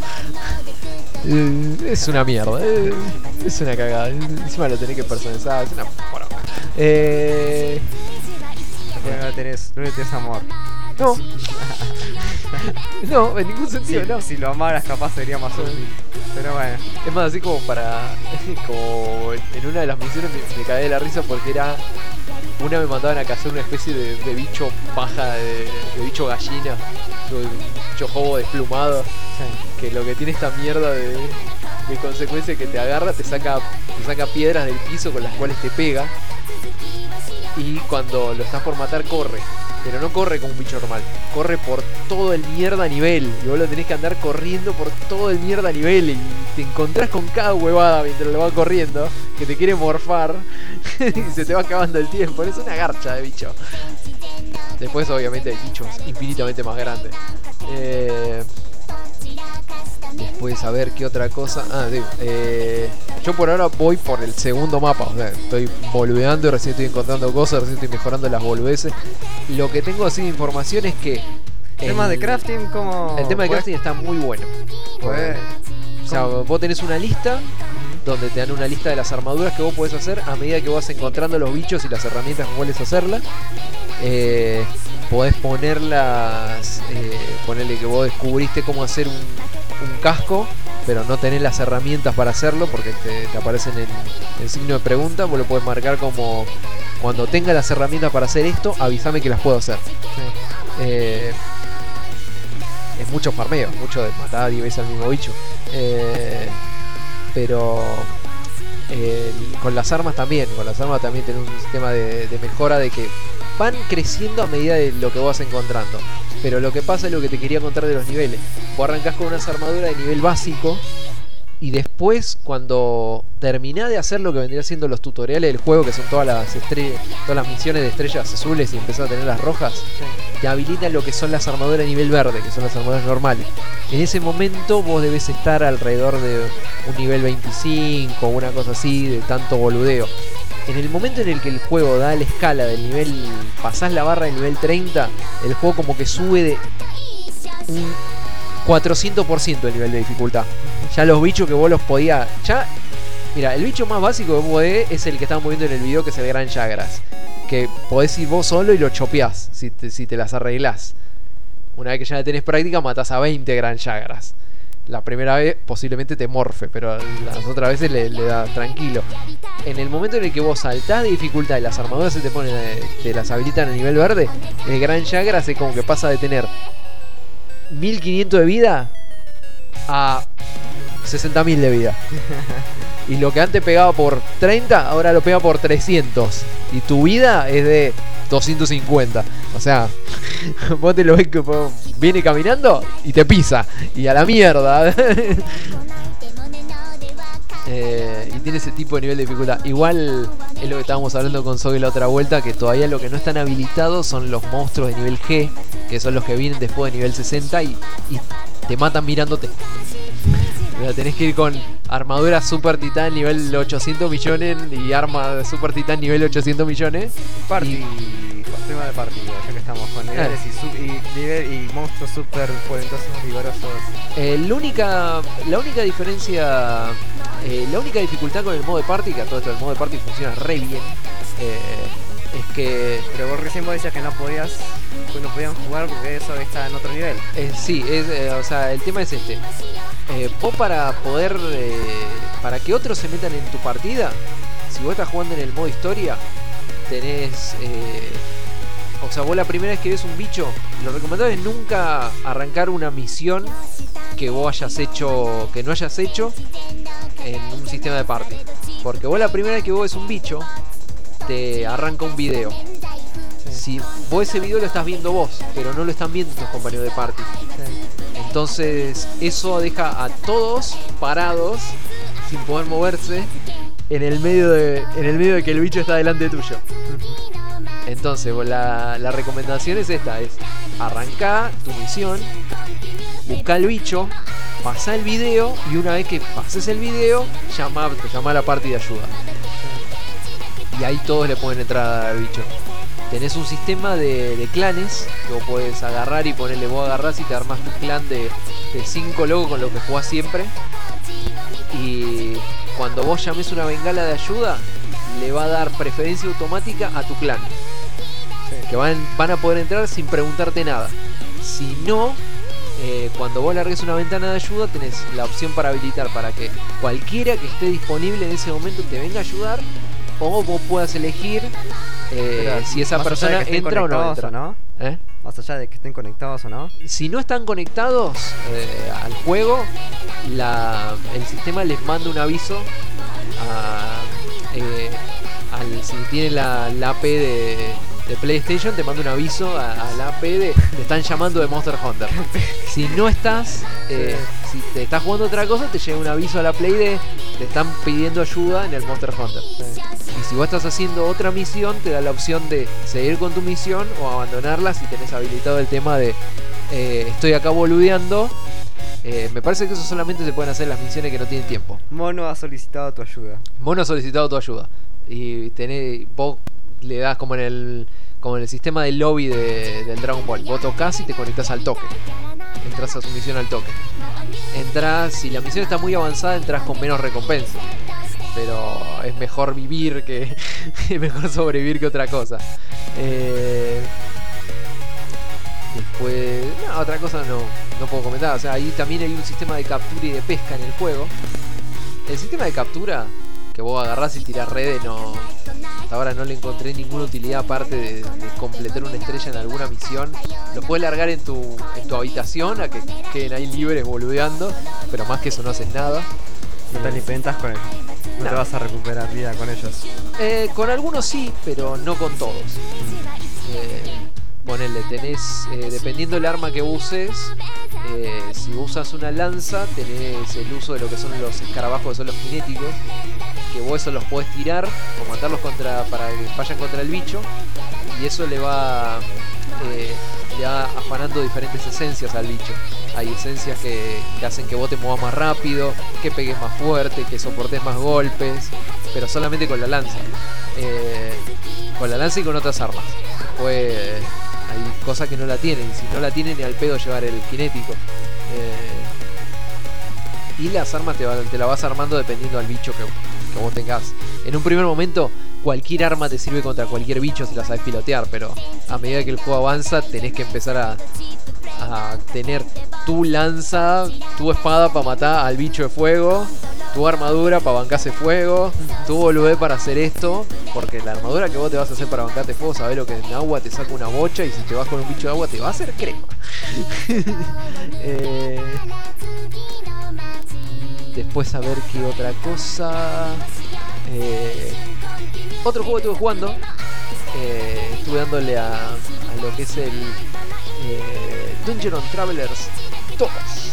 Eh, Es una mierda. eh, Es una cagada. Encima lo tenés que personalizar. Es una poronga. Eh, Porque no le tenés, no le tenés amor. no. No, en ningún Si, sentido, no. si lo amaras capaz sería más útil. Pero bueno. Es más, así como para. Como en una de las misiones me, me cagué de la risa porque era. Una me mandaban a cazar una especie de, de bicho paja, de, de bicho gallina, de bicho jobo desplumado. Sí. Que lo que tiene esta mierda de, de consecuencia es que te agarra, te saca, te saca piedras del piso con las cuales te pega. Y cuando lo estás por matar, corre. Pero no corre como un bicho normal, corre por todo el mierda nivel. Y vos lo tenés que andar corriendo por todo el mierda nivel. Y te encontrás con cada huevada mientras lo va corriendo, que te quiere morfar. Y se te va acabando el tiempo. Es una garcha de bicho. Después obviamente hay bichos infinitamente más grandes. Eh... Después a ver qué otra cosa. Ah, digo, eh, yo por ahora voy por el segundo mapa. O sea, estoy boludeando y recién estoy encontrando cosas, recién estoy mejorando las boludeces. Lo que tengo así de información es que El tema de crafting, ¿cómo? el tema de pues, crafting está muy bueno. Pues, O sea, vos tenés una lista donde te dan una lista de las armaduras que vos podés hacer a medida que vas encontrando los bichos y las herramientas con cuales hacerlas. Eh, podés ponerlas, eh, ponerle que vos descubriste cómo hacer un, un casco, pero no tenés las herramientas para hacerlo porque te, te aparecen en el signo de pregunta. Vos lo podés marcar como: cuando tenga las herramientas para hacer esto, avísame que las puedo hacer. Sí. Eh, es mucho farmeo, mucho de matar diez veces al mismo bicho. Eh, pero eh, con las armas también, con las armas también tenés un sistema de, de mejora de que van creciendo a medida de lo que vas encontrando. Pero lo que pasa es lo que te quería contar de los niveles. Vos arrancás con unas armaduras de nivel básico y después, cuando terminás de hacer lo que vendría siendo los tutoriales del juego, que son todas las estrellas, todas las misiones de estrellas azules y empezás a tener las rojas, Sí. te habilitan lo que son las armaduras de nivel verde, que son las armaduras normales. En ese momento vos debes estar alrededor de un nivel veinticinco, una cosa así, de tanto boludeo. En el momento en el que el juego da la escala del nivel, pasás la barra del nivel treinta, el juego como que sube de un cuatrocientos por ciento el nivel de dificultad. Ya los bichos que vos los podías... Ya, mira, el bicho más básico que vos podés es el que estamos viendo en el video, que es el Gran Chagras. Que podés ir vos solo y lo chopeás, si te, si te las arreglás. Una vez que ya la tenés práctica, matás a veinte Gran Chagras. La primera vez posiblemente te morfe, pero las otras veces le, le da tranquilo. En el momento en el que vos saltás de dificultad y las armaduras se te ponen, eh, te las habilitan a nivel verde, el Gran Chagras es como que pasa de tener mil quinientos de vida a sesenta mil de vida. Y lo que antes pegaba por treinta, ahora lo pega por trescientos. Y tu vida es de doscientos cincuenta. O sea, vos te lo ves que viene caminando y te pisa. Y a la mierda. eh, y tiene ese tipo de nivel de dificultad. Igual es lo que estábamos hablando con Zoe la otra vuelta, que todavía lo que no están habilitados son los monstruos de nivel G, que son los que vienen después de nivel sesenta y, y te matan mirándote. O sea, tenés que ir con armadura super titán nivel ochocientos millones y arma super titán nivel ochocientos millones. Party. Tema de partida, ya que estamos con niveles Eh. y, su- y, nivel- y monstruos super poderosos, vigorosos. Eh, la única la única diferencia, eh, la única dificultad con el modo de party, que a todo esto el modo de party funciona re bien, eh, es que Pero vos recién vos decías que no podías, que no podían jugar porque eso está en otro nivel. eh, sí, es, eh, o sea, el tema es este. Eh, vos para poder, eh, para que otros se metan en tu partida, si vos estás jugando en el modo historia, tenés... Eh, o sea, vos la primera vez que ves un bicho, lo recomendable es nunca arrancar una misión que vos hayas hecho, que no hayas hecho en un sistema de party. Porque vos la primera vez que vos ves un bicho, te arranca un video. Si vos ese video lo estás viendo vos, pero no lo están viendo tus compañeros de party. Entonces eso deja a todos parados, sin poder moverse, en el medio de, en el medio de que el bicho está delante tuyo. Entonces la, la recomendación es esta, es arrancá tu misión, buscá al bicho, pasá el video y una vez que pases el video, llama, llama a la party de ayuda. Y ahí todos le pueden entrar al bicho. Tenés un sistema de, de clanes que vos podés agarrar y ponerle, vos agarrás y te armás tu clan de cinco locos con los que jugás siempre. Y cuando vos llames una bengala de ayuda, le va a dar preferencia automática a tu clan. Que van, van a poder entrar sin preguntarte nada. Si no, eh, cuando vos largues una ventana de ayuda, tenés la opción para habilitar para que cualquiera que esté disponible en ese momento te venga a ayudar. O vos puedas elegir eh, Pero, si esa más allá de persona que estén entra o no conectados entra. ¿no? ¿Eh? Más allá de que estén conectados o no. Si no están conectados eh, al juego, la, el sistema les manda un aviso a, eh, al, si tiene la, la A P de, de PlayStation, te manda un aviso a, a la A P de te están llamando de Monster Hunter. Si no estás, eh, si te estás jugando otra cosa, te llega un aviso a la Play de te están pidiendo ayuda en el Monster Hunter. Y si vos estás haciendo otra misión, te da la opción de seguir con tu misión o abandonarla si tenés habilitado el tema de eh, estoy acá boludeando. Eh, me parece que eso solamente se pueden hacer en las misiones que no tienen tiempo. Mono ha solicitado tu ayuda. Mono ha solicitado tu ayuda. Y tenés, vos le das como en el como en el sistema del lobby de, del Dragon Ball. Vos tocás y te conectás al toque. Entras a su misión al toque. Entras, si la misión está muy avanzada, entras con menos recompensa. pero es mejor vivir que es mejor sobrevivir que otra cosa. Eh, después, no, otra cosa no, no puedo comentar. O sea, ahí también hay un sistema de captura y de pesca en el juego. El sistema de captura, que vos agarrás y tirás redes, no, hasta ahora no le encontré ninguna utilidad aparte de, de completar una estrella en alguna misión. Lo puedes largar en tu, en tu habitación a que queden ahí libres boludeando, pero más que eso no haces nada. No te alimentas con ellos. No, No. te vas a recuperar vida con ellos. Eh, con algunos sí, pero no con todos. Eh, ponele, tenés, eh, dependiendo del arma que uses, eh, si usas una lanza, tenés el uso de lo que son los escarabajos, que son los cinéticos, que vos eso los podés tirar o mandarlos contra, para que vayan contra el bicho, y eso le va, eh, le va afanando diferentes esencias al bicho. Hay esencias que, que hacen que vos te muevas más rápido, que pegues más fuerte, que soportes más golpes, pero solamente con la lanza. Eh, con la lanza y con otras armas. Después eh, hay cosas que no la tienen, y si no la tienen ni al pedo llevar el cinético. Eh, y las armas te, va, te la vas armando dependiendo al bicho que, que vos tengas. En un primer momento cualquier arma te sirve contra cualquier bicho si la sabes pilotear, pero a medida que el juego avanza tenés que empezar a, a tener tu lanza, tu espada para matar al bicho de fuego, tu armadura para bancarse fuego, tu boludez para hacer esto, porque la armadura que vos te vas a hacer para bancarte fuego, sabés lo que en agua te saca una bocha, y si te vas con un bicho de agua te va a hacer crema. eh, después a ver qué otra cosa. Eh, otro juego que estuve jugando, eh, estuve dándole a, a lo que es el eh, Dungeon and Travelers dos.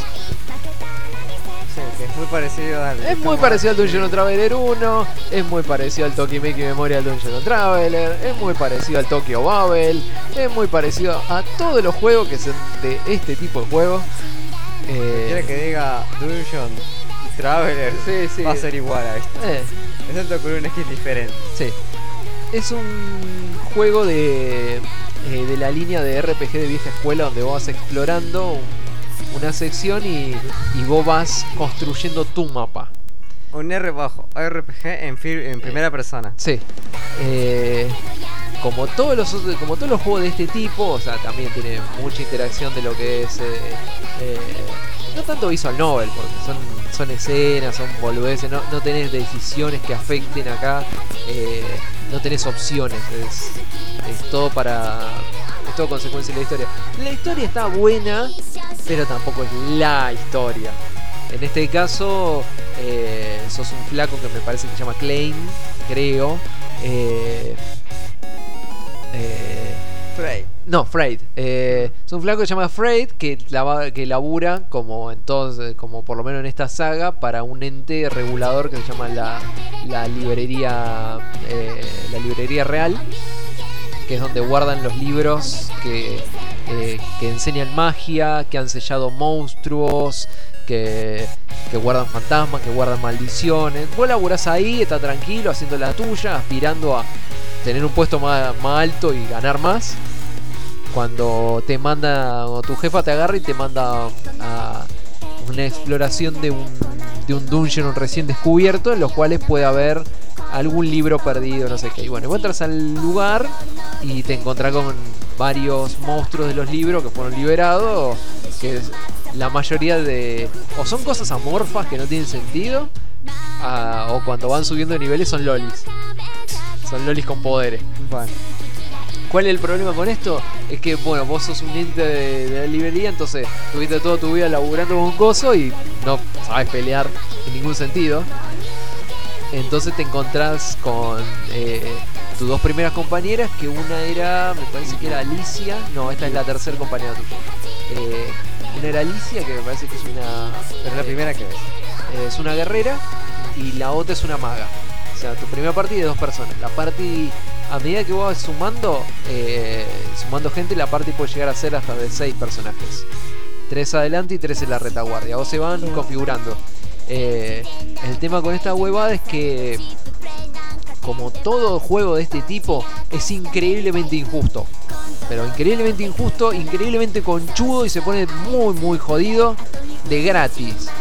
Sí, que es muy parecido al... Es muy parecido al Dungeon and Traveler uno, es muy parecido al Tokimeki Memorial Dungeon and Traveler, es muy parecido al Tokyo Babel, es muy parecido a todos los juegos que son de este tipo de juegos. Eh, Quiere que diga Dungeon Traveler, Sí, sí. va a ser igual a esto. eh, Excepto con un skin diferente. sí. Es un juego de, eh, de la línea de R P G de vieja escuela, donde vos vas explorando un- una sección y, y vos vas construyendo tu mapa. Un R bajo, R P G en, fir- en primera persona. Sí. Eh, como todos los otros- como todos los juegos de este tipo, o sea, también tiene mucha interacción de lo que es eh, eh, no tanto visual novel, porque son, son escenas, son boludeces, no, no tenés decisiones que afecten acá, eh, no tenés opciones, es, es todo para. Es todo consecuencia de la historia. La historia está buena, pero tampoco es la historia. En este caso, eh, sos un flaco que me parece que se llama Klein, creo. Eh, eh, Frey. no, Freud. Eh, es un flaco que se llama Freud que, lava- que labura, como en todos, eh, como por lo menos en esta saga, para un ente regulador que se llama la, la librería eh, la librería real, que es donde guardan los libros que, eh, que enseñan magia, que han sellado monstruos, que, que guardan fantasmas, que guardan maldiciones. Vos laburás ahí, estás tranquilo, haciendo la tuya, aspirando a tener un puesto más, más alto y ganar más. Cuando te manda, o tu jefa te agarra y te manda a una exploración de un, de un dungeon recién descubierto, en los cuales puede haber algún libro perdido, no sé qué. Y bueno, vos entras al lugar y te encontrás con varios monstruos de los libros que fueron liberados, que es la mayoría de... o son cosas amorfas que no tienen sentido, a- o cuando van subiendo de niveles son lolis. Son lolis con poderes. Bueno, ¿Cuál es el problema con esto? Es que, bueno, vos sos un ente de, de la librería, entonces tuviste toda tu vida laburando con un coso y no sabes pelear en ningún sentido. Entonces te encontrás con eh, tus dos primeras compañeras, que una era, me parece que era Alicia, no, esta es la tercera compañera tuya. Eh, una era Alicia, que me parece que es una... es la primera que ves. eh, es una guerrera, y la otra es una maga. O sea, tu primera party de dos personas. La party, a medida que vos vas sumando, eh, sumando gente, la party puede llegar a ser hasta de seis personajes. Tres adelante y tres en la retaguardia. Vos se van configurando. Eh, el tema con esta huevada es que, como todo juego de este tipo, es increíblemente injusto. Pero increíblemente injusto, increíblemente conchudo, y se pone muy muy jodido de gratis. O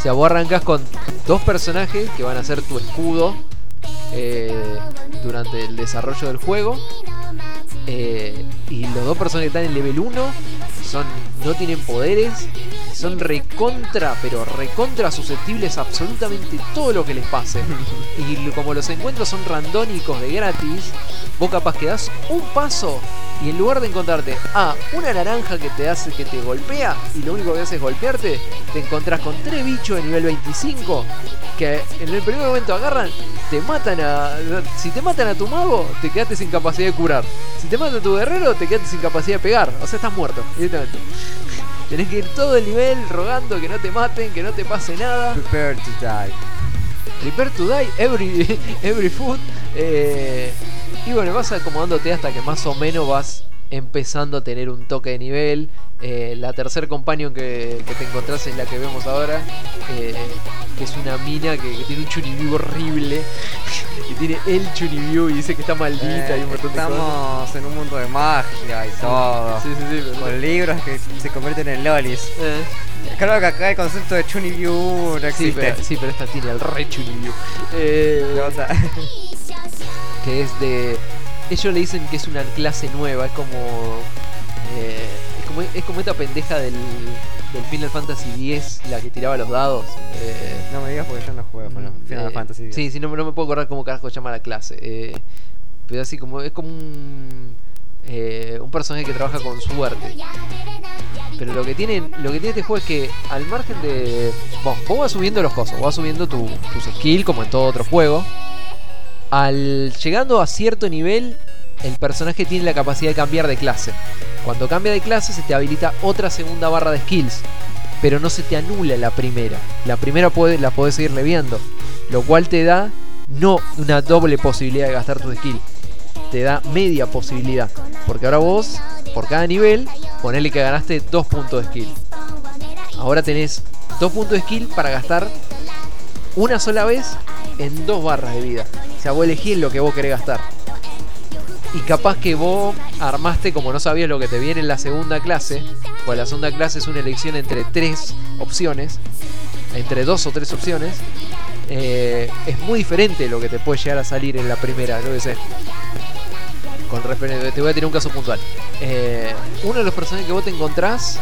sea, vos arrancás con dos personajes que van a ser tu escudo eh, durante el desarrollo del juego. Eh, y los dos personajes que están en level uno son, no tienen poderes, son recontra, pero recontra susceptibles a absolutamente todo lo que les pase. Y como los encuentros son randónicos de gratis, vos capaz que das un paso y en lugar de encontrarte a una naranja que te hace, que te golpea, y lo único que hace es golpearte, te encontrás con tres bichos de nivel veinticinco que en el primer momento agarran, te matan a... Si te matan a tu mago, te quedaste sin capacidad de curar. Si te matan a tu guerrero, te quedaste sin capacidad de pegar. O sea, estás muerto, directamente. Tenés que ir todo el nivel rogando que no te maten, que no te pase nada. Prepare to die. Prepare to die every, every food. Eh, y bueno, vas acomodándote hasta que más o menos vas empezando a tener un toque de nivel. Eh, la tercer companion que, que te encontrás es la que vemos ahora, eh, que es una mina que, que tiene un chunibyu horrible. Y tiene el chunibyu y dice que está maldita Eh, y un montón de cosas. estamos en un mundo de magia y todo. Sí, sí, sí, pero- Con libros que se convierten en lolis. Eh, Claro que acá el concepto de Chunibyu no sí, existe. pero, sí, pero esta tiene el re chunibyu. Eh, O sea, que es de... Ellos le dicen que es una clase nueva, es como... eh, es como, es como esta pendeja del, del Final Fantasy diez, la que tiraba los dados. Eh, no me digas porque yo no juego con Final eh, Fantasy. Sí, sí, no, no me puedo acordar cómo carajo se llama la clase. Eh, pero así como... Es como un... eh, un personaje que trabaja con suerte. Pero lo que tiene, lo que tiene este juego es que al margen de... Bueno, vos vas subiendo los cosos, vas subiendo tu, tus skills como en todo otro juego. Al llegando a cierto nivel, el personaje tiene la capacidad de cambiar de clase. Cuando cambia de clase se te habilita otra segunda barra de skills, pero no se te anula la primera. La primera puede, la podés seguir leviando, lo cual te da no una doble posibilidad de gastar tu skill, te da media posibilidad. Porque ahora vos, por cada nivel, ponele que ganaste dos puntos de skill. Ahora tenés dos puntos de skill para gastar una sola vez en dos barras de vida. O sea, vos elegís lo que vos querés gastar. Y capaz que vos armaste, como no sabías lo que te viene en la segunda clase, pues la segunda clase es una elección entre tres opciones, entre dos o tres opciones. Eh, es muy diferente lo que te puede llegar a salir en la primera, yo qué sé. Con refer- te voy a tener un caso puntual. Eh, uno de los personajes que vos te encontrás,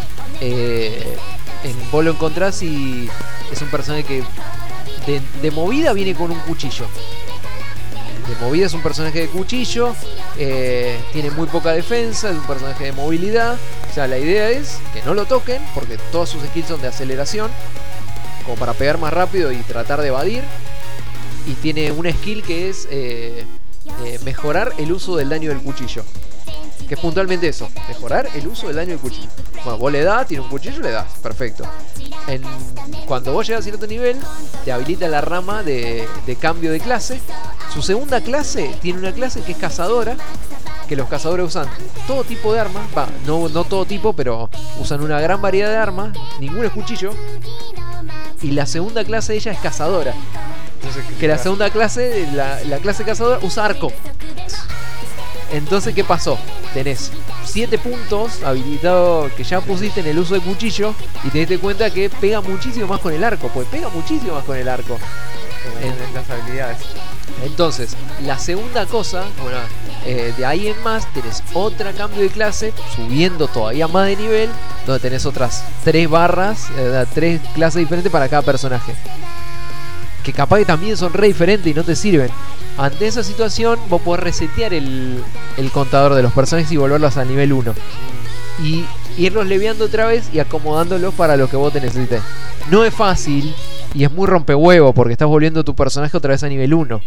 eh, en, vos lo encontrás y es un personaje que de, de movida viene con un cuchillo. De movida es un personaje de cuchillo, eh, tiene muy poca defensa, es un personaje de movilidad. O sea, la idea es que no lo toquen porque todos sus skills son de aceleración, como para pegar más rápido y tratar de evadir. Y tiene una skill que es eh, eh, mejorar el uso del daño del cuchillo. Que es puntualmente eso, mejorar el uso del daño del cuchillo. Bueno, vos le das, tiene un cuchillo, le das, perfecto. En, cuando vos llegas a cierto nivel, te habilita la rama de, de cambio de clase. Su segunda clase tiene una clase que es cazadora, que los cazadores usan todo tipo de armas, va, no, no todo tipo, pero usan una gran variedad de armas, ninguno es cuchillo. Y la segunda clase de ella es cazadora. entonces, Que la segunda clase, la, la clase cazadora, usa arco. Entonces, ¿qué pasó? Tenés siete puntos habilitados que ya pusiste en el uso de cuchillo y te diste cuenta que pega muchísimo más con el arco, pues pega muchísimo más con el arco. en las habilidades. Entonces, la segunda cosa, bueno, eh, de ahí en más tenés otra cambio de clase, subiendo todavía más de nivel, donde tenés otras tres barras, eh, tres clases diferentes para cada personaje. Que capaz que también son re diferentes y no te sirven. Ante esa situación, vos podés resetear el, el contador de los personajes y volverlos al nivel uno. Y irlos leviando otra vez y acomodándolos para lo que vos te necesites. No es fácil y es muy rompehuevo porque estás volviendo tu personaje otra vez a nivel uno.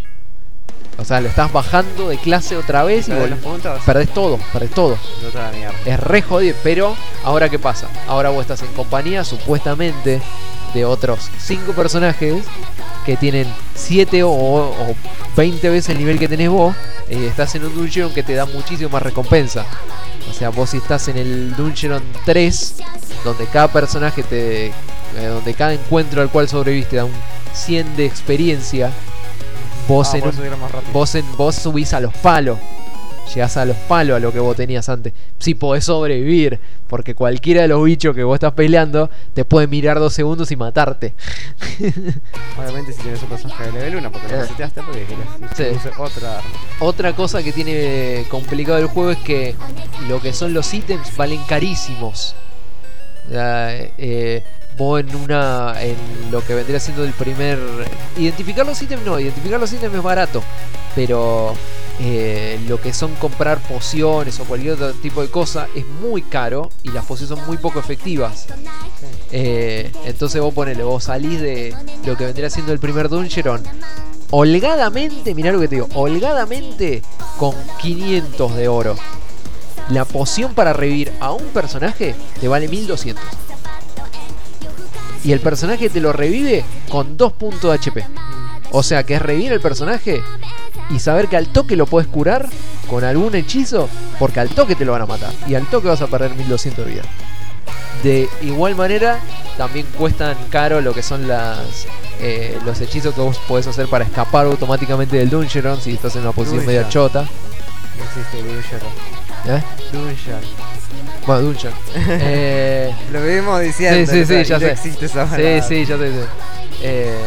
O sea, lo estás bajando de clase otra vez y ¿Perdés vol- los puntos? perdés todo, perdés todo. No te da mierda. Es re jodido, pero ahora ¿qué pasa? Ahora vos estás en compañía supuestamente de otros cinco personajes que tienen siete o, o veinte veces el nivel que tenés vos, y estás en un dungeon que te da muchísimo más recompensa. O sea, vos si estás en el dungeon tres, donde cada personaje te... Eh, donde cada encuentro al cual sobreviviste da un cien de experiencia, vos, Ah, en podés un- subir más rápido. vos, en, vos subís a los palos. llegás a los palos a lo que vos tenías antes. Sí podés sobrevivir, porque cualquiera de los bichos que vos estás peleando te puede mirar dos segundos y matarte. Obviamente si tienes un personaje de level uno, porque lo Eh. reseteaste porque querías Sí. usar otra arma. Otra cosa que tiene complicado el juego es que lo que son los ítems valen carísimos. O sea, eh, vos en una en lo que vendría siendo el primer identificar los ítems no, identificar los ítems es barato, pero eh, lo que son comprar pociones o cualquier otro tipo de cosa es muy caro y las pociones son muy poco efectivas. Eh, entonces vos ponele, vos salís de lo que vendría siendo el primer dungeon holgadamente, mirá lo que te digo, holgadamente con quinientos de oro. La poción para revivir a un personaje te vale mil doscientos. Y el personaje te lo revive con dos puntos de H P. O sea que es revivir al personaje y saber que al toque lo puedes curar con algún hechizo, porque al toque te lo van a matar. Y al toque vas a perder mil doscientos de vida. De igual manera, también cuestan caro lo que son las eh, los hechizos que vos podés hacer para escapar automáticamente del dungeon si estás en una posición Dungeon. media chota. No existe Dungeon. ¿Eh? Dungeon. Bueno, dungeon. eh, Lo vivimos diciendo. Sí, sí, sí, y ya no sé. existe esa sí, palabra. sí, ya te sé. Eh,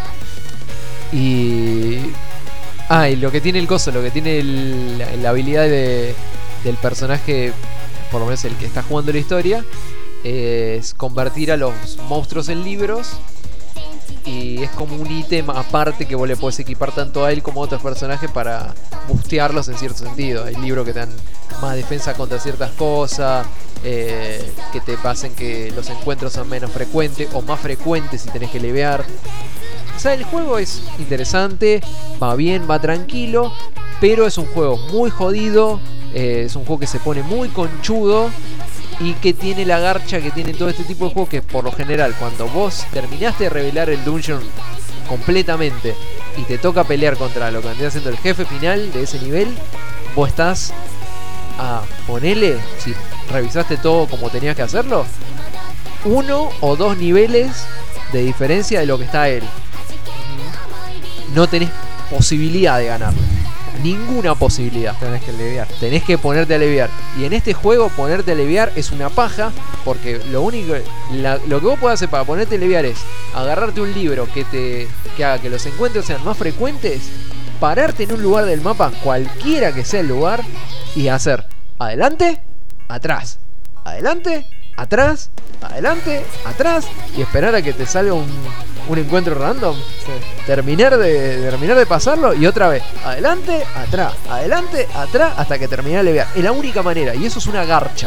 y. Ah, y lo que tiene el coso, lo que tiene el- la, la habilidad de, del personaje, por lo menos el que está jugando la historia, es convertir a los monstruos en libros. Y es como un ítem aparte que vos le podés equipar tanto a él como a otros personajes para bustearlos en cierto sentido. Hay libros que te dan más defensa contra ciertas cosas, eh, que te pasen que los encuentros son menos frecuentes o más frecuentes si tenés que levear. O sea, el juego es interesante, va bien, va tranquilo, pero es un juego muy jodido, eh, es un juego que se pone muy conchudo y que tiene la garcha que tiene todo este tipo de juegos, que por lo general cuando vos terminaste de revelar el dungeon completamente y te toca pelear contra lo que vendría siendo el jefe final de ese nivel, vos estás a ponele, si revisaste todo como tenías que hacerlo, uno o dos niveles de diferencia de lo que está él. No tenés posibilidad de ganarlo. Ninguna posibilidad. Tenés que leviar. Tenés que ponerte a leviar. Y en este juego ponerte a leviar es una paja, porque lo único, la- lo que vos podés hacer para ponerte a leviar es agarrarte un libro que te que haga que los encuentros sean más frecuentes, pararte en un lugar del mapa, cualquiera que sea el lugar, y hacer adelante, atrás, adelante, atrás, adelante, atrás, y esperar a que te salga un, un encuentro random. Terminar de, de terminar de pasarlo y otra vez adelante, atrás, adelante, atrás, hasta que termine de leviar. Es la única manera, y eso es una garcha.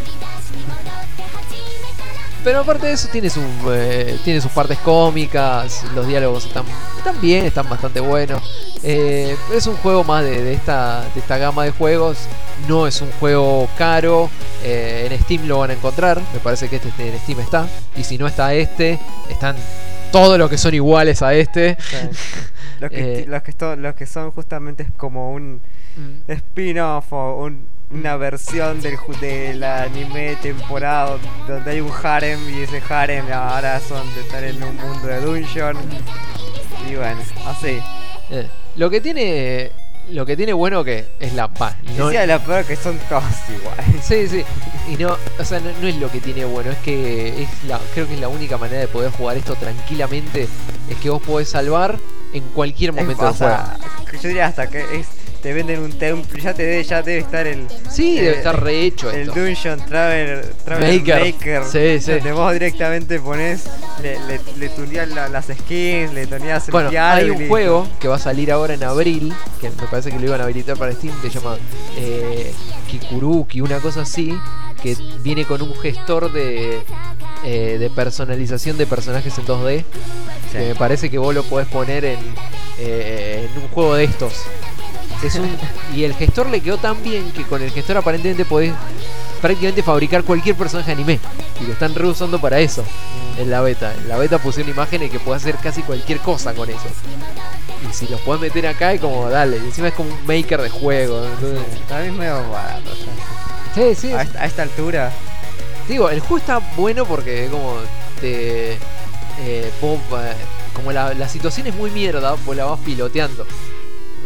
Pero aparte de eso tiene, su, eh, tiene sus partes cómicas, los diálogos están, están bien, están bastante buenos. Eh, es un juego más de, de, esta, de esta gama de juegos. No es un juego caro. eh, en Steam lo van a encontrar. Me parece que este en Steam está. Y si no está este, están todos los que son iguales a este. Los que, Eh. los, que son, los que son justamente es como un spin-off o un- una versión del, ju- del anime temporada donde hay un harem y ese harem ahora son de estar en un mundo de dungeon. Y bueno, así. Eh, lo que tiene lo que tiene bueno que es la paz. No, Decía la peor que son todos iguales. sí, sí. Y no, o sea, no, no es lo que tiene bueno, es que es la, creo que es la única manera de poder jugar esto tranquilamente, es que vos podés salvar en cualquier momento O del juego. sea, yo diría hasta que es, te venden un templo, ya te debe, ya debe estar el Sí, debe eh, estar rehecho el esto. Dungeon Traveler, Traveler Maker. Maker, Sí, sí. donde vos directamente pones, le, le, le tuneás la- las skins, le tuneás el Bueno, diálogo hay y un listo. juego que va a salir ahora en abril, que me parece que lo iban a habilitar para Steam, que se llama eh, Kikuruki, una cosa así, que viene con un gestor de, eh, de personalización de personajes en dos D, Sí. que me parece que vos lo podés poner en, eh, en un juego de estos. Es un, y el gestor le quedó tan bien que con el gestor aparentemente podés prácticamente fabricar cualquier personaje de anime. Y lo están reusando para eso en la beta. En la beta pusieron imágenes que podés hacer casi cualquier cosa con eso. Y si los podés meter acá es como, dale, y encima es como un maker de juego. Entonces, También es medio barato. sí, sí. A esta, a esta altura, Digo, el juego está bueno porque es como te... Eh, vos, eh, como la, la situación es muy mierda, vos la vas piloteando.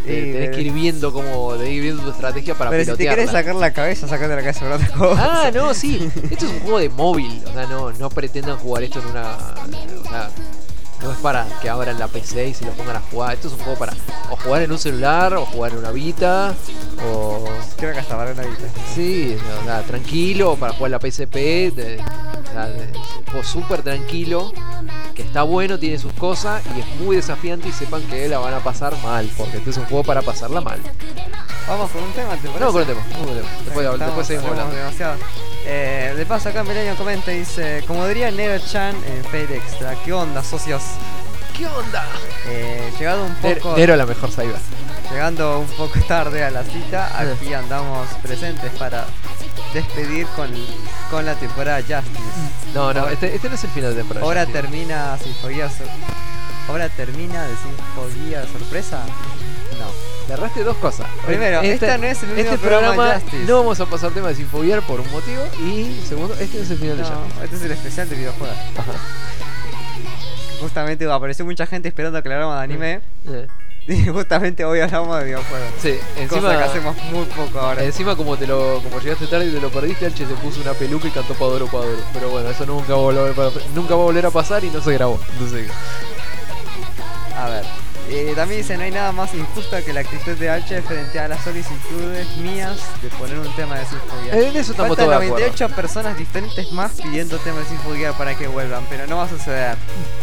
Te- Y tenés de- que ir viendo cómo, tenés que ir viendo tu estrategia para Pero si te pilotearla. querés sacar la cabeza, sacate la cabeza por otra cosa. Ah, no, sí. Esto es un juego de móvil. O sea, no, no pretendan jugar esto en una. O sea, no es para que abran la P C y se lo pongan a jugar. Esto es un juego para o jugar en un celular, o jugar en una Vita, o. Creo que hasta para una vida. Sí, o sea, tranquilo, para jugar en la P S P. de- o sea, de- es un juego súper tranquilo. Que está bueno, tiene sus cosas y es muy desafiante. Y sepan que la van a pasar mal. Porque este es un juego para pasarla mal. Vamos con un tema, ¿te parece? No, con el tema. vamos con el tema. Después, Estamos- después seguimos hablamos hablando. demasiado. Eh, de paso, acá Milenio comenta y dice: como diría Nero-chan en Fate Extra, ¿qué onda, socios? ¿Qué onda? Eh, llegado un Nero, poco Nero la mejor saiba. llegando un poco tarde a la cita, aquí andamos presentes para despedir con, con la temporada Justice. No, no, este, este no es el final de temporada. Ahora Justice. termina Sinfonía Sor- Ahora termina de Sinfonía Sorpresa. No. Le erraste dos cosas. Primero, esta no es el último este programa programa. Justice. No vamos a pasar tema de Sinfoguiar por un motivo. Y segundo, este no es el final de No, Justice. este es el especial de videojuegos. Ajá. Justamente apareció mucha gente esperando que habláramos de anime. Eh, Y justamente hoy hablamos de videojuegos. Sí, Cosa encima. que hacemos muy poco ahora. Encima como te lo, como llegaste tarde y te lo perdiste, Alche se puso una peluca y cantó Padoro Padoro. Pero bueno, eso nunca va a volver, nunca va a volver a pasar y no se grabó. Entonces, A ver. Eh, también dice: no hay nada más injusto que la actitud de Alche frente a las solicitudes mías de poner un tema de Sinfonía. en eso estamos Faltan todos de noventa y acuerdo. ocho personas diferentes más pidiendo temas de Sinfonía para que vuelvan, pero no va a suceder.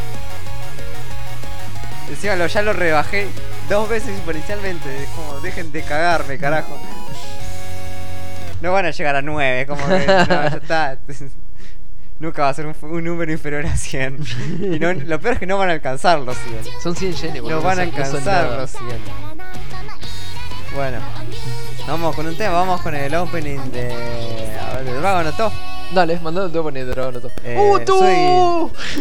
Encima lo, ya lo rebajé dos veces exponencialmente. Es como, dejen de cagarme, carajo. No van a llegar a nueve, como que no, ya está. Nunca va a ser un, un número inferior a cien. Y no, lo peor es que no van a alcanzar los cien. Son cien yenes, boludo, No van a son- no son alcanzar nada. los cien. Bueno, vamos con un tema, vamos con el opening de, a ver, de Dragon Auto. Dale, mandando te voy a poner Dragon Auto. Eh, ¡Uh, tú! soy-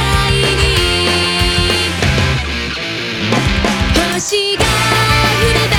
「星が降れば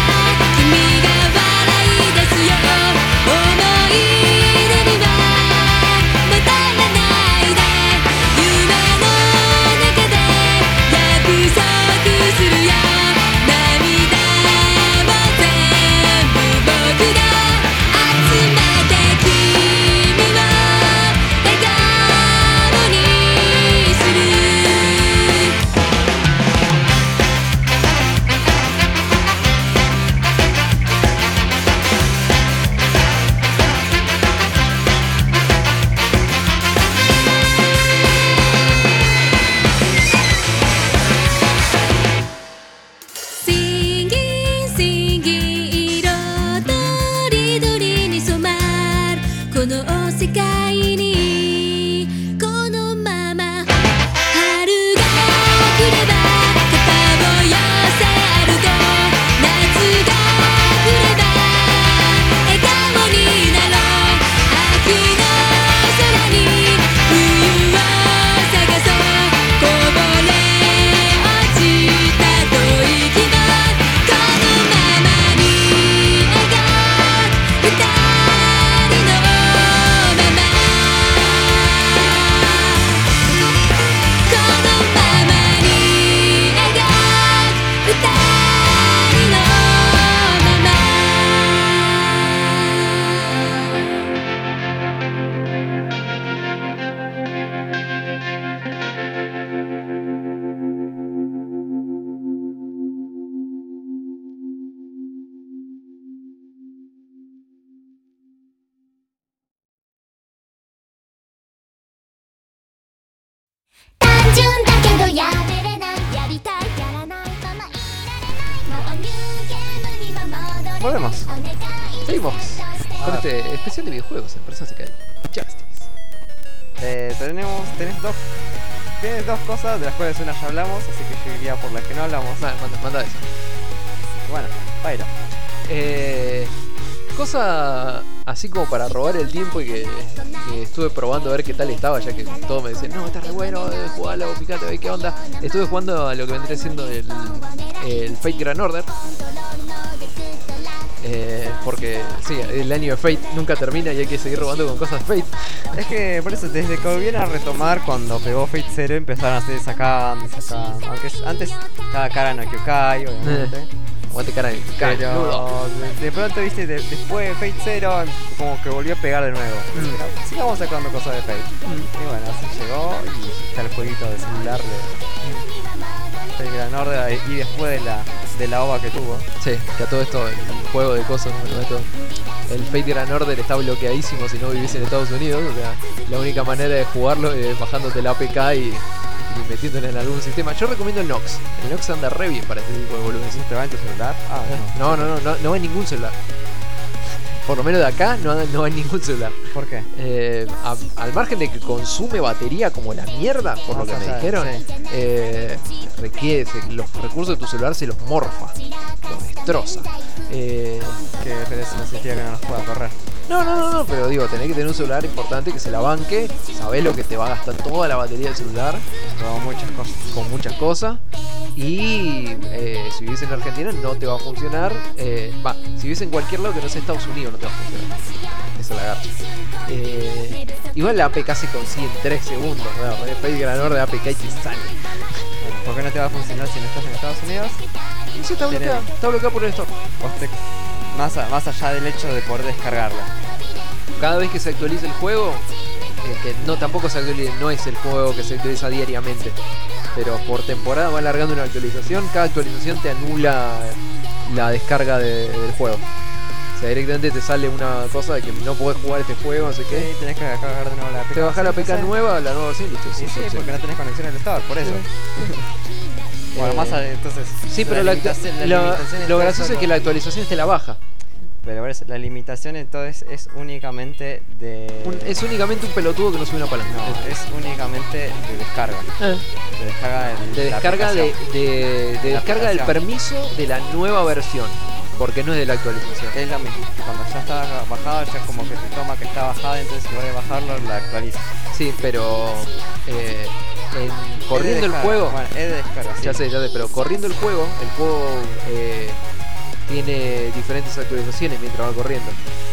純だけどやめれないやりたいやらないままいらもうニューゲームには戻り Volvemos. Seguimos con este especial de videojuegos en Persona Sekai Justice. Eh, tenemos, tenés dos, tienes dos cosas de las cuales una ya hablamos, así que yo iría por las que no hablamos. Manda, manda, manda eso. Bueno, Pyro. Eh, cosa así como para robar el tiempo y que, que estuve probando a ver qué tal estaba, ya que todos me dicen, no, está re bueno, debes jugarlo, fíjate, ve qué onda. Estuve jugando a lo que vendría siendo el, el Fate Grand Order. Eh, porque sí, el año de Fate nunca termina y hay que seguir robando con cosas de Fate. Es que por eso, desde que volvieron a retomar, cuando pegó Fate Zero, empezaron a hacer sacaban, sacaban. Aunque antes estaba Kara no Kyokai, obviamente. Eh, Aguante cara de Pero de, de pronto, viste, de- después de Fate Zero, como que volvió a pegar de nuevo. Mm. Pero sigamos sacando cosas de Fate. Y bueno, así llegó y está el jueguito de celular de Fate Grand Order. Y después de la, de la ova que tuvo. Sí, que a todo esto, el juego de cosas, bueno, esto, el Fate Grand Order está bloqueadísimo si no vivís en Estados Unidos. O sea, la única manera de jugarlo es bajándote la A P K y, y metiéndole en algún sistema. Yo recomiendo el Nox. El Nox anda re bien para este tipo de volúmenes. ¿Te va en tu celular? Ah, no. No, no, no, no, no va en ningún celular. Por lo menos de acá no, no va en ningún celular. ¿Por qué? Eh, a- al margen de que consume batería como la mierda, por lo Más que me allá, dijeron, sí. eh, requiere, se- los recursos de tu celular se los morfa, los destroza. Eh, Que pero eso no significa que no los pueda correr. no, no, no, no, pero digo, tenés que tener un celular importante que se la banque, sabés lo que te va a gastar toda la batería del celular Como muchas cosas. con muchas cosas. Y eh, si vivís en Argentina no te va a funcionar. eh, Va, si vivís en cualquier lado que no sea Estados Unidos no te va a funcionar. Esa es la garcha. Eh, igual la A P K se consigue en tres segundos. ¿No? El Fate Grand Order de A P K y te sale. Bueno, ¿por qué no te va a funcionar si no estás en Estados Unidos? Y eso está Tiene- bloqueado, está bloqueado por el store. Vos te- más, a- más allá del hecho de poder descargarla. Cada vez que se actualiza el juego, eh, que no tampoco se actualiza, no es el juego que se actualiza diariamente, pero por temporada va alargando una actualización. Cada actualización te anula la descarga de- del juego. O sea, directamente te sale una cosa de que no podés jugar este juego, no sé Sí, qué. tenés que descargar de nuevo la A P K. Te bajás la A P K Sí, nueva, la nueva versión, listo. Sí, eso sí, es porque no tenés conexión al store, por eso. Bueno, Eh, más a- entonces. Sí, pero la actu- limitación- la lo, limitación lo está gracioso es solo- que la actualización te la baja. Pero por eso, la limitación entonces es únicamente de. Un- es únicamente un pelotudo que no sube una palanca. No, es únicamente de descarga. Eh, De descarga, del- de la descarga de, aplicación. de, de La descarga del aplicación. permiso de la nueva versión, porque no es de la actualización. Es lo mismo. Cuando ya está bajado, ya es como que te toma que está bajada, entonces si vuelve a bajarlo, la actualiza. Sí, pero eh, en- Es de corriendo el descarga. juego, Bueno, es de descarga. ya sí. sé, ya sé, pero corriendo el juego, el juego eh, tiene diferentes actualizaciones mientras va corriendo.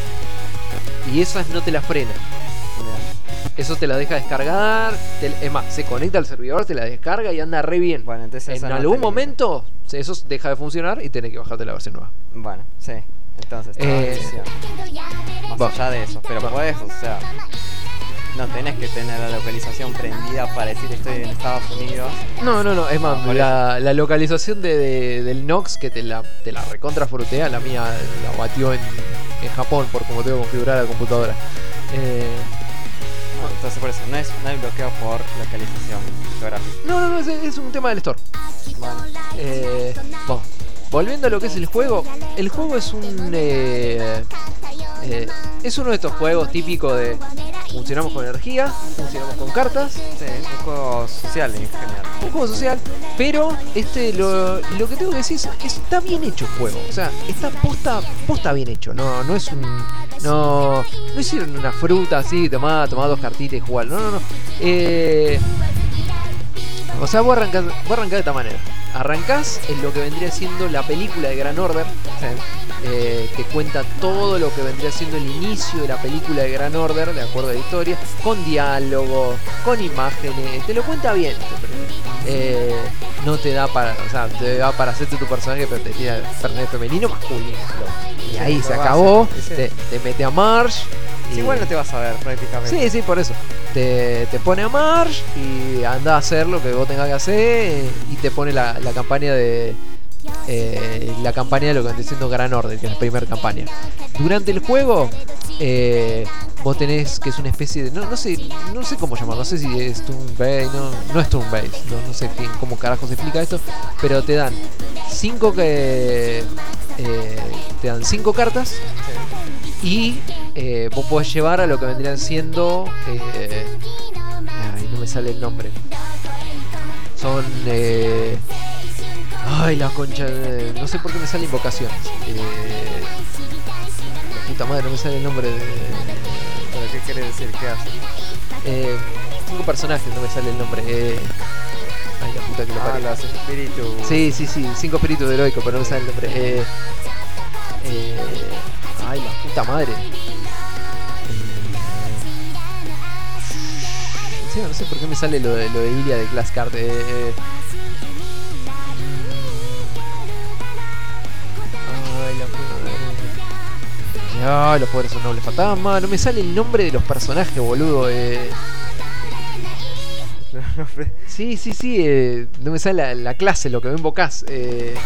Y esas no te las frena. Bien. Eso te la deja descargar. te- es más, se conecta al servidor, te la descarga y anda re bien. Bueno, entonces En esa no algún te limita. momento eso deja de funcionar y tenés que bajarte la versión nueva. Bueno, sí. Entonces, toda Eh, decisión. Más va. allá de eso. Pero Va. podés, o sea. No tenés que tener la localización prendida para decir estoy en Estados Unidos. No, no, no, es más, No, por la, la localización de, de- del Nox que te la, te la recontra frutea, la mía la batió en, en Japón por como tengo configurada la computadora. Eh, No, entonces por eso, no, es, no hay bloqueo por localización geográfica. no, no, no, es, es un tema del store. Bueno, Eh, bueno, volviendo a lo que es el juego, el juego es un eh, eh, es uno de estos juegos típicos de funcionamos con energía, funcionamos con cartas, sí, es un juego social en general. un juego social, pero este lo, lo que tengo que decir es que está bien hecho el juego, o sea, está posta, posta bien hecho, no, no es un no, no hicieron una fruta así, tomá, tomá dos cartitas y jugar, no, no, no. Eh, o sea, vos arrancás, vos arrancás de esta manera. Arrancás en lo que vendría siendo la película de Grand Order. Eh, te cuenta todo lo que vendría siendo el inicio de la película de Grand Order, de acuerdo a la historia, con diálogo, con imágenes, te lo cuenta bien. Eh, no te da para, o sea, te da para hacerte tu personaje, pero te tira personaje femenino masculino. Y ahí Sí, se lo acabó, base, sí. te, te mete a Marge. Sí, y- igual no te vas a ver prácticamente. Sí, sí, por eso. Te, te pone a Marge y anda a hacer lo que vos tengas que hacer y te pone la, la campaña de, eh, la campaña de lo que vendría siendo Gran Order, que es la primera campaña. Durante el juego, eh, vos tenés que es una especie de. No, no sé no sé cómo llamarlo, no sé si es Turn Based, no, no es Turn Based, no, no sé bien cómo carajo se explica esto, pero te dan cinco que. Eh, te dan cinco cartas y eh, vos podés llevar a lo que vendrían siendo. Eh, ay, no me sale el nombre. Son. Eh, ay, la concha. De, no sé por qué me salen invocaciones. Eh, la puta madre, no me sale el nombre de. ¿Pero qué quiere decir? ¿Qué hace? Eh, cinco personajes, no me sale el nombre. Eh, ay, la puta que lo Ah, parió. los espíritus. Sí, sí, sí, cinco espíritus de heroico, pero no me sale el nombre. Eh, eh, ay, la puta madre. Eh, sí, no sé por qué me sale lo de, lo de Ilia de Class Card. Eh, eh. Ay, la puta madre. Ay, los poderes son nobles fantasmas. No me sale el nombre de los personajes, boludo. Eh. Sí, sí, sí, eh, no me sale la, la clase, lo que me invocás. Eh,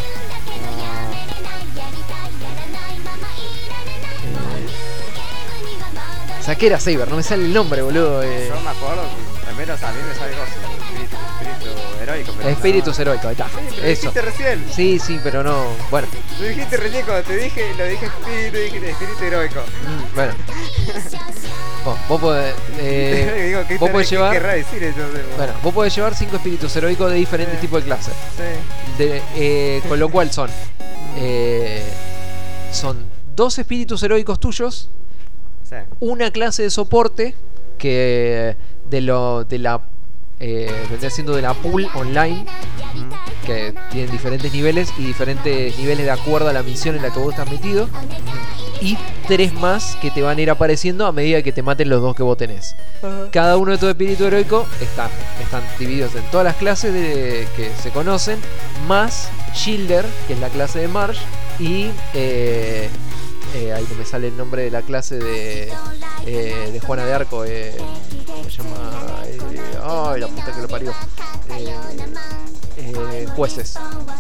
eh, Saquera Saber, no me sale el nombre, boludo. Eh, Yo me acuerdo que al menos a mí me sale cosa, espíritu, espíritu heroico. Pero Espíritus no. heroicos, ahí está. Sí, pero Eso. dijiste recién. Sí, sí, pero no. Bueno, Lo dijiste recién cuando te dije, lo dije espíritu, dije espíritu heroico. mm, bueno. Vos, vos podés. Eh, Digo, ¿qué vos te- podés qué llevar. querrá decir entonces? Bueno, vos podés llevar cinco espíritus heroicos de diferentes Sí. tipos de clases. Sí. De, eh, con lo cual son eh, son dos espíritus heroicos tuyos, Sí. una clase de soporte que de lo de la eh, vendría siendo de la pool online, que tienen diferentes niveles y diferentes niveles de acuerdo a la misión en la que vos estás metido, y tres más que te van a ir apareciendo a medida que te maten los dos que vos tenés. Cada uno de estos espíritus heroicos están, están divididos en todas las clases de, que se conocen, más Shielder, que es la clase de Marsh, y eh, eh, ahí no me sale el nombre de la clase de, eh, de Juana de Arco, eh, ¿cómo se llama? Eh, ay, la puta que lo parió. Eh, eh, jueces.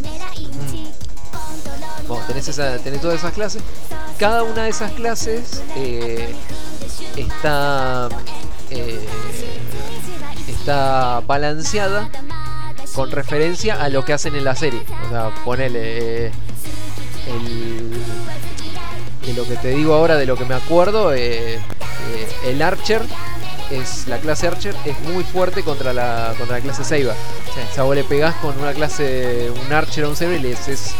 Mm. Bueno, tenés, esa, tenés todas esas clases. Cada una de esas clases eh, está eh, está balanceada con referencia a lo que hacen en la serie. O sea, ponele eh, el, de lo que te digo ahora, de lo que me acuerdo, eh, eh, el Archer es la clase Archer es muy fuerte contra la contra la clase Saber. Sí. O sea, vos le pegás con una clase, un Archer o un Saber y le haces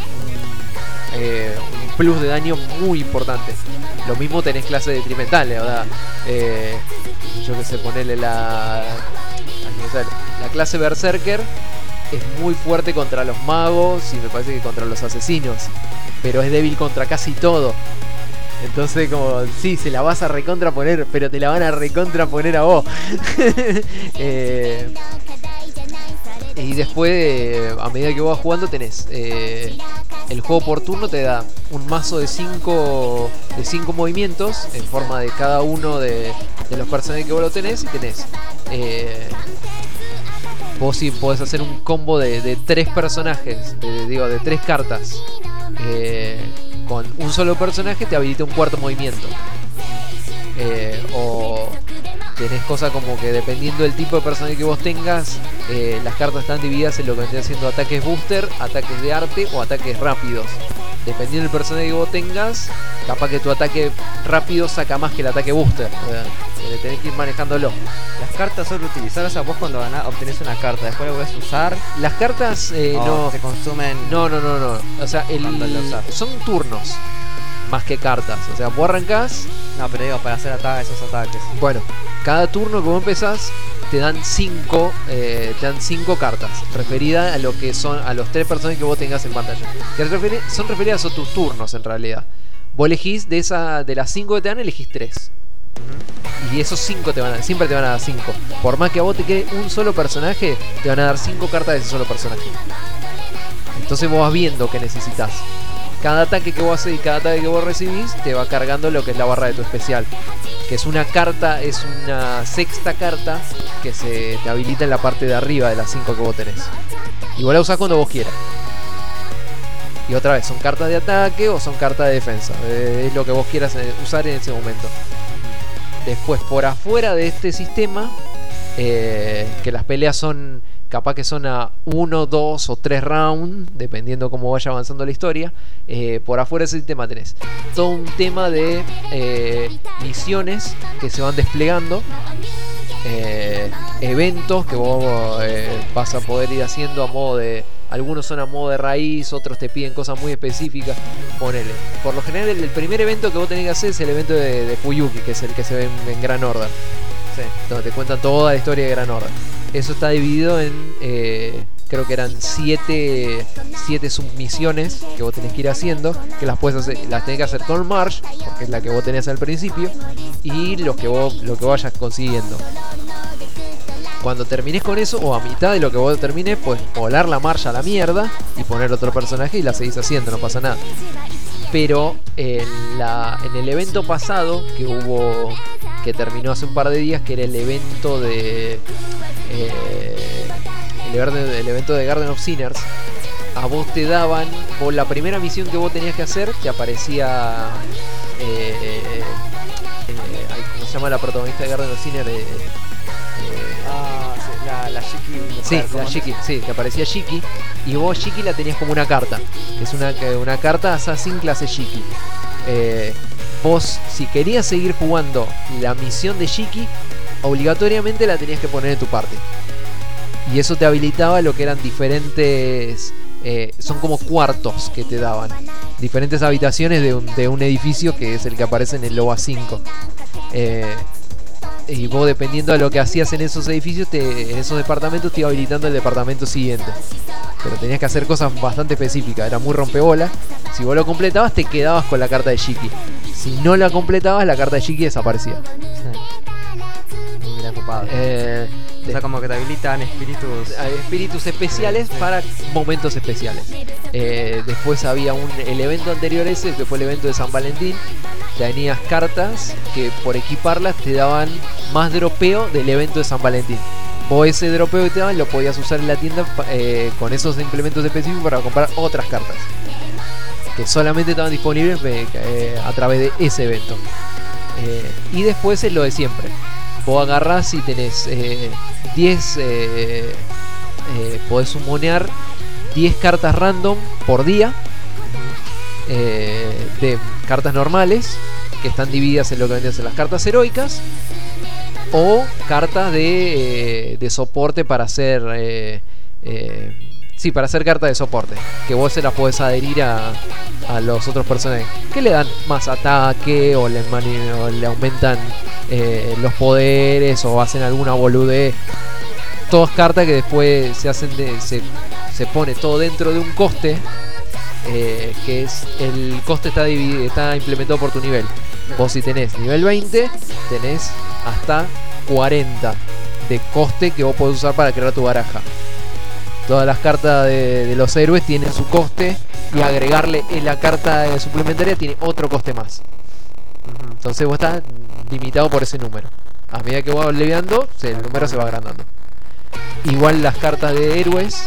un, eh, un plus de daño muy importante. Lo mismo tenés clase detrimentales, o sea, eh, yo que sé, ponerle la, aquí me sale, la clase Berserker es muy fuerte contra los magos y me parece que contra los asesinos, pero es débil contra casi todo. Entonces, como, sí, se la vas a recontraponer, pero te la van a recontraponer a vos. eh, y después, eh, a medida que vos vas jugando, tenés eh, el juego por turno, te da un mazo de cinco de cinco movimientos en forma de cada uno de, de los personajes que vos lo tenés. Y tenés eh, vos sí podés hacer un combo de, de tres personajes, de, digo, de tres cartas. Eh, con un solo personaje te habilita un cuarto movimiento. Eh, o tenés cosas como que dependiendo del tipo de personaje que vos tengas, eh, las cartas están divididas en lo que vendría siendo ataques booster, ataques de arte o ataques rápidos. Dependiendo del personaje que vos tengas, capaz que tu ataque rápido saca más que el ataque booster. O sea, eh, tenés que ir manejándolo. Las cartas son utilizadas a vos cuando ganás, obtenés una carta, después la podés usar. Las cartas eh, o no... se consumen. No, no, no, no. O sea, el, Cuando lo usas. son turnos más que cartas. O sea, vos arrancás. No, pero digo, para hacer ata esos ataques. Bueno, cada turno que vos empezás te dan cinco, eh, te dan cinco cartas referidas a lo que son a los tres personajes que vos tengas en pantalla. Que referi- son referidas a tus turnos en realidad. Vos elegís de esa, de las cinco que te dan, elegís tres. Y esos cinco te van a, siempre te van a dar cinco. Por más que a vos te quede un solo personaje, te van a dar cinco cartas de ese solo personaje. Entonces vos vas viendo qué necesitas. Cada ataque que vos haces y cada ataque que vos recibís te va cargando lo que es la barra de tu especial, que es una carta, es una sexta carta que se te habilita en la parte de arriba de las cinco que vos tenés. Y vos la usás cuando vos quieras. Y otra vez, son cartas de ataque o son cartas de defensa. Eh, es lo que vos quieras eh, usar en ese momento. Después, por afuera de este sistema, eh, que las peleas son, capaz que son a uno, dos o tres rounds, dependiendo cómo vaya avanzando la historia. Eh, por afuera de ese sistema tenés todo un tema de eh, misiones que se van desplegando. Eh, eventos que vos eh, vas a poder ir haciendo a modo de... Algunos son a modo de raíz, otros te piden cosas muy específicas. Ponele. Por lo general, el, el primer evento que vos tenés que hacer es el evento de, de Fuyuki, que es el que se ve en, en Gran Order. Sí. Donde te cuentan toda la historia de Gran Order. Eso está dividido en... Eh, creo que eran siete, siete submisiones que vos tenés que ir haciendo. Que las puedes hacer, las tenés que hacer con Marsh, porque es la que vos tenés al principio. Y los que vos, lo que vayas consiguiendo. Cuando termines con eso, o a mitad de lo que vos termines, pues volar la marcha a la mierda y poner otro personaje y la seguís haciendo, no pasa nada. Pero en, la, en el evento pasado que hubo, que terminó hace un par de días, que era el evento de eh, el, el evento de Garden of Sinners, a vos te daban, por la primera misión que vos tenías que hacer, te aparecía eh, eh, eh, ¿cómo se llama la protagonista de Garden of Sinners? Eh, Ah, sí, la, la Shiki mujer, Sí, ¿cómo la es? Shiki, sí, que aparecía Shiki. Y vos Shiki la tenías como una carta. Que es una, una carta Assassin clase Shiki. Eh, vos, si querías seguir jugando la misión de Shiki, obligatoriamente la tenías que poner en tu parte. Y eso te habilitaba lo que eran diferentes... Eh, son como cuartos que te daban. Diferentes habitaciones de un, de un edificio que es el que aparece en el Loba cinco. Eh... Y vos, dependiendo de lo que hacías en esos edificios, te, en esos departamentos, te iba habilitando el departamento siguiente. Pero tenías que hacer cosas bastante específicas, era muy rompebola. Si vos lo completabas, te quedabas con la carta de Shiki. Si no la completabas, la carta de Shiki desaparecía. Sí. Mira, copado. Eh, O sea, como que te habilitan espíritus. Hay espíritus especiales Sí, sí. para momentos especiales. Eh, después había un, el evento anterior ese, que fue el evento de San Valentín. Tenías cartas que por equiparlas te daban más dropeo del evento de San Valentín. Vos ese dropeo que te daban lo podías usar en la tienda eh, con esos implementos específicos para comprar otras cartas que solamente estaban disponibles eh, a través de ese evento. Eh, y después es lo de siempre. Vos agarrás y tenés eh, diez, eh, eh, podés sumonear diez cartas random por día, eh, de cartas normales, que están divididas en lo que vendrían a ser las cartas heroicas, o cartas de, eh, de soporte para hacer... Eh, eh, sí, para hacer cartas de soporte, que vos se las podés adherir a, a los otros personajes, que le dan más ataque, o le, mani- o le aumentan eh, los poderes, o hacen alguna boludez. Todas cartas que después se hacen de, se, se pone todo dentro de un coste, eh, que es el coste está dividido, está implementado por tu nivel. Vos, si tenés nivel veinte, tenés hasta cuarenta de coste que vos podés usar para crear tu baraja. Todas las cartas de, de los héroes tienen su coste, y agregarle en la carta suplementaria tiene otro coste más. Ujú. Entonces vos estás limitado por ese número. A medida que vas leveando, se- el número se va agrandando. Igual las cartas de héroes,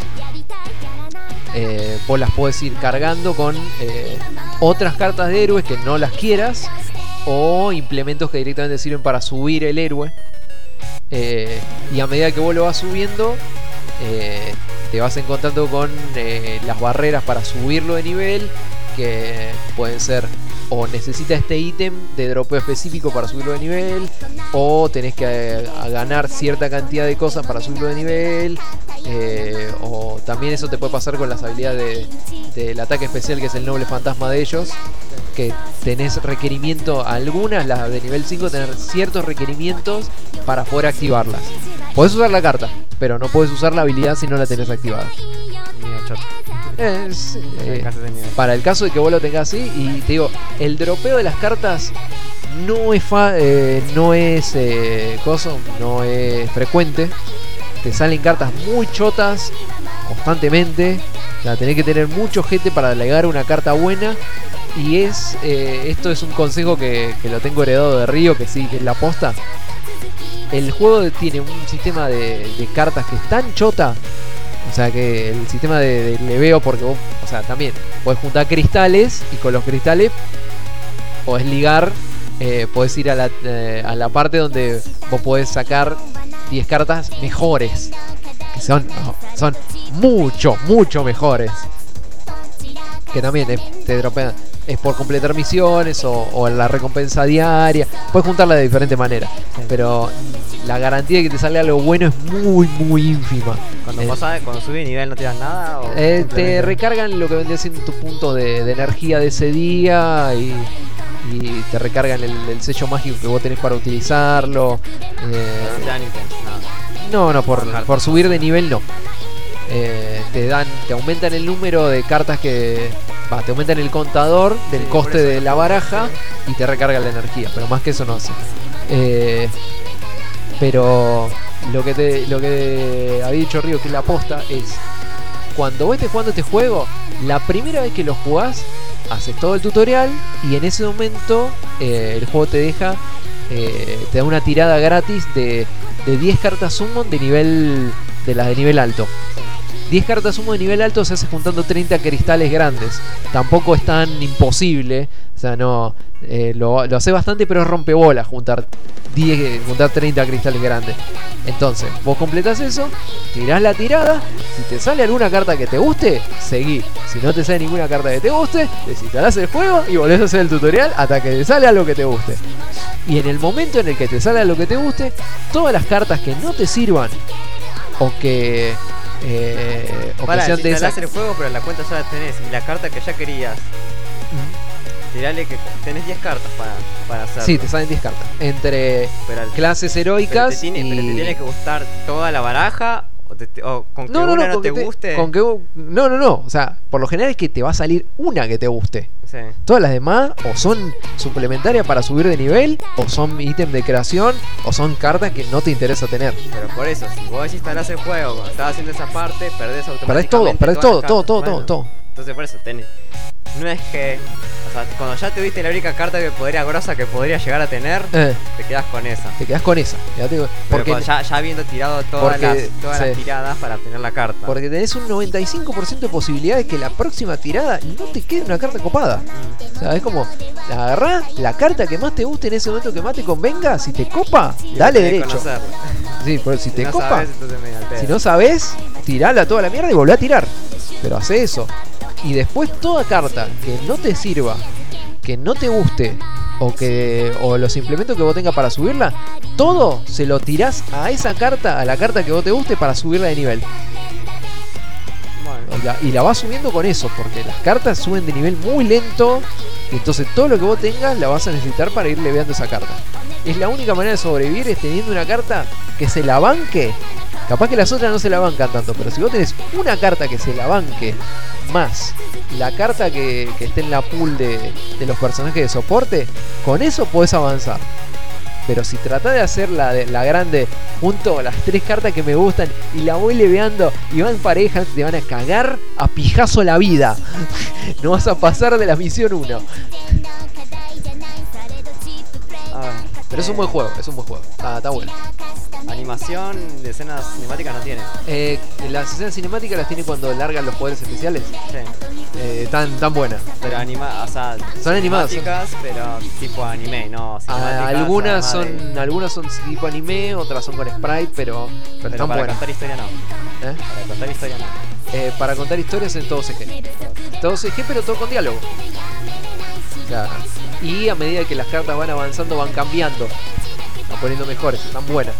eh, vos las podés ir cargando con eh, otras cartas de héroes que no las quieras, o implementos que directamente sirven para subir el héroe. Eh, y a medida que vos lo vas subiendo, eh, te vas encontrando con eh, las barreras para subirlo de nivel, que pueden ser o necesita este ítem de dropeo específico para subirlo de nivel, o tenés que eh, a ganar cierta cantidad de cosas para subirlo de nivel, eh, o también eso te puede pasar con las habilidades de- del ataque especial, que es el noble fantasma de ellos, que tenés requerimiento, algunas, las de nivel cinco, tener ciertos requerimientos para poder activarlas. Podés usar la carta, pero no podés usar la habilidad si no la tenés activada. Mira, choto. Es, En el eh, caso de nivel. para el caso de que vos lo tengas así, y te digo, el dropeo de las cartas no es fa- eh, no es eh, coso, no es frecuente. Te salen cartas muy chotas constantemente. O sea, tenés que tener mucho gente para delegar una carta buena. Y es eh, esto es un consejo que, que lo tengo heredado de Río, que sí, que es la posta. El juego tiene un sistema de, de cartas que es tan chota O sea que el sistema de, de leveo, porque vos, o sea, también podés juntar cristales y con los cristales podés ligar, eh, podés ir a la, eh, a la parte donde vos podés sacar diez cartas mejores. Que son, no, son mucho, mucho mejores. Que también eh, te dropean. Es por completar misiones o, o la recompensa diaria. Puedes juntarla de diferentes maneras. Sí. Pero la garantía de que te salga algo bueno es muy, muy ínfima. Cuando, Eh, pasás- cuando subís de nivel no te das nada. O eh, te simplemente- recargan lo que vendría siendo tu punto de, de energía de ese día y, y te recargan el, el sello mágico que vos tenés para utilizarlo. No Eh, te dan ítems, nada. no, no, por, Cartas. por subir de nivel no. Eh, te dan, te aumentan el número de cartas que. Va, te aumentan el contador del Sí, coste por eso. de la baraja y te recarga la energía, pero más que eso no hace. Eh, pero lo que te lo que había dicho Río que la aposta es cuando vos estés jugando este juego, la primera vez que lo jugás, haces todo el tutorial y en ese momento eh, el juego te deja, eh, te da una tirada gratis de, de diez cartas summon de nivel, de las de nivel alto. diez cartas summon de nivel alto se hace juntando treinta cristales grandes. Tampoco es tan imposible. O sea, no. Eh, lo, lo hace bastante, pero es rompebolas juntar diez, juntar treinta cristales grandes. Entonces, vos completás eso, tirás la tirada. Si te sale alguna carta que te guste, seguí. Si no te sale ninguna carta que te guste, desinstalás el juego y volvés a hacer el tutorial hasta que te sale algo que te guste. Y en el momento en el que te sale algo que te guste, todas las cartas que no te sirvan o que. Eh, o que Para, sean de esa. instalás el juego, pero la cuenta ya la tenés. Y la carta que ya querías, tirale que tenés diez cartas para, para hacerlo. Sí, te salen diez cartas. Entre pero, al- clases pero heroicas te tiene, y. pero te tiene que gustar toda la baraja. O, te- o con que No, no, una no, no, con te que te- guste. con que vos- no, no, no. O sea, por lo general es que te va a salir una que te guste. Sí. Todas las demás o son suplementarias para subir de nivel, o son ítem de creación, o son cartas que no te interesa tener. Pero por eso, si vos instalás el juego cuando estás haciendo esa parte, perdés automáticamente. Perdés todo, perdés todas todo, las todo, cartas. todo, Bueno, todo, todo. Entonces por eso tenés. No es que. O sea, cuando ya tuviste la única carta que podría grosa que podría llegar a tener, Eh, te quedás con esa. te quedás con esa. Ya te digo, Pero porque, cuando ya, ya habiendo tirado todas, porque- las, todas las sí. tiradas para obtener la carta. porque tenés un noventa y cinco por ciento de posibilidades que la próxima tirada no te quede una carta copada. O sea, es como, la agarrás, la carta que más te guste en ese momento que más te convenga, si te copa, Y dale tenés que derecho. conocerla. Sí, pero si, Si te no copa, sabes, entonces medio al pedo. si no sabes, tirala toda la mierda y volvé a tirar. Pero hace eso. Y después toda carta que no te sirva, que no te guste, o que o los implementos que vos tengas para subirla, todo se lo tirás a esa carta, a la carta que vos te guste para subirla de nivel. Bueno, Y la, y la vas subiendo con eso, porque las cartas suben de nivel muy lento. Y entonces todo lo que vos tengas la vas a necesitar para ir leveando esa carta. Es la única manera de sobrevivir, es teniendo una carta que se la banque. Capaz que las otras no se la bancan tanto, pero si vos tenés una carta que se la banque más la carta que, que esté en la pool de, de los personajes de soporte, con eso podés avanzar. Pero si tratás de hacer la, de, la grande, junto las tres cartas que me gustan y la voy leveando y van parejas, te van a cagar a pijazo la vida. No vas a pasar de la misión uno. a ver, Pero es un eh, buen juego, es un buen juego. Está, está bueno. Animación de escenas cinemáticas no tiene. Eh, las escenas cinemáticas las tiene cuando largan los poderes especiales. Sí. Eh, tan, tan buenas. Pero anima, o sea, Son animadas, son- cinemáticas, pero tipo anime, no Ah, cinemáticas, algunas además de- son algunas son tipo anime, otras son con sprite, pero, pero, Pero están para buenas. contar historia no. ¿Eh? Para contar historia no. Eh, para contar historias en todo C G. Todo C G, pero todo con diálogo. O sea, y a medida que las cartas van avanzando, van cambiando. Van poniendo mejores, están buenas.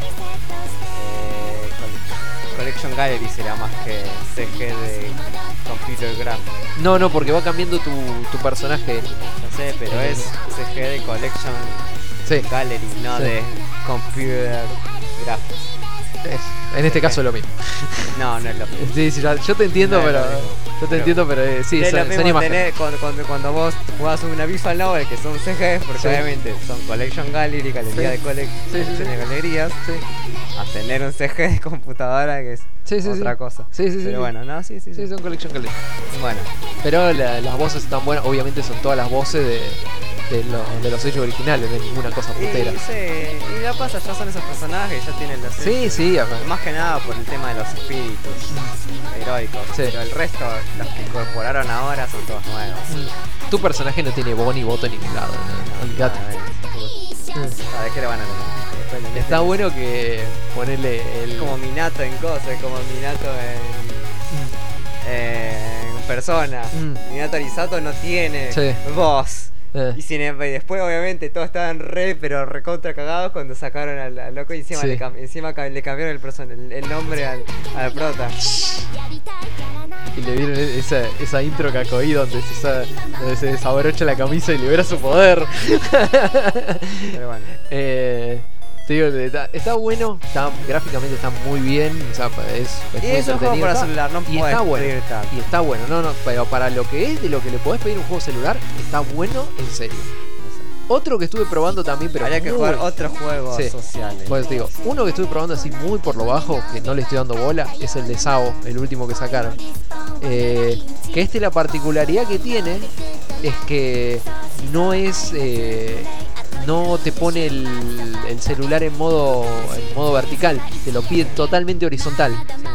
Eh, col- Collection Gallery será más que C G de Computer Graph. No, no, porque va cambiando tu, tu personaje. No sé, pero es C G de Collection Sí, Gallery, no Sí. de Computer Graphics. es- en este caso es lo mismo. No, no es lo mismo. Sí, sí, ya- yo te entiendo, No es lo pero. mismo. Yo te Pero- entiendo, pero eh, sí, es son, lo son mismo imágenes. tener cuando, cuando, cuando vos jugás una visual novel que son C G, porque Sí. obviamente son Collection Gallery, galería Sí. de collec- Sí, sí, colección sí. de galerías, a tener un C G de computadora que es Sí, sí, otra sí. cosa. Sí, sí, sí, Pero sí. bueno, no, sí, sí, sí. Sí, son collection collection. Bueno, Pero la- las voces están buenas, obviamente son todas las voces de, de, lo- de los sellos originales, de ninguna cosa putera. Y, sí, y ya pasa, ya son esos personajes, ya tienen los Sí, sí, ajá. más que nada por el tema de los espíritus heroicos. Sí. Pero el resto, los que incorporaron ahora son todos nuevos. Tu personaje no tiene voz ni voto en ningún lado, ¿no? Olvídate. ¿Sabes qué le van a tener? Después le meten- Está bueno que ponerle el... Es como Minato en cosas, es como Minato en, en persona. Mm. Minato Arisato no tiene Sí. voz. Eh. Y, sin, em- y después obviamente todos estaban re, pero recontra cagados cuando sacaron al, al loco y encima, Sí. le, cam- encima ca- le cambiaron el, person el, el nombre al, al prota. Y le dieron esa, esa intro cacoí donde se, sa- donde se desabrocha la camisa y libera su poder. Pero bueno. Eh, te digo, está, está bueno, está, gráficamente está muy bien, o sea, es, es Y muy es un juego entretenido, para está- celular, no y puedes está bueno, pedir tanto. y está bueno, no, no, pero para lo que es de lo que le podés pedir un juego celular, está bueno en serio. Otro que estuve probando también, pero Habría que muy- jugar otros juegos Sí. sociales. Pues digo, uno que estuve probando así muy por lo bajo, que no le estoy dando bola, es el de Sao, el último que sacaron. Eh, que este la particularidad que tiene es que no es... eh, no te pone el, el celular en modo, en modo vertical, te lo pide totalmente horizontal.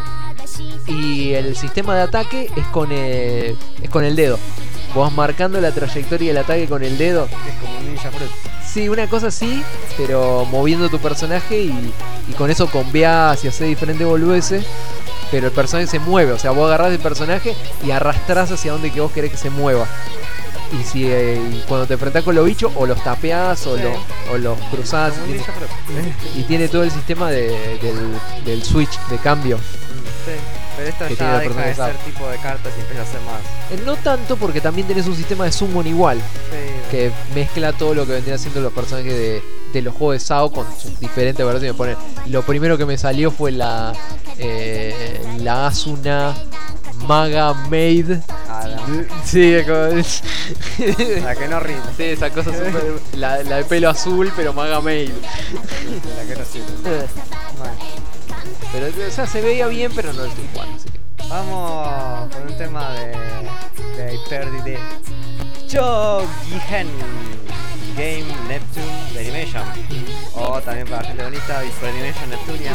Y el sistema de ataque es con, eh, es con el dedo. Vos vas marcando la trayectoria del ataque con el dedo. Es como un Ninja Fruit. Sí, una cosa así, pero moviendo tu personaje y, y con eso combiás y haces diferentes boludeces. Pero el personaje se mueve, o sea, vos agarrás el personaje y arrastrás hacia donde que vos querés que se mueva. Y si eh, y cuando te enfrentás con los bichos, o los tapeás o, Sí. lo- o los cruzás. Como un Y, Ninja Fruit. y tiene todo el sistema de- del, del switch, de cambio. Sí. Pero esto Que tiene ya el deja de ser personalizado. tipo de cartas y empieza a ser más. Eh, No tanto porque también tenés un sistema de summon igual. Sí. Que mezcla todo lo que vendrían siendo los personajes de, de los juegos de Sao con sus diferentes versiones. Poner, lo primero que me salió fue la eh, la Asuna Maga Maid. Ah, la, Sí, es como- la que no rinde. sí, esa cosa super, la, la de pelo azul, pero Maga Maid. La que no sirve. Bueno. Pero, o sea, se veía bien, pero no lo estoy jugando. Así que. Vamos con un tema de, de Hyperdide. Chogihen Game Neptune de Animation. O también para la gente bonita, Hyperdimation Neptunia.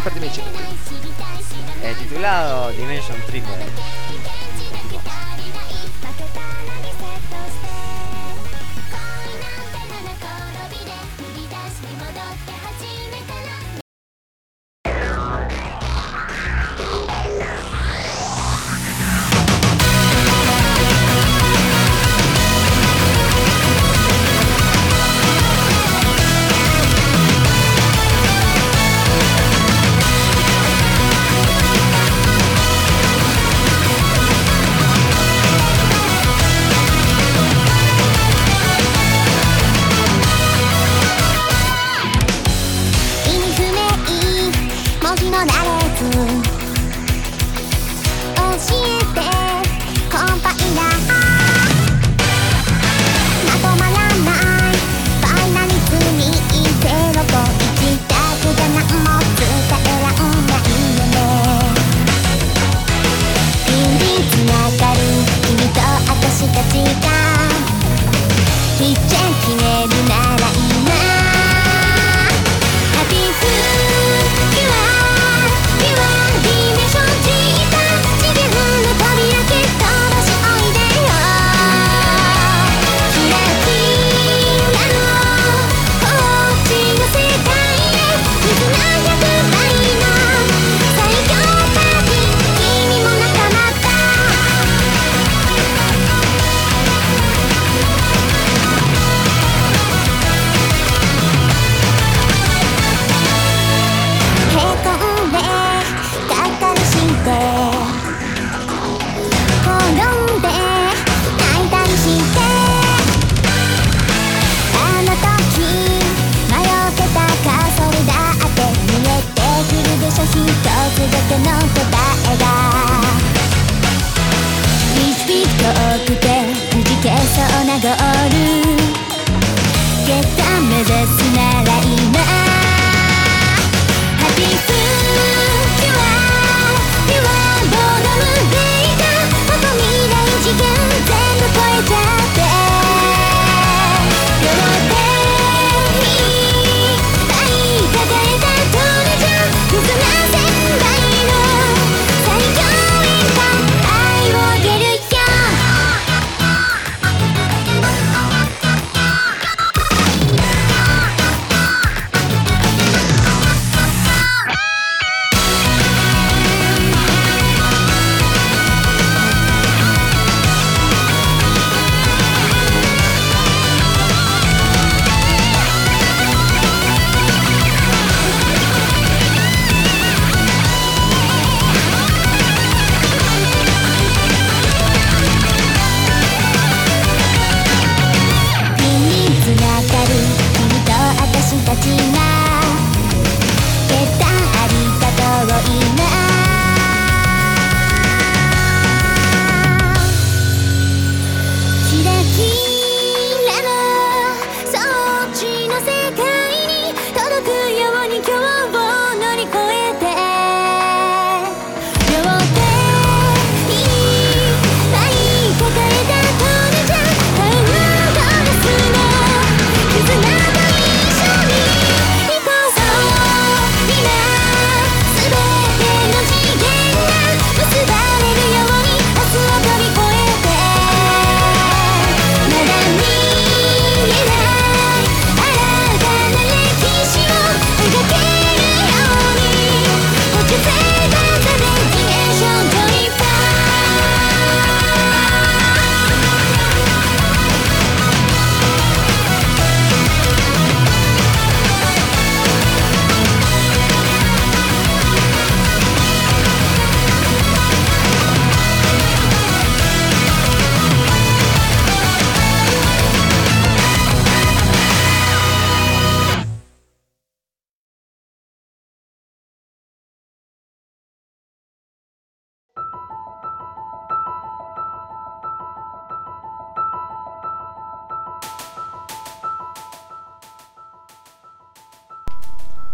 Eh, titulado Dimension Triple. Continuamos. 意味不明文字の羅列教えてコンパイラーまとまらないファイナリズムゼロといちだけじゃ何も伝えらんないよねピンにつながる君と私たちが一致決めるなら今Happy Food You are You are Dimension チータ次元の扉蹴っ飛ばしおいでよキラキラのこっちの世界へ絆ひゃくばいの最強パーティー君も仲間だへこんでがっかりして転んで泣いたりしてあの時迷ってたかそれだって見えてくるでしょ一つだけの答えがリスピ遠くてくじけそうなゴール結果目指すなら今Happy Food You are You are ボーダムデータ過去未来次元全部超えちゃって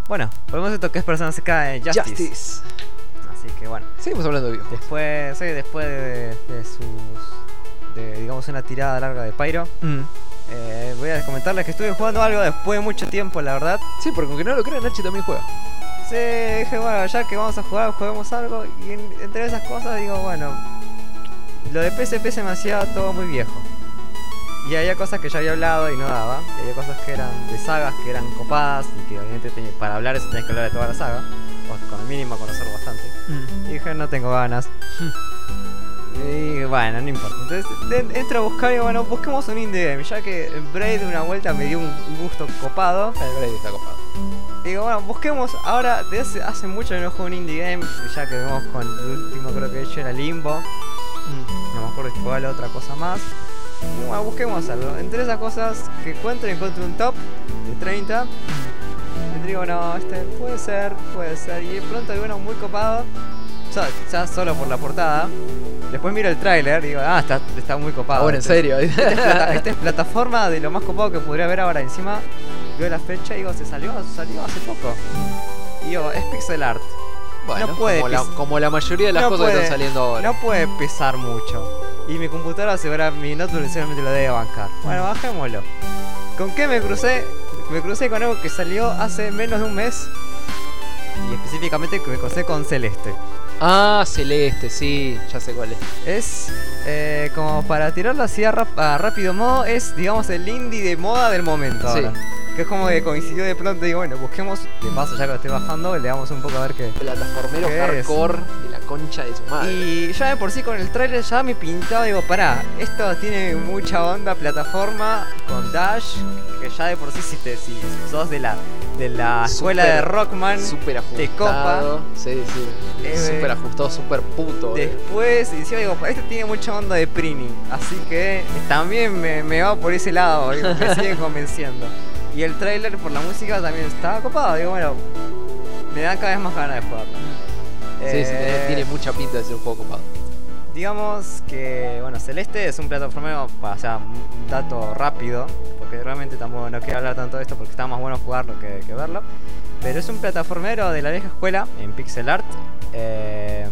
Bueno, volvemos a esto que es Persona C K de Justice. Justice. Así que bueno. Seguimos hablando de videojuegos. Después, sí, después de, de sus. De, digamos, una tirada larga de Pyro. Mm. Eh, voy a comentarles que estuve jugando algo después de mucho tiempo, la verdad. Sí, porque aunque no lo crean, Nachi también juega. Sí, dije, bueno, ya que vamos a jugar, juguemos algo. Y en- entre esas cosas digo, bueno, lo de P S P se me hacía todo muy viejo. Y había cosas que ya había hablado y no daba. Y había cosas que eran de sagas que eran copadas y que obviamente tenía- para hablar eso tenés que hablar de toda la saga. O con el mínimo conocer bastante. Y dije, no tengo ganas. Y bueno, no importa. Entonces de- entro a buscar y bueno, busquemos un indie game. Ya que Braid de una vuelta me dio un, un gusto copado. El Braid está copado. Digo, bueno, busquemos. Ahora, desde hace, hace mucho que no juego un indie game. Ya que vemos con el último, creo que he hecho era Limbo. No me acuerdo si fue la otra cosa más. Y bueno, busquemos algo. Entre esas cosas que encuentro, encuentro un top de treinta. Y digo, no, este puede ser, puede ser. Y de pronto hay uno muy copado. O sea, ya solo por la portada. Después miro el tráiler y digo, ah, está, está muy copado. Ah, bueno, en Este- serio. Esta es, plata- esta es plataforma de lo más copado que podría haber ahora. Encima veo la fecha y digo, se salió, salió hace poco. Y digo, es pixel art. Bueno, no puede como, la, pis- como la mayoría de las no cosas que puede- están saliendo ahora. No puede pesar mucho. Y mi computadora segura, mi notebook seguramente lo debe bancar. Bueno, bajémoslo. ¿Con qué me crucé? Me crucé con algo que salió hace menos de un mes. Y específicamente que me crucé con Celeste. Ah, Celeste, sí, ya sé cuál es. Es eh, como para tirarlo así a, rap- a rápido modo, es digamos el indie de moda del momento Sí. ahora. Que es como que coincidió de pronto y digo, bueno, busquemos, de paso ya que lo estoy bajando, le damos un poco a ver qué. Plataformero ¿Qué es? hardcore de la concha de su madre. Y ya de por sí con el trailer ya me pintaba, digo, pará, esto tiene mucha onda plataforma con Dash, que ya de por sí si, te, si sos de la, de la escuela Súper- de Rockman, Súper te ajustado. copa. Sí, sí. Eh, Súper ajustado, súper puto. eh. Después, y encima digo, este tiene mucha onda de Prini, así que también me, me va por ese lado, digo, me sigue convenciendo. Y el trailer por la música también estaba copado, digo, bueno, me dan cada vez más ganas de jugarlo. Sí, sí, tiene, Eh, tiene mucha pinta de ser un juego copado. Digamos que, bueno, Celeste es un plataformero, o sea, un dato rápido, porque realmente tampoco no quiero hablar tanto de esto porque está más bueno jugarlo que, que verlo. Pero es un plataformero de la vieja escuela en pixel art. eh,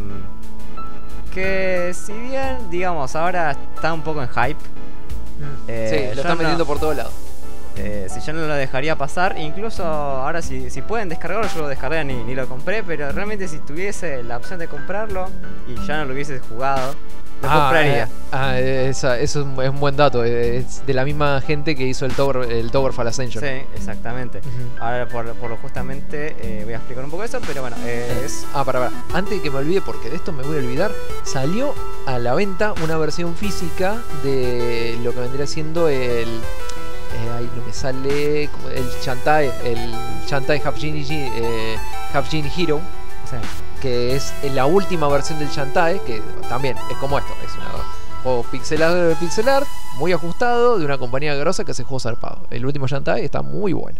que si bien, digamos, ahora está un poco en hype. eh, sí, yo lo están no- vendiendo por todos lados. eh, si yo no lo dejaría pasar, incluso ahora si, si pueden descargarlo, yo lo descargué ni, ni lo compré, pero realmente si tuviese la opción de comprarlo y ya no lo hubiese jugado, lo compraría. eh, ah, eh, esa- eso es un, es un buen dato. eh, Es de la misma gente que hizo el Tower, el Towerfall Ascension. Sí, exactamente. Ujú. Ahora por, por lo justamente eh, voy a explicar un poco eso, pero bueno, eh, es... Ah, para, para. Antes de que me olvide, porque de esto me voy a olvidar, salió a la venta una versión física de lo que vendría siendo el. Eh, ahí no me sale. como El Shantae. El Shantae Half Genie, eh, Half Genie Hero. sí. Que es la última versión del Shantae. Que también es como esto: es un juego pixel art, pixel art, muy ajustado, de una compañía grosa que hace juegos zarpados. El último Shantae está muy bueno.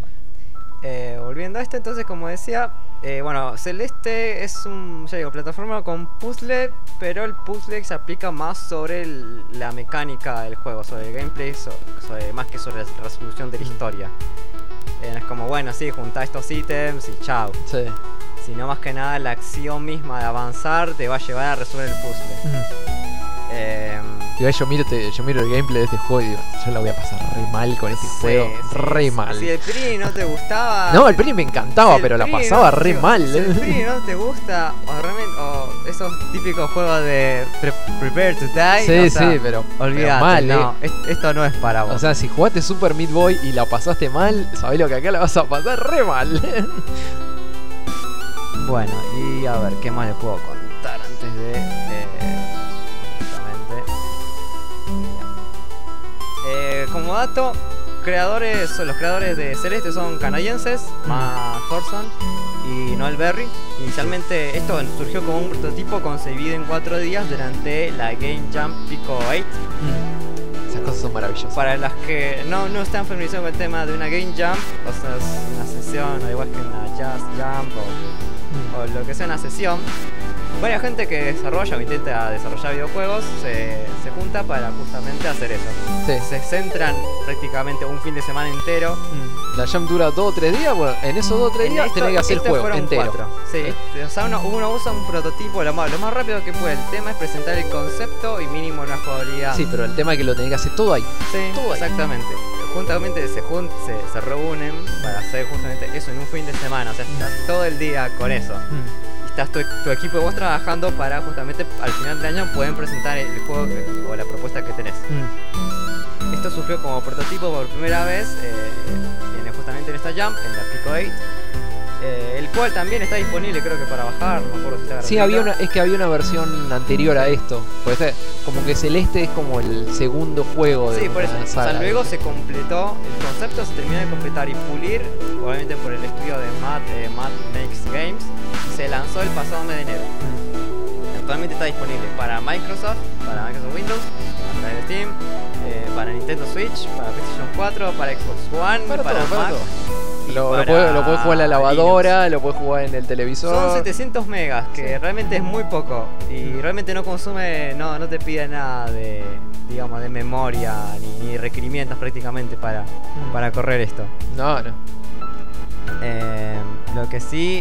Eh, volviendo a esto, entonces como decía, eh, bueno, Celeste es un, ya digo, plataforma con puzzle, pero el puzzle se aplica más sobre el- la mecánica del juego, sobre el gameplay, so- sobre, más que sobre la resolución de la historia. Eh, es como, bueno, sí, juntar estos ítems y chao. Sí. Sino más que nada la acción misma de avanzar te va a llevar a resolver el puzzle. Eh, Igual yo miro, este- yo miro el gameplay de este juego y digo, yo la voy a pasar re mal con este sí, juego. sí, re sí, mal. Si el Pri no te gustaba... No, el Pri me encantaba, si el pero la Pri pasaba no- re si- mal. Si el Pri no te gusta, o realmente, o esos típicos juegos de pre- Prepare to Die, Sí, o sea, sí, pero, olvídate, pero mal, no, eh. es- esto no es para vos. O sea, si jugaste Super Meat Boy y la pasaste mal, sabés lo que acá la vas a pasar re mal. bueno, y a ver, ¿qué más les puedo contar antes de... eh, justamente... Eh, como dato, creadores, los creadores de Celeste son canadienses, Matt Thorson y Noel Berry. Inicialmente esto surgió como un prototipo concebido en cuatro días durante la Game Jam Pico ocho. Esas cosas son maravillosas. Para las que no, no están familiarizados con el tema de una Game Jam, o sea, es una sesión, o igual que una Jazz Jam o, o lo que sea una sesión, varias gente que desarrolla o intenta desarrollar videojuegos se, se junta para justamente hacer eso. Sí. Se centran prácticamente un fin de semana entero. Mm. La jam dura dos o tres días, bueno, en esos dos o tres En días esto- tenés que hacer el este juego fueron entero. cuatro. Sí, ¿Eh? o sea, uno, uno usa un prototipo lo más, lo más rápido que puede. El tema es presentar el concepto y mínimo una jugabilidad. Sí, pero el tema es que lo tenés que hacer todo ahí. Sí, todo ahí. exactamente. Juntamente se, jun- se, se reúnen para hacer justamente eso en un fin de semana. O sea, estás todo el día con eso. Y estás tu, tu equipo y vos trabajando para justamente al final del año pueden presentar el juego que- o la propuesta que tenés. Mm. Esto surgió como prototipo por primera vez eh, en, justamente en esta Jam, en la Pico ocho. Eh, el cual también está disponible, creo que para bajar, no me acuerdo si está Sí, gratuito. había una, es que había una versión anterior a esto. Pues eh, como que Celeste es como el segundo juego de Sí, por eso. una O sea, saga. luego se completó, el concepto se terminó de completar y pulir, obviamente por el estudio de Matt, eh, Matt Makes Games, y se lanzó el pasado mes de enero. Actualmente está disponible para Microsoft, para Microsoft Windows, a través de Steam, eh, para Nintendo Switch, para PlayStation cuatro, para Xbox One, Para para, todo, para Mac. todo. y Lo, lo para puedes lo puedes jugar en la lavadora, Linux. lo puedes jugar en el televisor. Son setecientos megas, que Sí. realmente es muy poco y Mm. realmente no consume, no, no te pide nada de, digamos, de memoria ni, ni requerimientos prácticamente para, Mm. para correr esto. No, no. Eh, lo que sí,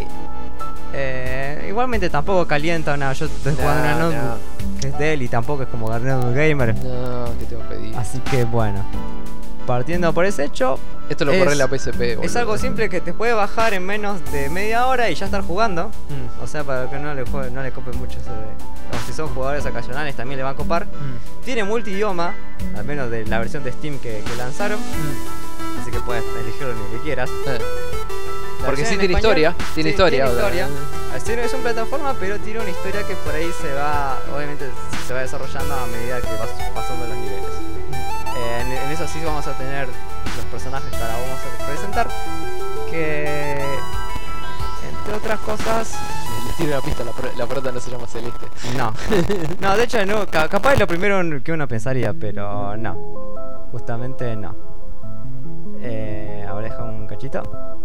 eh, igualmente tampoco calienta una. Yo estoy jugando una No, notebook que es de él y tampoco es como Notebook Gamer. No, ¿qué te va a pedir? Así que bueno, partiendo por ese hecho, Esto lo es- corre en la P S P, es boludo. algo simple que te puede bajar en menos de media hora y ya estar jugando. Mm. O sea, para que no le juegue, no le cope mucho eso de. O si son jugadores ocasionales también le va a copar. Mm. Tiene multidioma, al menos de la versión de Steam que, que lanzaron. Mm. Así que puedes elegirlo en el que quieras. Eh. La Porque versión sí en tiene español- historia, tiene sí, historia. Tiene o sea, historia. Al ser- Es una plataforma, pero tiene una historia que por ahí se va, obviamente se va desarrollando a medida que vas pasando los niveles. Eh, en, en eso sí vamos a tener los personajes que ahora vamos a presentar. Que entre otras cosas. Les tiro una pista, la, pro- la prota no se llama Celeste. No. No, de hecho no, ca- capaz es lo primero que uno pensaría, pero no. Justamente no. Eh, ahora deja un cachito.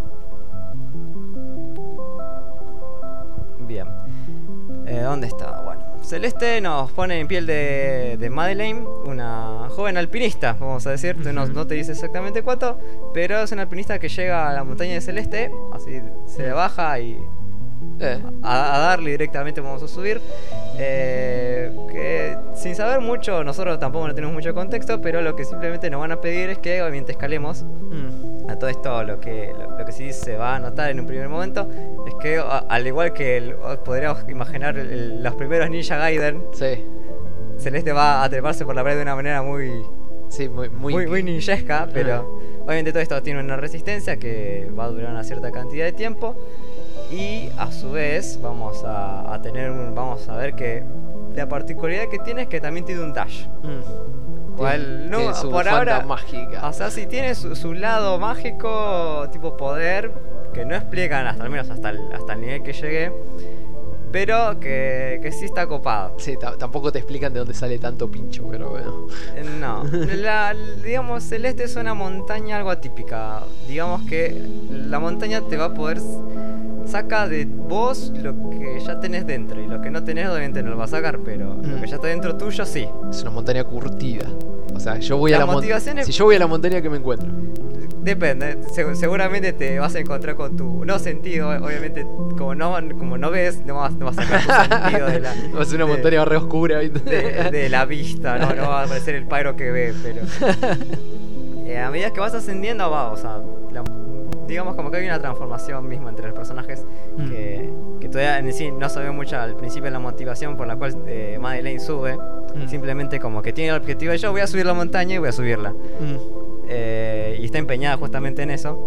Bien. Eh, ¿Dónde está? Bueno. Celeste nos pone en piel de, de Madeleine, una joven alpinista, vamos a decir. No, no te dice exactamente cuánto, pero es una alpinista que llega a la montaña de Celeste, así se baja y Eh. a, a darle directamente vamos a subir. Eh, que sin saber mucho, nosotros tampoco no tenemos mucho contexto, pero lo que simplemente nos van a pedir es que obviamente escalemos. Mm. A todo esto lo que, lo, lo que sí se va a notar en un primer momento es que a- al igual que el- podríamos imaginar el- el- los primeros Ninja Gaiden, Sí. Celeste va a treparse por la pared de una manera muy, Sí, muy, muy. muy, muy ninjesca, pero obviamente todo esto tiene una resistencia que va a durar una cierta cantidad de tiempo. Y a su vez vamos a, a tener un, vamos a ver que la particularidad que tiene es que también tiene un dash. Mm. Cual, Tiene- no, tiene su por bufanda ahora, mágica. o sea, sí tiene su, su lado mágico, tipo poder, que no explican hasta al menos hasta el, hasta el nivel que llegué, pero que, que sí está copado. Sí, ta- tampoco te explican de dónde sale tanto pincho, pero bueno. Eh, No, la, digamos, Celeste es una montaña algo atípica. Digamos que la montaña te va a poder saca de vos lo que ya tenés dentro y lo que no tenés obviamente no lo va a sacar, pero lo Mm. que ya está dentro tuyo sí. Es una montaña curtida. O sea, yo voy La a la montaña. motivación es- Si yo voy a la montaña, ¿qué me encuentro? Depende, se- seguramente te vas a encontrar con tu no sentido, obviamente como no como no ves, no vas, no vas a sacar tu sentido de la Va a ser una de- montaña re oscura. ¿viste? de, de la vista, no, no va a aparecer el pyro que ve, pero eh, a medida que vas ascendiendo va, o sea, la- digamos como que hay una transformación misma entre los personajes Mm. que, que todavía en sí no se ve mucho al principio la motivación por la cual eh, Madeleine sube, Mm. simplemente como que tiene el objetivo de yo voy a subir la montaña y voy a subirla. Mm. Eh, y está empeñada justamente en eso.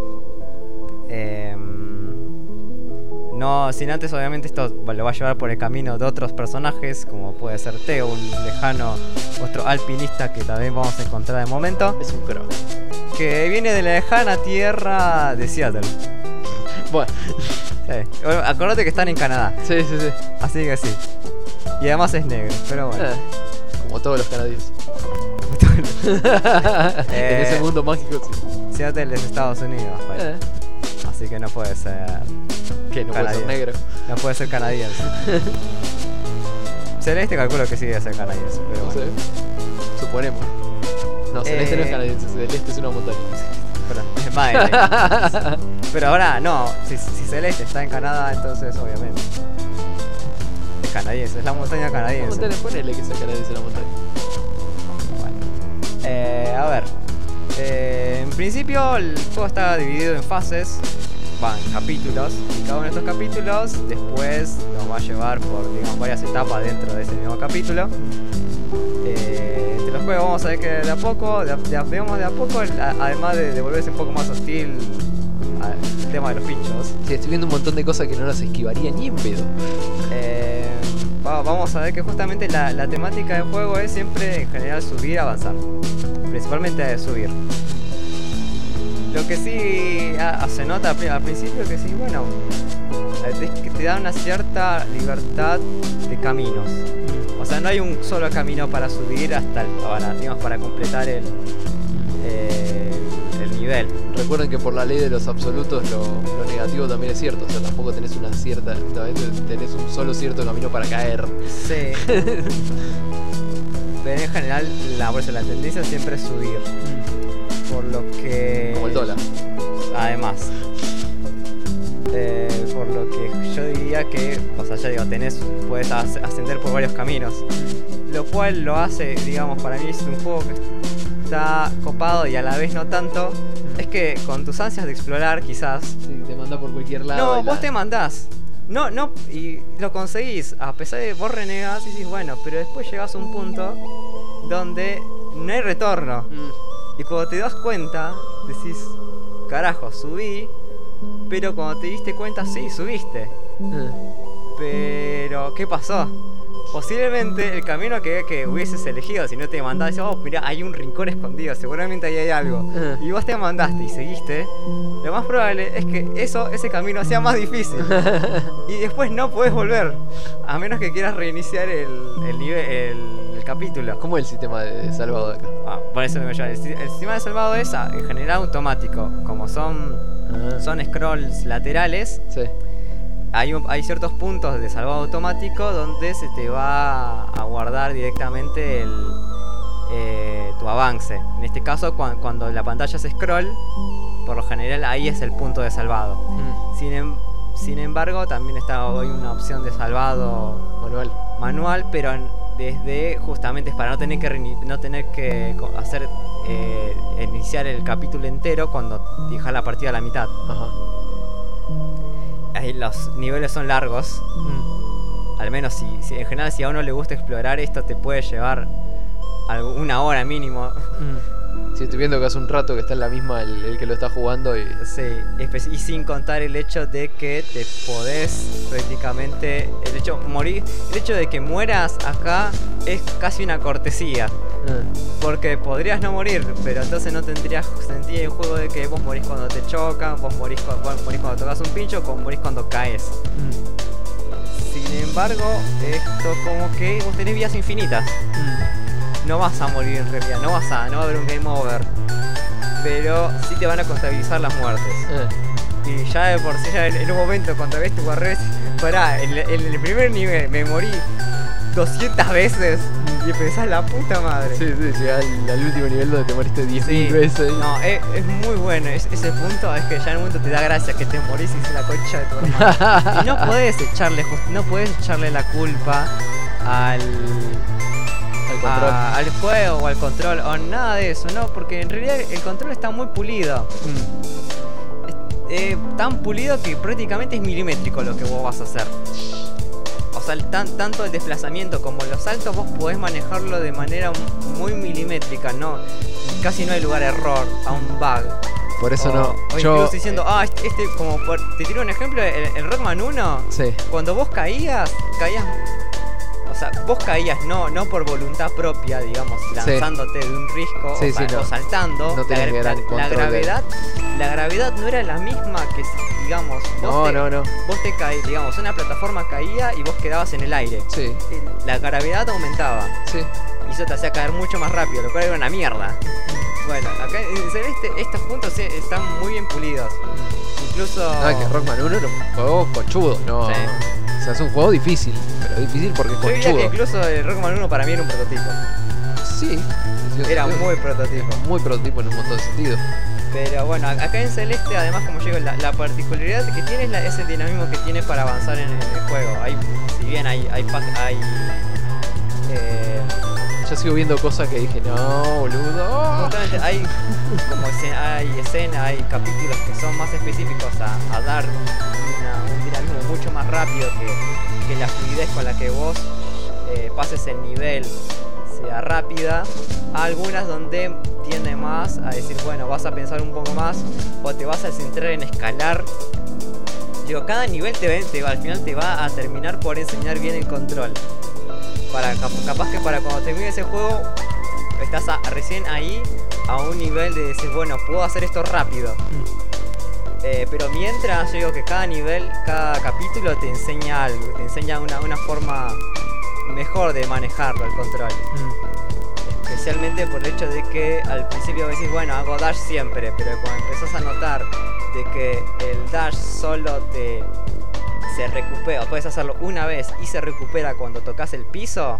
Eh, no, sin antes, obviamente, esto lo va a llevar por el camino de otros personajes, como puede ser Teo, un lejano, otro alpinista que también vamos a encontrar de momento, Es un crack. que viene de la lejana tierra de Seattle. Bueno, Sí. Bueno, acordate que están en Canadá, sí, sí, sí. así que sí. Y además es negro, pero bueno. Eh, como todos los canadienses. Eh, En ese mundo mágico, sí. Seattle es Estados Unidos, país. Eh, Así que no puede ser, que no puede ser Canadiense. negro. no puede ser canadiense. Celeste calculo que sí debe ser canadiense, pero No bueno. sé. Suponemos. No, Celeste Eh, no es canadiense, Celeste es una montaña. Perdón, es madre. Pero ahora, no, si, si Celeste está en Canadá, entonces obviamente. Es canadiense, es la montaña La canadiense. montaña, ponele que sea canadiense la montaña. Bueno. Eh, a ver. Eh, en principio el juego está dividido en fases, van capítulos, y cada uno de estos capítulos después nos va a llevar por, digamos, varias etapas dentro de ese mismo capítulo. Eh, entre los juegos vamos a ver que de a poco, de a, de a- vemos de a poco, a- además de, de volverse un poco más hostil al tema de los bichos. Sí, estoy viendo un montón de cosas que no las esquivaría ni en pedo. Eh, va- vamos a ver que justamente la, la temática del juego es siempre en general subir y avanzar. Principalmente subir. Lo que sí ah, se nota al pri- al principio que sí, bueno, es que te da una cierta libertad de caminos. O sea, no hay un solo camino para subir hasta el, para, digamos, para completar el, eh, el nivel. Recuerden que por la ley de los absolutos lo, lo negativo también es cierto. O sea, tampoco tenés una cierta. Tenés un solo cierto camino para caer. Sí. Pero en general la, por eso, la tendencia siempre es subir. Por lo que... Como el dólar. Además. Eh, por lo que yo diría que, o sea, ya digo, tenés, puedes as- ascender por varios caminos. Lo cual lo hace, digamos, para mí es un juego que está copado y a la vez no tanto. Es que con tus ansias de explorar, quizás, Sí, te manda por cualquier lado. no, y vos la- te mandás. No, no, y lo conseguís. A pesar de vos renegás y decís, bueno, pero después llegás a un punto donde no hay retorno. Mm. Y cuando te das cuenta, decís, carajo, subí. Pero cuando te diste cuenta, sí, subiste. Eh. Pero, ¿qué pasó? Posiblemente el camino que, que hubieses elegido, si no te mandás, dices, oh, mira, hay un rincón escondido, seguramente ahí hay algo. Eh. Y vos te mandaste y seguiste, lo más probable es que eso, ese camino sea más difícil. Y después no podés volver, a menos que quieras reiniciar el, el, nivel, el, el capítulo. ¿Cómo es el sistema de salvado de acá? Ah, por eso me llama. El, si- el sistema de salvado es ah, en general automático, como son, Ah. son scrolls laterales. Sí. Hay, un- hay ciertos puntos de salvado automático donde se te va a guardar directamente el, eh, tu avance. En este caso, cuan- cuando la pantalla se scroll, por lo general ahí es el punto de salvado. Mm. Sin, em- sin embargo, también está hoy una opción de salvado Manual. manual, pero en- desde justamente es para no tener que reini- no tener que co- hacer eh, iniciar el capítulo entero cuando dejas la partida a la mitad. Ajá. Ahí los niveles son largos. Mm. Al menos si, si en general si a uno le gusta explorar, esto te puede llevar algo- una hora mínimo. Mm. Sí, estoy viendo que hace un rato que está en la misma el, el que lo está jugando y. Sí, espe- y sin contar el hecho de que te podés prácticamente el hecho morir, el hecho de que mueras acá es casi una cortesía, Eh. porque podrías no morir, pero entonces no tendrías sentido el juego de que vos morís cuando te chocan, vos morís, cu- vos morís cuando tocas un pincho, o morís cuando caes. Mm. Sin embargo, esto como que vos tenés vidas infinitas. Mm. No vas a morir en realidad, no vas a, no va a haber un game over. Pero sí te van a contabilizar las muertes. Eh. Y ya de por sí, ya en, en un momento cuando ves tu barres, pará, en, en el primer nivel me morí doscientas veces y pensás la puta madre. Sí, sí, llega al, al último nivel donde te moriste diez mil Sí, veces. no, es, es muy bueno, es- ese punto es que ya en un momento te da gracia que te morís y es la concha de tu hermano. Y no podés echarle, just- no podés echarle la culpa al, Al control. a- al juego o al control o nada de eso, ¿no? Porque en realidad el control está muy pulido. Mm. Es- eh, tan pulido que prácticamente es milimétrico lo que vos vas a hacer. O sea, el tan, tanto el desplazamiento como los saltos vos podés manejarlo de manera m- muy milimétrica, ¿no? Casi no hay lugar a error, a un bug. Por eso o, no. o Yo. incluso diciendo, ah, este, este como por- te tiro un ejemplo, el, el Rockman uno, Sí. cuando vos caías, caías. O sea, vos caías no, no por voluntad propia, digamos, lanzándote de un risco Sí, o, sa- sí, no. o saltando. No tenés la, gran la- la control de- gravedad, la gravedad no era la misma que, si, digamos, vos No, te, no, no. vos te caías, digamos, una plataforma caía y vos quedabas en el aire. Sí, La gravedad aumentaba sí. y eso te hacía caer mucho más rápido, lo cual era una mierda. Bueno, acá en Celeste estos puntos sí, están muy bien pulidos. Incluso... Ah, que Rockman uno era un juego conchudo, no. Sí. O sea, es un juego difícil, pero difícil porque es Yo diría que conchudo. incluso el Rockman uno para mí era un prototipo. Sí. sí, Era sí, muy prototipo. muy prototipo en un montón de sentidos. Pero bueno, a- acá en Celeste, además, como digo, la, la particularidad que tiene es, la- es el dinamismo que tiene para avanzar en, en el juego. Hay, si bien hay, hay, pa- hay eh, Yo sigo viendo cosas que dije, no, boludo. justamente hay como escena, hay escena, hay capítulos que son más específicos a, a dar una- un dinamismo mucho más rápido que, que la fluidez con la que vos eh, pases el nivel sea rápida, a algunas donde tiende más a decir, bueno, vas a pensar un poco más o te vas a centrar en escalar. Digo, cada nivel te, ve- te va- al final te va a terminar por enseñar bien el control. Para, cap- capaz que para cuando termine ese juego estás a- recién ahí a un nivel de decir, bueno, puedo hacer esto rápido. Eh, pero mientras yo digo que cada nivel, cada capítulo te enseña algo, te enseña una, una forma mejor de manejarlo, el control. Especialmente por el hecho de que al principio decís, bueno, hago dash siempre, pero cuando empezás a notar de que el dash solo te se recupera, puedes hacerlo una vez y se recupera cuando tocas el piso.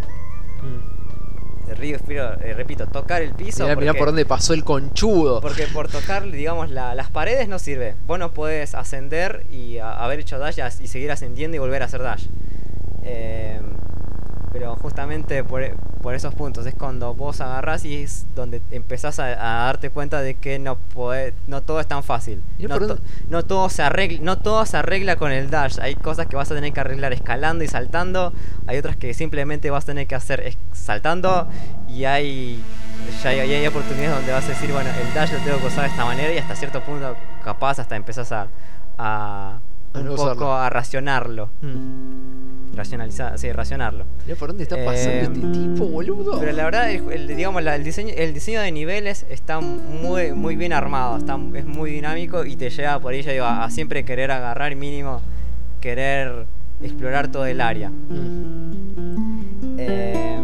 Río, pero, eh, repito, tocar el piso. Mirá, mirá porque- por dónde pasó el conchudo. porque por tocar, digamos, la- las paredes no sirve. Vos no podés ascender y a- haber hecho dash y, as- y seguir ascendiendo y volver a hacer dash. Eh, pero justamente por, por esos puntos es cuando vos agarrás y es donde empezás a, a darte cuenta de que no podés, no todo es tan fácil. Mirá No, por to- dónde- no todo se arregla, no todo se arregla con el dash. Hay cosas que vas a tener que arreglar escalando y saltando. Hay otras que simplemente vas a tener que hacer es- saltando. Y hay ya hay, hay oportunidades donde vas a decir, bueno, el dash lo tengo que usar de esta manera y hasta cierto punto capaz hasta empezás a, a A un no poco usarlo. a racionarlo. Racionalizar, sí, racionarlo. Mirá por dónde está pasando Eh, este tipo, boludo. Pero la verdad, el, el- digamos, la- el, diseño, el diseño de niveles está muy, muy bien armado, está, es muy dinámico y te lleva por ello digo, a, a siempre querer agarrar mínimo, querer explorar todo el área. Eh,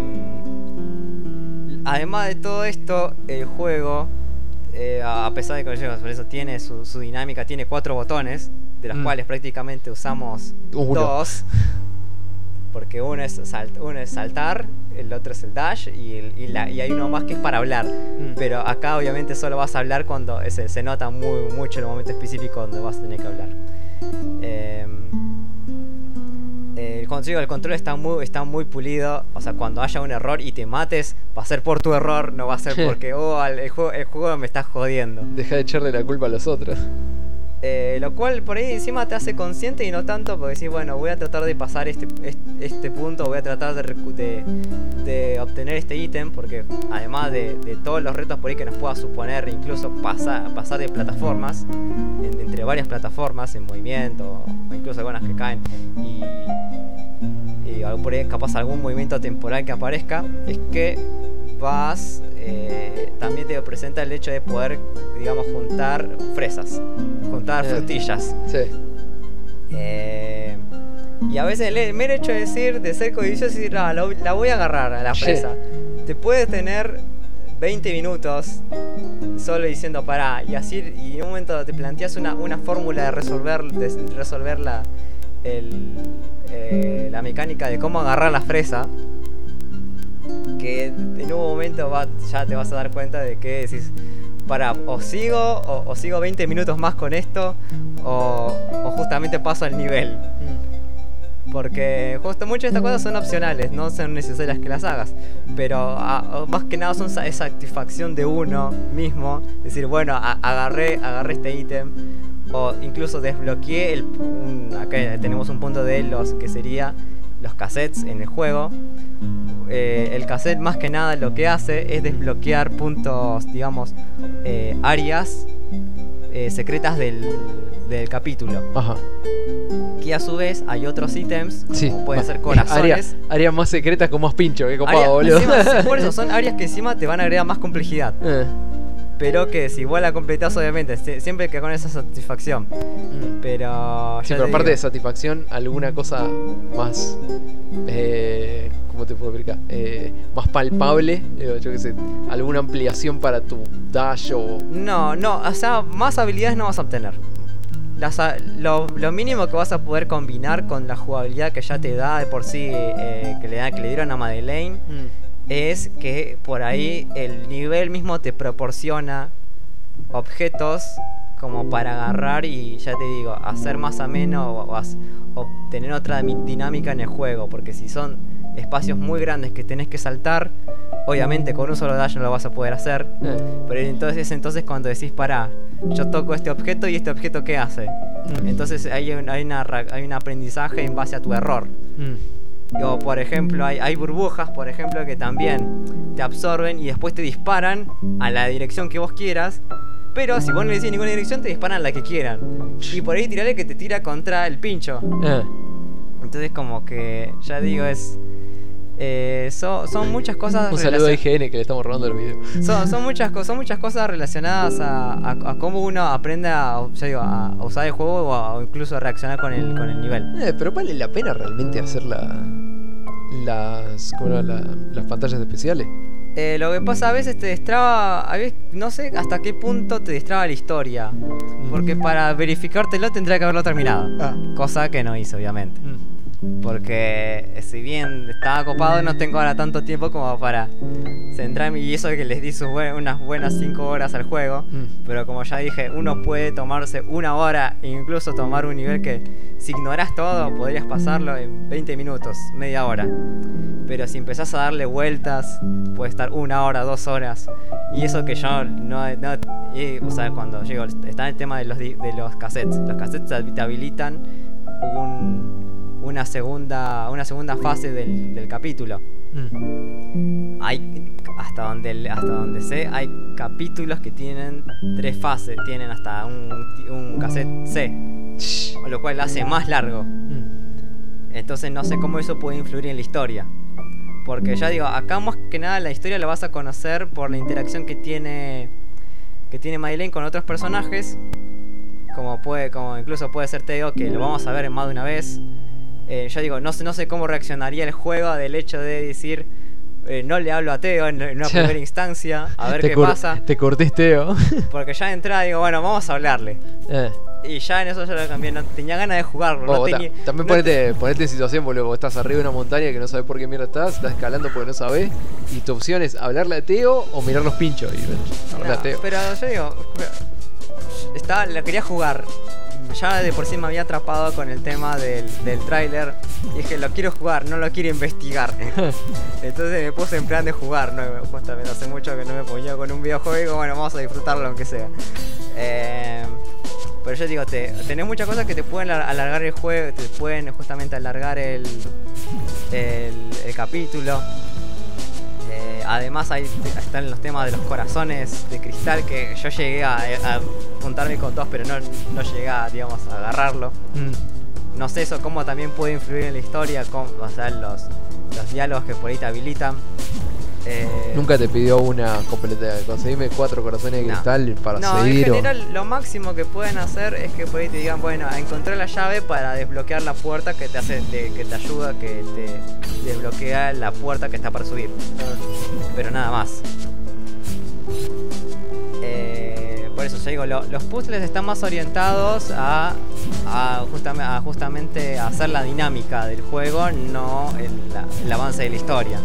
además de todo esto, el juego, eh, a a pesar de que yo, por eso tiene su, su dinámica, tiene cuatro botones, de los Mm. cuales prácticamente usamos Uno. dos. Porque uno es, salt- uno es saltar, el otro es el dash y, el- y la- y hay uno más que es para hablar. Mm. Pero acá obviamente solo vas a hablar cuando se, se nota muy, mucho el momento específico donde vas a tener que hablar. Eh, el, como te digo, el control está muy, está muy pulido. O sea, cuando haya un error y te mates, va a ser por tu error, no va a ser porque oh, el, el juego, el juego me está jodiendo. Deja de echarle la culpa a los otros. Eh, lo cual por ahí encima te hace consciente y no tanto porque decís, bueno, voy a tratar de pasar este, este, este punto, voy a tratar de, recu- de, de obtener este ítem, porque además de, de todos los retos por ahí que nos pueda suponer, incluso pasar, pasar de plataformas, en- entre varias plataformas en movimiento, o incluso algunas que caen, y, y algo por ahí capaz algún movimiento temporal que aparezca, es que vas, eh, también te presenta el hecho de poder, digamos, juntar fresas, juntar Eh. frutillas. Sí. Eh, y a veces el, el mero hecho de decir, de ser codicioso y decir, ah, la, la voy a agarrar a la Sí. fresa, te puede tener veinte minutos solo diciendo pará, y así, y en un momento te planteas una, una fórmula de resolver, de resolver la, el, eh, la mecánica de cómo agarrar la fresa, que en un momento va, ya te vas a dar cuenta de que decís, para, o sigo, o, o sigo veinte minutos más con esto, o, o justamente paso al nivel. Porque justo muchas de estas cosas son opcionales, no son necesarias que las hagas. Pero a- más que nada son sa- es satisfacción de uno mismo. Decir, bueno, a- agarré, agarré este ítem. O incluso desbloqueé el, un- acá tenemos un punto de los que sería los cassettes en el juego. Eh, el cassette más que nada lo que hace es desbloquear puntos, digamos, eh, áreas eh, secretas del, del capítulo. Ajá. Que a su vez hay otros ítems, Sí. como pueden Va- ser corazones. Áreas área más secretas con más pincho, que copado, Área- boludo. encima, sí, por eso son áreas que encima te van a agregar más complejidad. Eh. Pero que si vos la completás, obviamente, sie- siempre que con esa satisfacción. Mm. Pero. Sí, ya pero te aparte digo, de satisfacción, alguna cosa más. Eh, ¿Cómo ¿cómo te puedo explicar? Eh, más palpable, eh, yo qué sé, alguna ampliación para tu dash o... No, no, o sea, más habilidades no vas a obtener. Las, lo, lo mínimo que vas a poder combinar con la jugabilidad que ya te da de por sí, eh, que, le da, que le dieron a Madeleine, mm. es que por ahí el nivel mismo te proporciona objetos como para agarrar y, ya te digo, hacer más ameno o, o, o tener otra dinámica en el juego. Porque si son espacios muy grandes que tenés que saltar, obviamente con un solo dash no lo vas a poder hacer. Eh. Pero entonces, entonces cuando decís, pará, yo toco este objeto y este objeto ¿qué hace? Mm. Entonces hay un, hay, una, hay un aprendizaje en base a tu error. Mm. O por ejemplo, hay, hay burbujas, por ejemplo, que también te absorben y después te disparan a la dirección que vos quieras. Pero si vos no le decís ninguna dirección, te disparan la que quieran. Y por ahí tirale que te tira contra el pincho. Eh. Entonces como que, ya digo, es... Eh, so, son muchas cosas. Un saludo a I G N que le estamos robando el video. Son, son, muchas, son muchas cosas relacionadas a, a, a cómo uno aprende a, ya digo, a usar el juego o, a, o incluso a reaccionar con el, con el nivel. Eh, pero vale la pena realmente hacer la, las, ¿cómo era? La, las pantallas especiales. Eh, lo que pasa a veces te destraba, a veces, no sé hasta qué punto te destraba la historia. Porque para verificártelo tendría que haberlo terminado. Ah. Cosa que no hice, obviamente. Mm. Porque si bien estaba copado, no tengo ahora tanto tiempo como para centrarme. Y eso que les di sus buen, unas buenas cinco horas al juego. Mm. Pero como ya dije, uno puede tomarse una hora e incluso tomar un nivel que si ignorás todo podrías pasarlo en veinte minutos, media hora. Pero si empezás a darle vueltas, puede estar una hora, dos horas. Y eso que yo no... no y, o sea, cuando llego, está el tema de los, de los cassettes. Los cassettes te habilitan un, una, segunda, una segunda fase del, del capítulo. Mm. Hay, hasta donde, hasta donde sé, hay capítulos que tienen tres fases. Tienen hasta un, un cassette C. Lo cual lo hace más largo. Mm. Entonces no sé cómo eso puede influir en la historia. Porque ya digo, acá más que nada la historia la vas a conocer por la interacción que tiene que tiene Madeleine con otros personajes. Como puede, como incluso puede ser Teo, que lo vamos a ver en más de una vez. Eh, ya digo, no sé, no sé cómo reaccionaría el juego del hecho de decir eh, no le hablo a Teo en, en una primera instancia, a ver te qué cur- pasa. Te cortés Teo. Porque ya de entrada digo, bueno, vamos a hablarle. Eh. Y ya en eso yo lo cambié, no tenía ganas de jugarlo. Oh, no tenía, ta- también no ponete, te... ponete en situación, boludo. Vos estás arriba de una montaña que no sabes por qué mierda estás, estás escalando porque no sabes. Y tu opción es hablarle a Teo o mirar los pinchos. Y bueno, hablarle no, a Teo. Pero yo digo, estaba, la quería jugar. Ya de por sí me había atrapado con el tema del, del tráiler. Y dije, lo quiero jugar, no lo quiero investigar. Entonces me puse en plan de jugar, ¿no? Justamente hace mucho que no me ponía con un videojuego y digo, bueno, vamos a disfrutarlo aunque sea. Eh, pero yo digo, te, tenés muchas cosas que te pueden alargar el juego, te pueden justamente alargar el, el, el capítulo. Eh, además ahí están los temas de los corazones de cristal que yo llegué a, a juntarme con dos, pero no, no llegué a, digamos, a agarrarlo. Mm. No sé eso cómo también puede influir en la historia, con, o sea, los, los diálogos que por ahí te habilitan. Eh, Nunca te pidió una completa, conseguime cuatro corazones de no. cristal para no, seguir. En general o... lo máximo que pueden hacer es que por ahí te digan, bueno, encontré la llave para desbloquear la puerta que te hace, de, que te ayuda, que te desbloquea la puerta que está para subir. Pero nada más. Eh, por eso yo digo, lo, los puzzles están más orientados a, a, justamente, a justamente hacer la dinámica del juego, no el, la, el avance de la historia.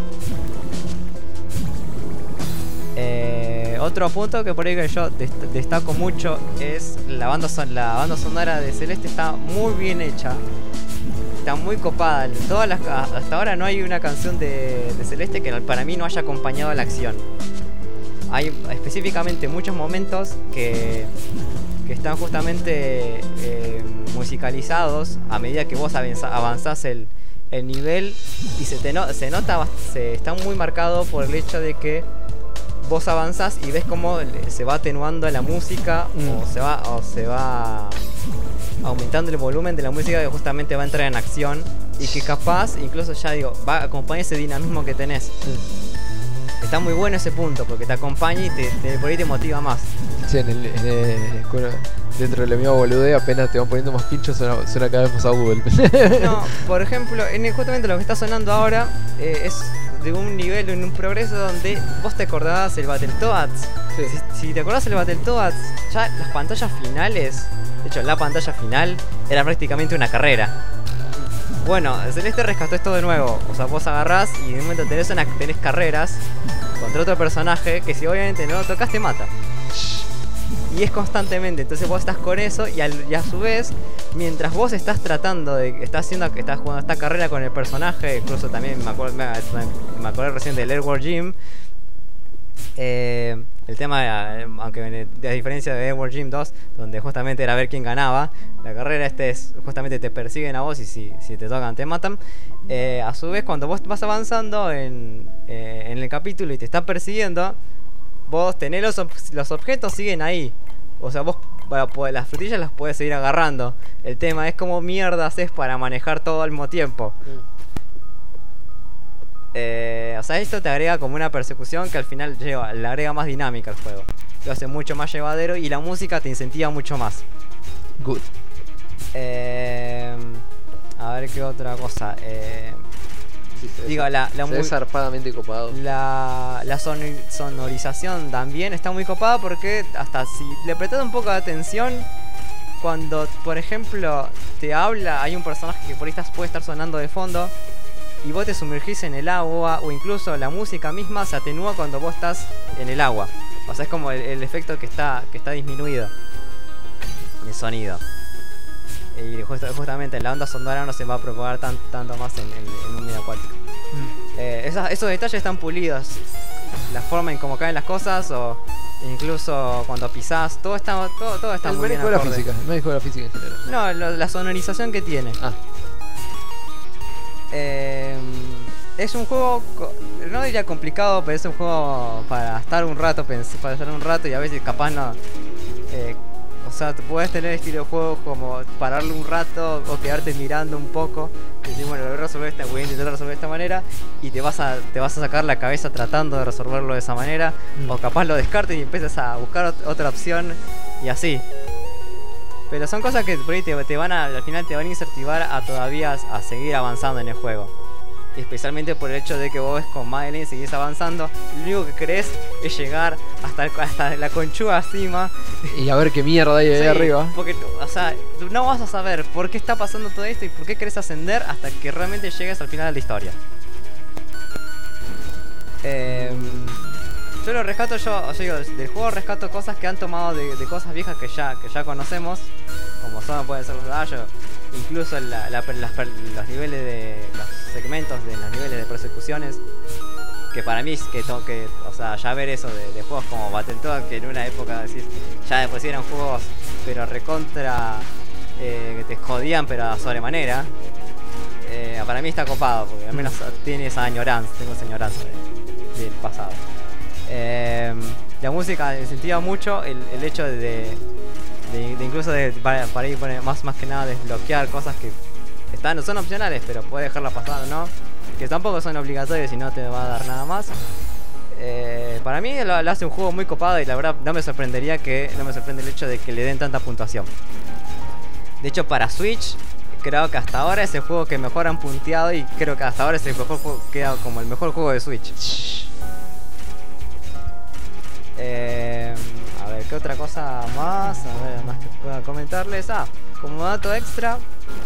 Eh, otro punto que por ahí que yo dest- destaco mucho es la banda, son- la banda sonora de Celeste. Está muy bien hecha, está muy copada. Todas las, hasta ahora no hay una canción de, de Celeste que para mí no haya acompañado a la acción. Hay específicamente muchos momentos que, que están justamente eh, musicalizados a medida que vos avanza- avanzás el, el nivel y se, te no- se nota, se está muy marcado por el hecho de que vos avanzás y ves cómo se va atenuando la música mm. o se va o se va aumentando el volumen de la música que justamente va a entrar en acción y que capaz, incluso ya digo, va a acompañar ese dinamismo que tenés. Mm. está muy bueno ese punto, porque te acompaña y te, te, por ahí te motiva más. Sí, en el, en el- bueno, dentro de la misma boludez, apenas te van poniendo más pinchos, suena, suena cada vez más a Google. No, por ejemplo, en el- justamente lo que está sonando ahora eh, es de un nivel, en un progreso donde vos te acordabas el Battletoads. Sí. Si, si te acordás el Battletoads, ya las pantallas finales, de hecho la pantalla final era prácticamente una carrera. Bueno, Celeste rescató esto de nuevo. O sea, vos agarrás y de un momento tenés, una, tenés carreras contra otro personaje que si obviamente no lo tocas te mata. Y es constantemente, entonces vos estás con eso y, al, y a su vez, mientras vos estás tratando de, estás haciendo, estás jugando esta carrera con el personaje, incluso también me acuerdo, me, me acordé recién del Airworld Gym. Eh, el tema, eh, aunque a diferencia de Airworld Gym dos, donde justamente era ver quién ganaba, la carrera este es justamente te persiguen a vos y si, si te tocan te matan. Eh, a su vez, cuando vos vas avanzando en, eh, en el capítulo y te están persiguiendo, vos tenés los, ob- los objetos siguen ahí. O sea, vos para poder- las frutillas las puedes seguir agarrando. El tema es cómo mierda haces para manejar todo al mismo tiempo. Eh, o sea, esto te agrega como una persecución que al final lleva, le agrega más dinámica al juego. Lo hace mucho más llevadero y la música te incentiva mucho más. Good. Eh, a ver qué otra cosa. Eh, Sí, se ve- digo, la, la se ve mu- zarpadamente copado. La, la sonor- sonorización también está muy copada porque hasta si le prestas un poco de atención, cuando por ejemplo te habla, hay un personaje que por ahí estás, puede estar sonando de fondo y vos te sumergís en el agua o incluso la música misma se atenúa cuando vos estás en el agua. O sea, es como el, el efecto que está, que está disminuido, el sonido. Y justo- justamente la onda sonora no se va a propagar tan, tanto más en, en- en un medio acuático. Eh, esas- esos detalles están pulidos. La forma en cómo caen las cosas o incluso cuando pisás, todo está, todo, todo está El muy bien manejo de la acorde. física, el manejo de la física en general. No, lo- la sonorización que tiene. Ah, Eh, es un juego, co- no diría complicado, pero es un juego para estar un rato, pens- para estar un rato y a veces capaz no. eh, o sea, puedes tener estilo de juego como pararle un rato o quedarte mirando un poco. Y decir, bueno, lo voy a resolver esta, voy a intentar resolver de esta manera. Y te vas a, te vas a sacar la cabeza tratando de resolverlo de esa manera. Mm. O capaz lo descartes y empiezas a buscar ot- otra opción y así. Pero son cosas que por ahí te, te van a, al final te van a incentivar a todavía a seguir avanzando en el juego. Especialmente por el hecho de que vos con Madeline seguís avanzando. Lo único que querés es llegar hasta, el- hasta la conchuda cima. y a ver qué mierda hay ahí Sí, arriba. Porque, o sea, tú no vas a saber por qué está pasando todo esto y por qué querés ascender hasta que realmente llegues al final de la historia. Eh, yo lo rescato, yo, o sea, digo, del juego rescato cosas que han tomado de, de cosas viejas que ya, que ya conocemos, como son, pueden ser los daños, incluso la- la- las per- los niveles de los segmentos de los niveles de persecuciones. Que para mí es que tengo que, o sea, ya ver eso de, de juegos como Battletoads, que en una época decís, ya después eran juegos, pero recontra, eh, que te jodían, pero a sobremanera. Eh, para mí está copado, porque al menos tiene esa añoranza, tengo esa añoranza de- del pasado. Eh, la música incentiva mucho el, el hecho de, de, de incluso de, para, para ir poner más, más que nada desbloquear cosas que están, son opcionales, pero puedes dejarla pasar o no. Que tampoco son obligatorios y no te va a dar nada más. Eh, para mí lo, lo hace un juego muy copado y la verdad no me sorprendería que no me sorprende el hecho de que le den tanta puntuación. De hecho, para Switch creo que hasta ahora es el juego que mejor han punteado y creo que hasta ahora es el mejor juego, queda como el mejor juego de Switch. Eh, a ver, ¿qué otra cosa más? A ver, más que pueda comentarles. Ah, como dato extra.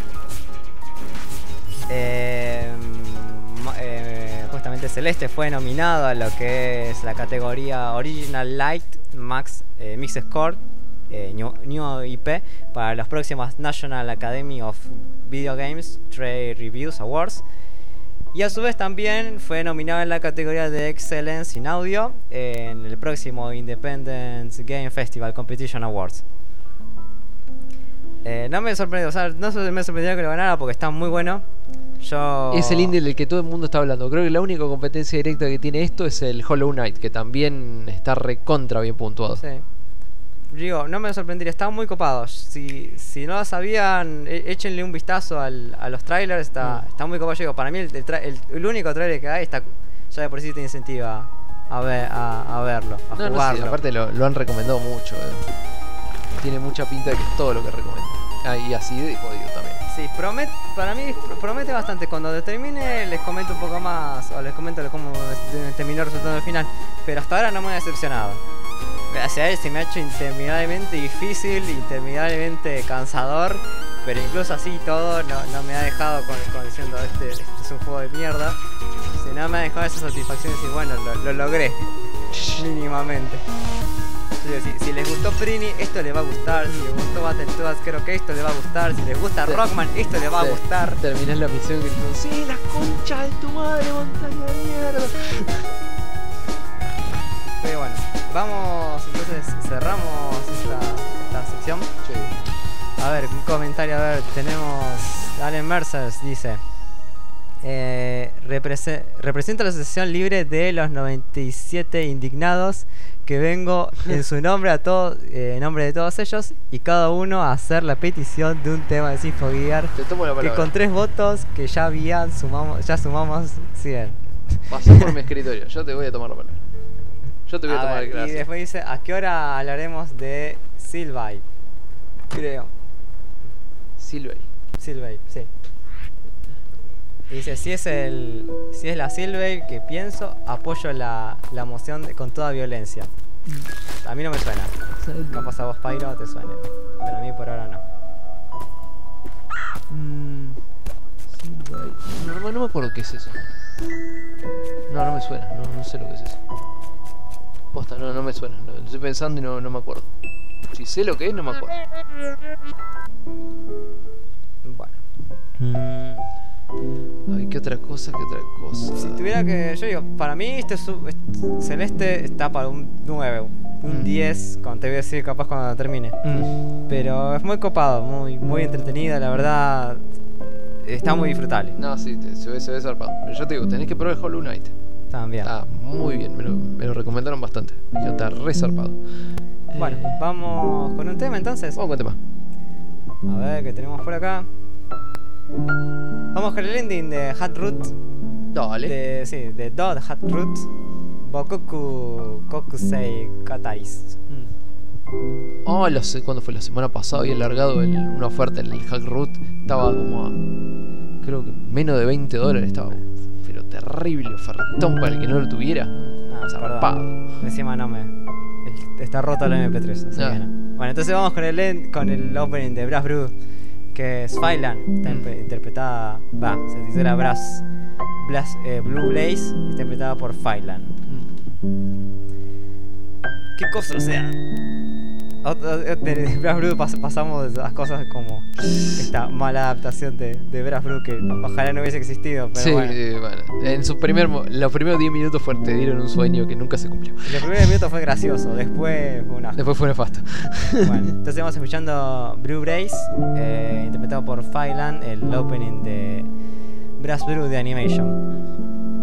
Eh, ma- eh, justamente Celeste fue nominado a lo que es la categoría Original Light Max eh, Mix Score eh, New, New I P para los próximos National Academy of Video Games Trade Reviews Awards. Y a su vez también fue nominado en la categoría de Excellence in Audio en el próximo Independent Game Festival Competition Awards. Eh, no me sorprendió, o sea, no se- me sorprendió que lo ganara porque está muy bueno. Yo... Es el indie del que todo el mundo está hablando. Creo que la única competencia directa que tiene esto es el Hollow Knight, que también está recontra bien puntuado. Sí. Digo, no me sorprendería, están muy copados. Si, si no lo sabían, e- échenle un vistazo al, a los trailers, está, Mm. está muy copado. Digo, para mí el, el, tra- el- el único trailer que hay está, ya de por sí te incentiva a, ver, a, a verlo, a No, no, sí, jugarlo. aparte lo, lo han recomendado mucho. eh. Tiene mucha pinta de que es todo lo que recomienda. Ah, y así de jodido también. Sí, promete, para mí pr- promete bastante. Cuando termine les comento un poco más, o les comento cómo des- terminó resultando el final. Pero hasta ahora no me ha decepcionado. Hacia él se me ha hecho interminablemente difícil, interminablemente cansador. Pero incluso así y todo no, no me ha dejado con, con diciendo este, este es un juego de mierda. Sino me ha dejado esa satisfacción de decir, bueno, lo, lo logré. Mínimamente. Yo digo, si, si les gustó Prini, esto les va a gustar. Si les gustó Battletoads, creo que esto les va a gustar. Si les gusta Sí. Rockman, esto les va a Sí. gustar. Terminás la misión gritando, sí, la concha de tu madre, montaña de mierda. Pero bueno, vamos, entonces cerramos esta, esta sección. Sí. A ver, un comentario, a ver, tenemos Allen Mercers, dice eh, represe- represento la Asociación Libre de los noventa y siete Indignados, que vengo en su nombre a todos, eh, en nombre de todos ellos, y cada uno a hacer la petición de un tema de Sinfogear, Te tomo la que palabra. con tres votos que ya habían, sumamos, ya sumamos cien. Pasó por mi escritorio, yo te voy a tomar la palabra. Yo te voy a, A tomar ver, el y gracias. después dice, ¿a qué hora hablaremos de Silvay? Creo. Silvey. Silvey, sí. Y dice, si es el si es la Silvey que pienso, apoyo la, la moción de- con toda violencia. A mí no me suena. Capaz a vos, Pyro, te suene. Pero a mí por ahora no. Mm, Silvey. No, no, no me acuerdo qué es eso. No, no me suena, no, no sé lo que es eso. Posta, no, no me suena. Lo estoy pensando y no, no me acuerdo. Si sé lo que es, no me acuerdo. Bueno. Mm. Ay, ¿qué otra cosa? ¿Qué otra cosa? Si tuviera que... Yo digo, para mí este, sub- este Celeste está para un nueve, un Mm. diez, con, te voy a decir capaz cuando termine. Mm. Pero es muy copado, muy, muy entretenida, la verdad. Está muy disfrutable. No, sí, te- se ve, se ve zarpado. Pero yo te digo, tenés que probar el Hollow Knight. También. Está muy bien, me lo, me lo recomendaron bastante. Me dijeron, está re zarpado. Bueno, Eh, vamos con un tema entonces. Vamos con tema. A ver, ¿qué tenemos por acá? Vamos con el ending de Hat Root. Dale. De, sí, de Dot Hat Root. Bokoku Kokusei Kataris. Oh, lo sé, ¿cuándo fue? La semana pasada había largado el- una oferta en el Hack Root. Estaba como a, creo que menos de veinte dólares estaba. Pero terrible ofertón para el que no lo tuviera. Ah, Zarpado. perdón. Encima no me. el- Está rota la M P tres, así Ah. que no. Bueno, entonces vamos con el end- con el opening de Brass Brew, que es Fylan. Está Mm. impe- interpretada. Va, se titula Brass. Blas- eh, Blue Blaze, interpretada por Fylan. ¿Qué cosa? O sea, Ot- de Brass Brew pas- pasamos de las cosas como esta mala adaptación de, de Brass Brew que ojalá no hubiese existido, pero Sí, bueno. eh, bueno. En su primer, mo- los primeros diez minutos fue, te dieron un sueño que nunca se cumplió. El primer minuto fue gracioso, después fue una. Después fue nefasto. Bueno, entonces vamos escuchando Brew Brace, eh, interpretado por Fylan, el opening de Brass Brew de Animation.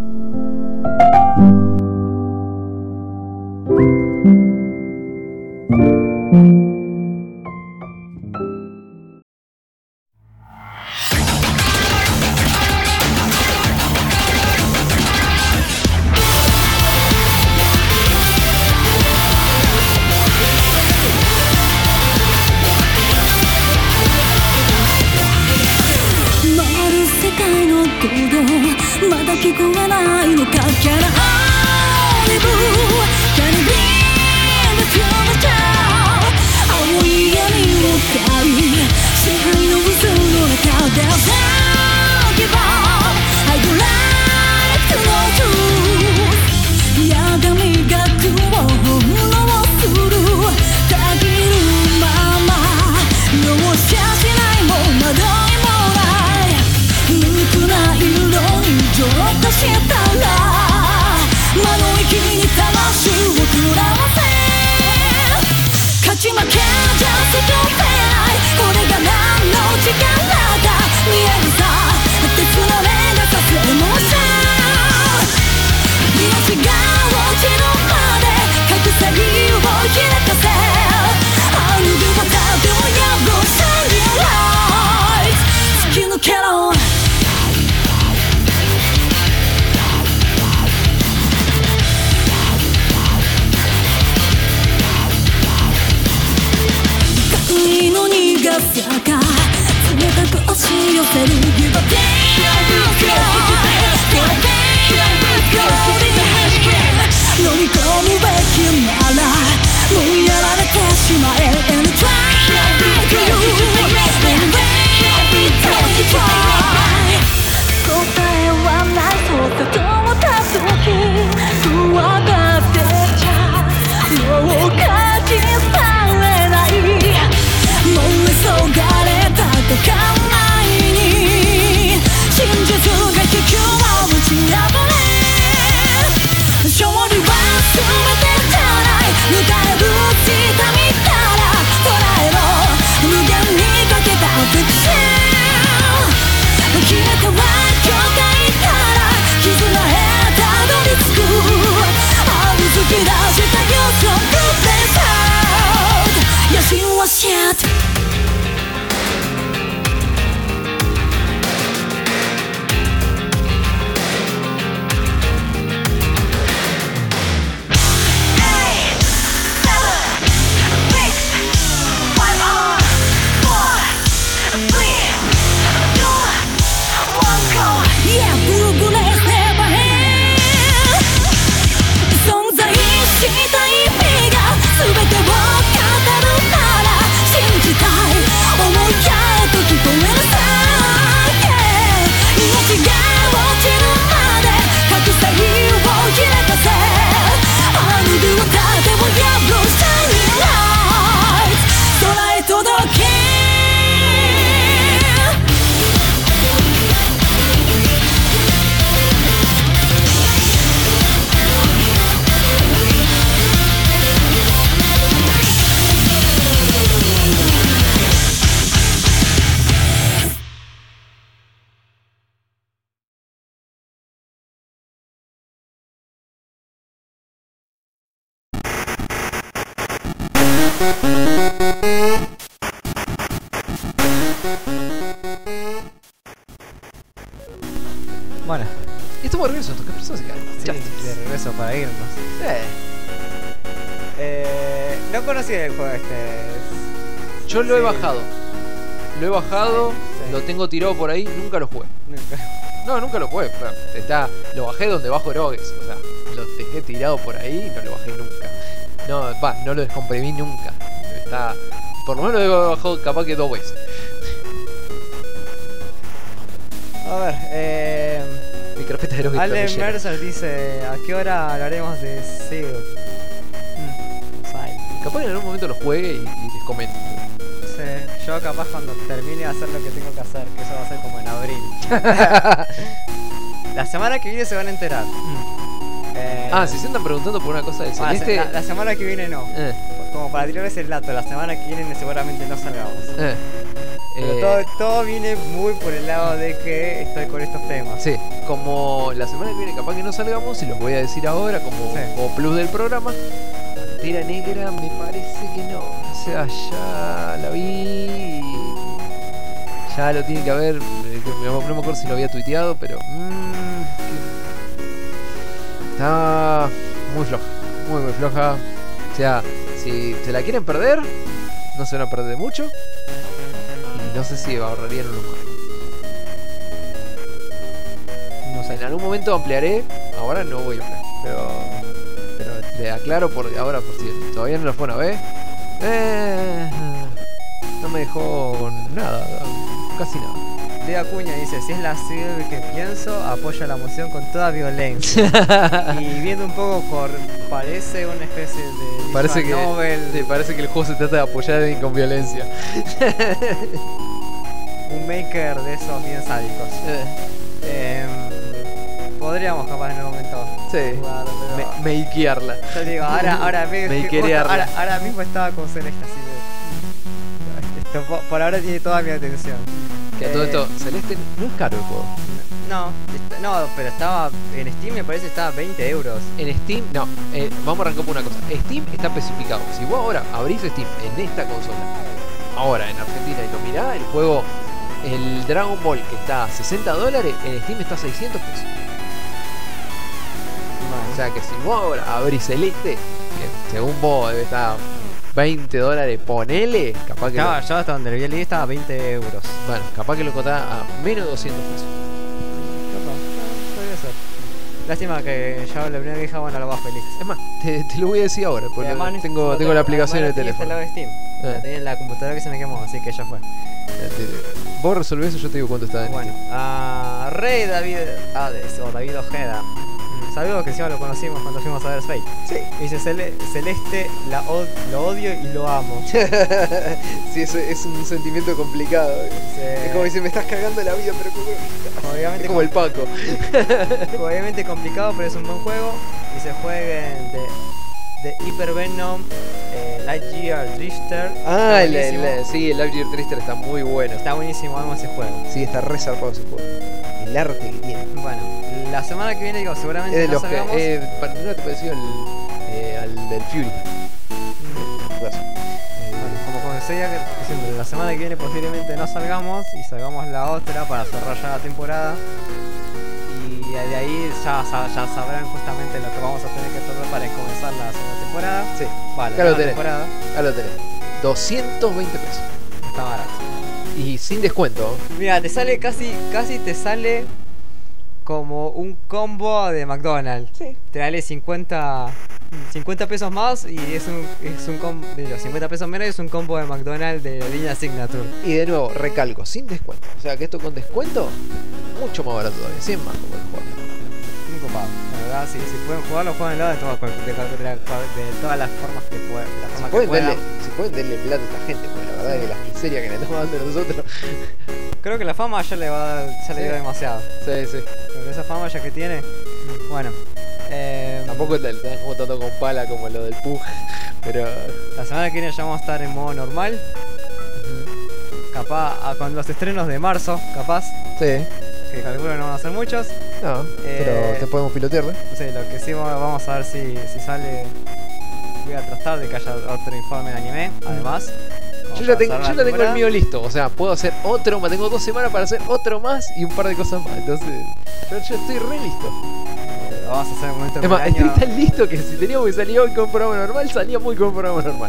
回る世界の鼓動まだ聞こえないのか Can I live? Can I be the future? 青い闇をかい支配の渦の中で Don't give up I don't like to know truth やがみがくを翻弄するたぎるまま容赦しないも惑いもない無垢な色に浄化したら魔の息に魂を食らわせ勝ち負けじゃ救えないこれが何の力だ見えるさ鉄の目がさすエモーション命が落ちるまで隠さりを開かせあの具バタでも破ろうシャイニングライト突き抜けろまさか冷たく押し寄せる Give a damn Give a damn 飲み込むべきならもうやられてしまえ And try to Anyway Every try 答えはないそうさと思った時不安がってちゃもう書き去れないもう急がれた戦いに真実が引きは打ち破れ勝利は全てじゃない迎える痛みたら捉えろ無限にかけたフィクション消えたは境界から絆へたどり着くある突き出した要素をプレスアウト野心はシャット Bueno, Y estamos de regreso, ¿qué personas se quedan? sí, Ya. de regreso para irnos. Eh, Eh, no conocía el juego este. yo lo he Sí. bajado. Lo he bajado, Sí. lo tengo tirado por ahí, nunca lo jugué. Nunca. No, nunca lo jugué. pero Está, lo bajé donde bajo erogues. O sea, lo dejé tirado por ahí y no lo bajé nunca. No, va, no lo descomprimí nunca. Está. Por lo menos lo he bajado capaz que dos veces. A ver, eh. Mi carpeta de erogues está Ale muy llena. Mercer dice: ¿a qué hora hablaremos de Seal? Mm, Sai. Capaz que en algún momento lo juegue y, y les comento. Sí, yo capaz cuando termine de hacer lo que tengo que hacer, que eso va a ser como en abril. La semana que viene se van a enterar. Eh, Ah, si se andan preguntando por una cosa del ah, celeste. la, la semana que viene no. Eh, Como para tirarles el dato, la semana que viene seguramente no salgamos. eh. Pero Eh, todo, todo viene muy por el lado de que estoy con estos temas. Sí, como la semana que viene capaz que no salgamos, y los voy a decir ahora como, Sí. como plus del programa. Pantera Negra me parece que no. O sea, ya la vi. y Ya lo tiene que haber. eh, que No no me acuerdo si lo había tuiteado, pero. mm, que- está muy floja. Muy, muy floja. O sea, si se la quieren perder, no se van a perder de mucho. Y no sé si ahorrarían uno más. No sé, en algún momento ampliaré. Ahora no voy a ampliar. Pero. Pero le aclaro por ahora por si todavía no lo fueron a ver. Eh, no me dejó nada. Casi nada. Leo Acuña dice: si es la Seal que pienso, apoya la moción con toda violencia. Y viendo un poco por. Parece una especie de. Parece que, visual novel, sí, parece que el juego se trata de apoyar a alguien con violencia. un maker de esos bien sádicos. Eh, Em, podríamos capaz en algún momento sí. jugar, pero. Me, makearla. Yo digo, ahora, ahora, me- Me justo querearla. ahora, ahora mismo estaba con Celeste así de. Esto por, por ahora tiene toda mi atención. Que a todo Eh, esto, Celeste no es caro el juego. No, está- no, pero estaba. En Steam me parece que estaba veinte euros. En Steam, no, eh, vamos a arrancar por una cosa. Steam está especificado. Si vos ahora abrís Steam en esta consola, ahora en Argentina, y lo mirás, el juego, el Dragon Ball que está a sesenta dólares, en Steam está a seiscientos pesos. O sea que si vos ahora abrís Celeste, que según vos debe estar veinte dólares, ponele. Capaz que Claro, lo, yo hasta donde le vi el list estaba veinte euros. bueno, capaz que lo encontrás a menos de doscientos pesos. Capaz, podría ser. Lástima que yo la primera que dije, bueno, lo bajo el list. Es más, te, te lo voy a decir ahora, porque Y además no- tengo, no tengo la aplicación en el además no teléfono. tenía instalado Steam. Ah. La tenía en la computadora que se me quemó, así que ya fue. Vos resolvés eso, yo te digo cuánto está en Bueno, a Rey David Hades o David Ojeda. Saludos que encima lo conocimos cuando fuimos a ver Fate. Sí. Dice Cele- Celeste, la od- lo odio y lo amo. Sí, eso es un sentimiento complicado. Dice- Es como si me estás cagando la vida, pero como, Obviamente, es como el Paco. obviamente complicado, pero es un buen juego. Y se jueguen de, de Hyper Venom, eh, Lightyear Drifter. Ah, Está el, buenísimo. el- sí, el Lightyear Trister está muy bueno. Está buenísimo, amo ese juego. Sí, está re zarpado ese juego. El arte que tiene. Bueno, la semana que viene, digo, seguramente Es de no los que. salgamos. Eh, para- ¿No te pareció el, eh, al del Fury? Juegazo. Bueno, como comencé diciendo, la semana que viene posiblemente no salgamos y salgamos la otra para cerrar ya la temporada. Y de ahí ya, sa- ya sabrán justamente lo que vamos a tener que tratar para comenzar la segunda temporada. Sí, Vale, Claro, la tenés. temporada acá lo tenés. doscientos veinte pesos. está barato. Y sin descuento. Mira, te sale casi, casi te sale como un combo de McDonald's. Sí. Te vale cincuenta, cincuenta pesos más y es un, es un combo de los cincuenta pesos menos y es un combo de McDonald's de la línea Signature. Y de nuevo, recalco, sin descuento. O sea que esto con descuento, mucho más barato todavía. cien más como el juego. Muy copado. La verdad, si, si pueden jugarlo, jueguenlo de todas, de, de, de, de todas las formas que puedan. De la Si forma que pueden, puedan. darle, si pueden darle plata a esta gente, porque la verdad es que las miserias que le estamos dando nosotros. Creo que la fama ya le va a dar, ya le Sí. dio demasiado. Sí, sí. Pero esa fama ya que tiene, bueno. Eh, Tampoco te están como tanto con pala como lo del Pug. Pero. La semana que viene ya vamos a estar en modo normal. Capaz, ah, con los estrenos de marzo, capaz. Sí. Que calculo que no van a ser muchos. No, Eh, pero te podemos pilotearla. No sé, lo que sí va- vamos a ver si, si sale. Voy a tratar de que haya otro informe de anime, además. como Yo ya para tengo, cerrar yo la ya tengo el temporada. mío listo. O sea, puedo hacer otro más. Tengo dos semanas para hacer otro más y un par de cosas más. Entonces, yo, yo estoy re listo. Eh, Vamos a hacer un momento Es del más, año. estoy tan listo que si teníamos que salir hoy con un programa normal, salía muy con un programa normal.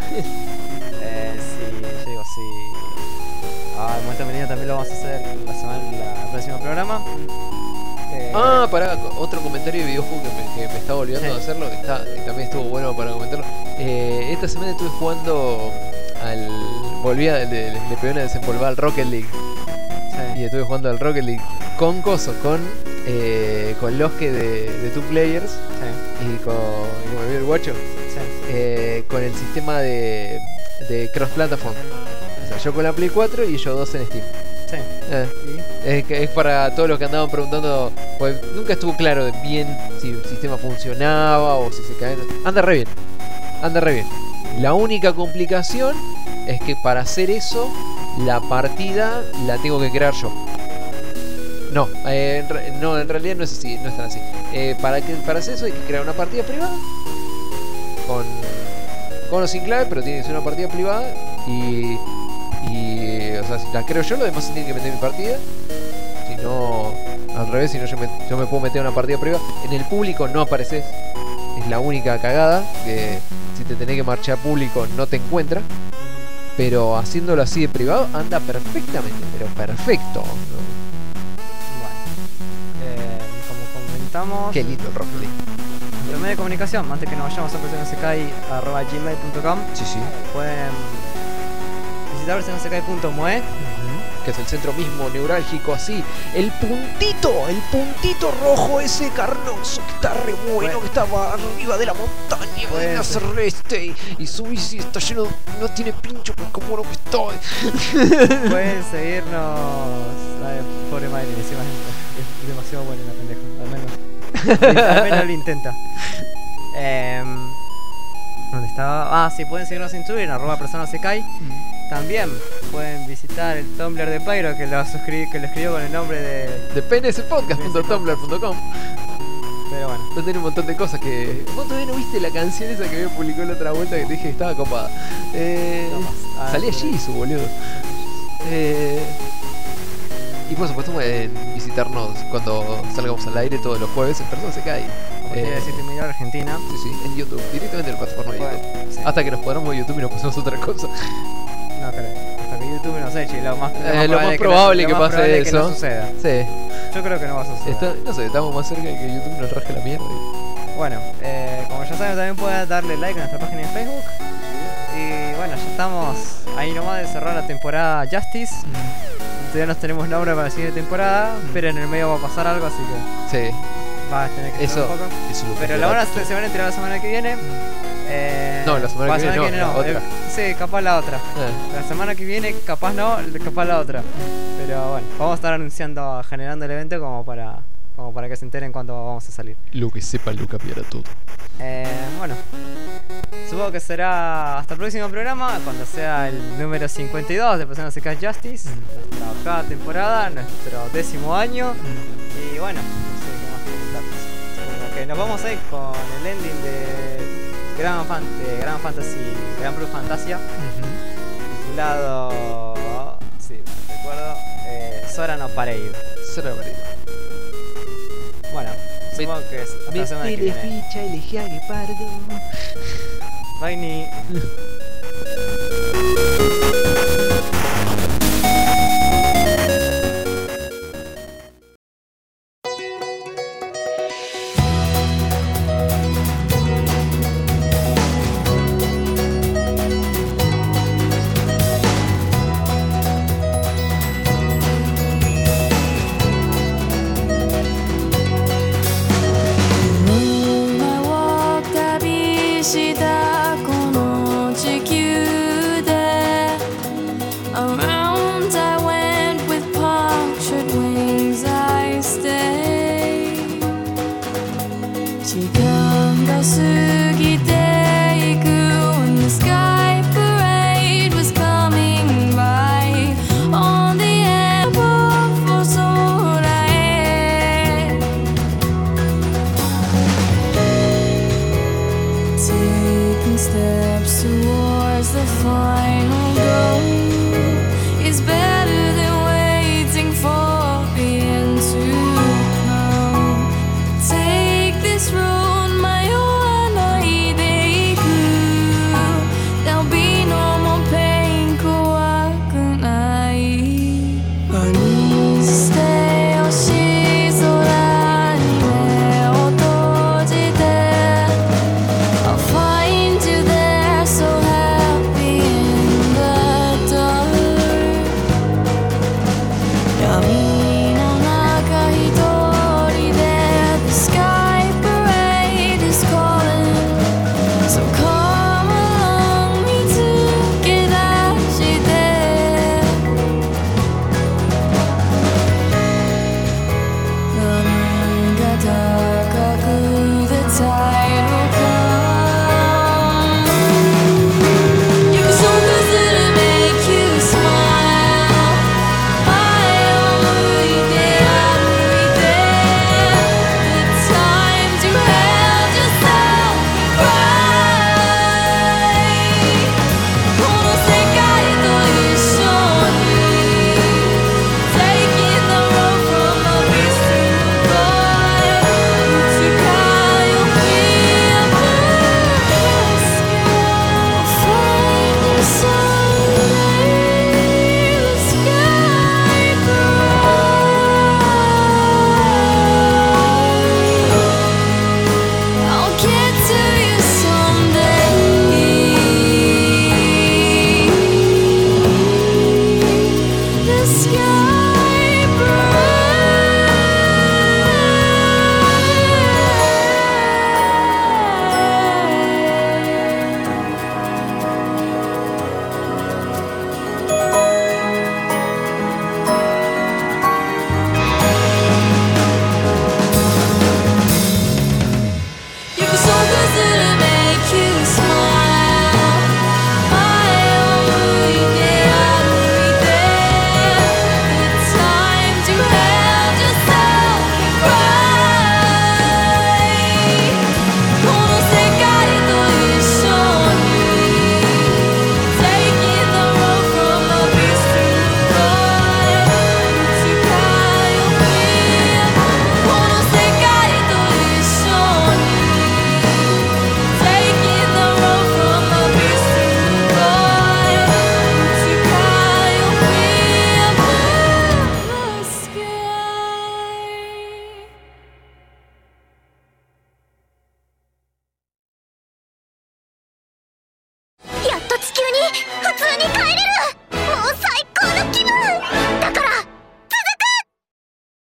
Eh, sí, yo digo sí. Ah, el momento del año también lo vamos a hacer la semana, la, el próximo programa. Eh, Ah, pará, otro comentario de videojuego que me, que me estaba olvidando Sí. de hacerlo, que, está, que también estuvo bueno para comentarlo. Eh, esta semana estuve jugando al. Volví a. Le, le pegué una desempolvada al Rocket League. sí. Y estuve jugando al Rocket League con Coso, con. Eh, con los que de, de Two Players Sí, y con. Y me olvidé el guacho. sí. eh, con el sistema de. de cross platform. O sea, yo con la Play cuatro y ellos dos en Steam. Sí. Eh. Y- Es, que es para todos los que andaban preguntando, pues nunca estuvo claro de bien si el sistema funcionaba o si se cae. Anda re bien, anda re bien. La única complicación es que para hacer eso, la partida la tengo que crear yo. No, eh, en, re- no, en realidad no es así, no es tan así. Eh, para, que, para hacer eso hay que crear una partida privada con, con o sin clave, pero tiene que ser una partida privada y, y o sea, si la creo yo, lo demás se tiene que meter en mi partida. Si no, al revés, si no yo me, yo me puedo meter en una partida privada. En el público no apareces, es la única cagada, que si te tenés que marchar público no te encuentra. Pero haciéndolo así de privado anda perfectamente, pero perfecto. ¿no? Bueno, eh, como comentamos, Qué lindo el Rocket League. nuestro medio de comunicación, antes que nos vayamos a versionasekai arroba gmail punto com, Sí, sí. pueden visitar versionasekai punto mue. Que es el centro mismo neurálgico, así. El puntito, el puntito rojo ese carnoso que está re bueno, Bueno. que estaba arriba de la montaña Puede de la ser. Celeste. Y, y subís y está lleno, no tiene pincho, pues como lo que estoy. Pueden seguirnos. Ay, pobre Miley, encima es, es demasiado bueno la pendeja. Al menos, al menos lo intenta. Em, ¿Dónde estaba? Ah, sí, pueden seguirnos en Twitter, en arroba personasekai. También pueden visitar el Tumblr de Pyro, que lo, suscribí, que lo escribió con el nombre de. De pnspodcast punto tumblr punto com. Pero bueno. No tiene un montón de cosas que. Vos todavía no viste la canción esa que me publicó la otra vuelta que te dije que estaba copada. Eh, No más. Ah, salí sí. allí, su boludo. Eh, y por supuesto pueden visitarnos cuando salgamos al aire todos los jueves en Persona Se Cae. partir Eh, de siete mil Argentina. Sí, sí, en YouTube, directamente en la plataforma de Bueno, YouTube. sí. Hasta que nos cuadramos de YouTube y nos pusimos otra cosa. No creo. Hasta que YouTube nos eche. Lo más, Eh, lo más probable que, lo más pase probable eso. que no suceda. Sí. Yo creo que no va a suceder. Está- no sé, estamos más cerca de que YouTube nos raje la mierda. Bueno, eh, como ya saben, también pueden darle like a nuestra página de Facebook. Y bueno, ya estamos ahí nomás de cerrar la temporada Justice. Todavía no tenemos nombre para la siguiente temporada, pero en el medio va a pasar algo, así que Sí, va a tener que eso, esperar un poco. eso lo Pero la van a, se van a enterar la semana que viene. Eh, No, la semana que viene no, la otra. eh, sí, capaz la otra. Eh, La semana que viene, capaz no, capaz la otra. Pero bueno, vamos a estar anunciando, generando el evento como para, como para que se enteren cuándo vamos a salir. lo que sepa Luca cambiará todo. Eh, bueno, supongo que será hasta el próximo programa, cuando sea el número cincuenta y dos de Personas Secas Justice, nuestra octava temporada, nuestro décimo año. Y bueno, no sé qué más comentarles. Supongo que nos vamos a ir con el ending de Grand, Fan de Grand Fantasy, Grand Blue Fantasia, titulado, sí, no recuerdo, eh, Sora no Parade. Será marido. Bueno, supongo que es hasta la semana que viene. ficha y le guipardo. Bye, ni.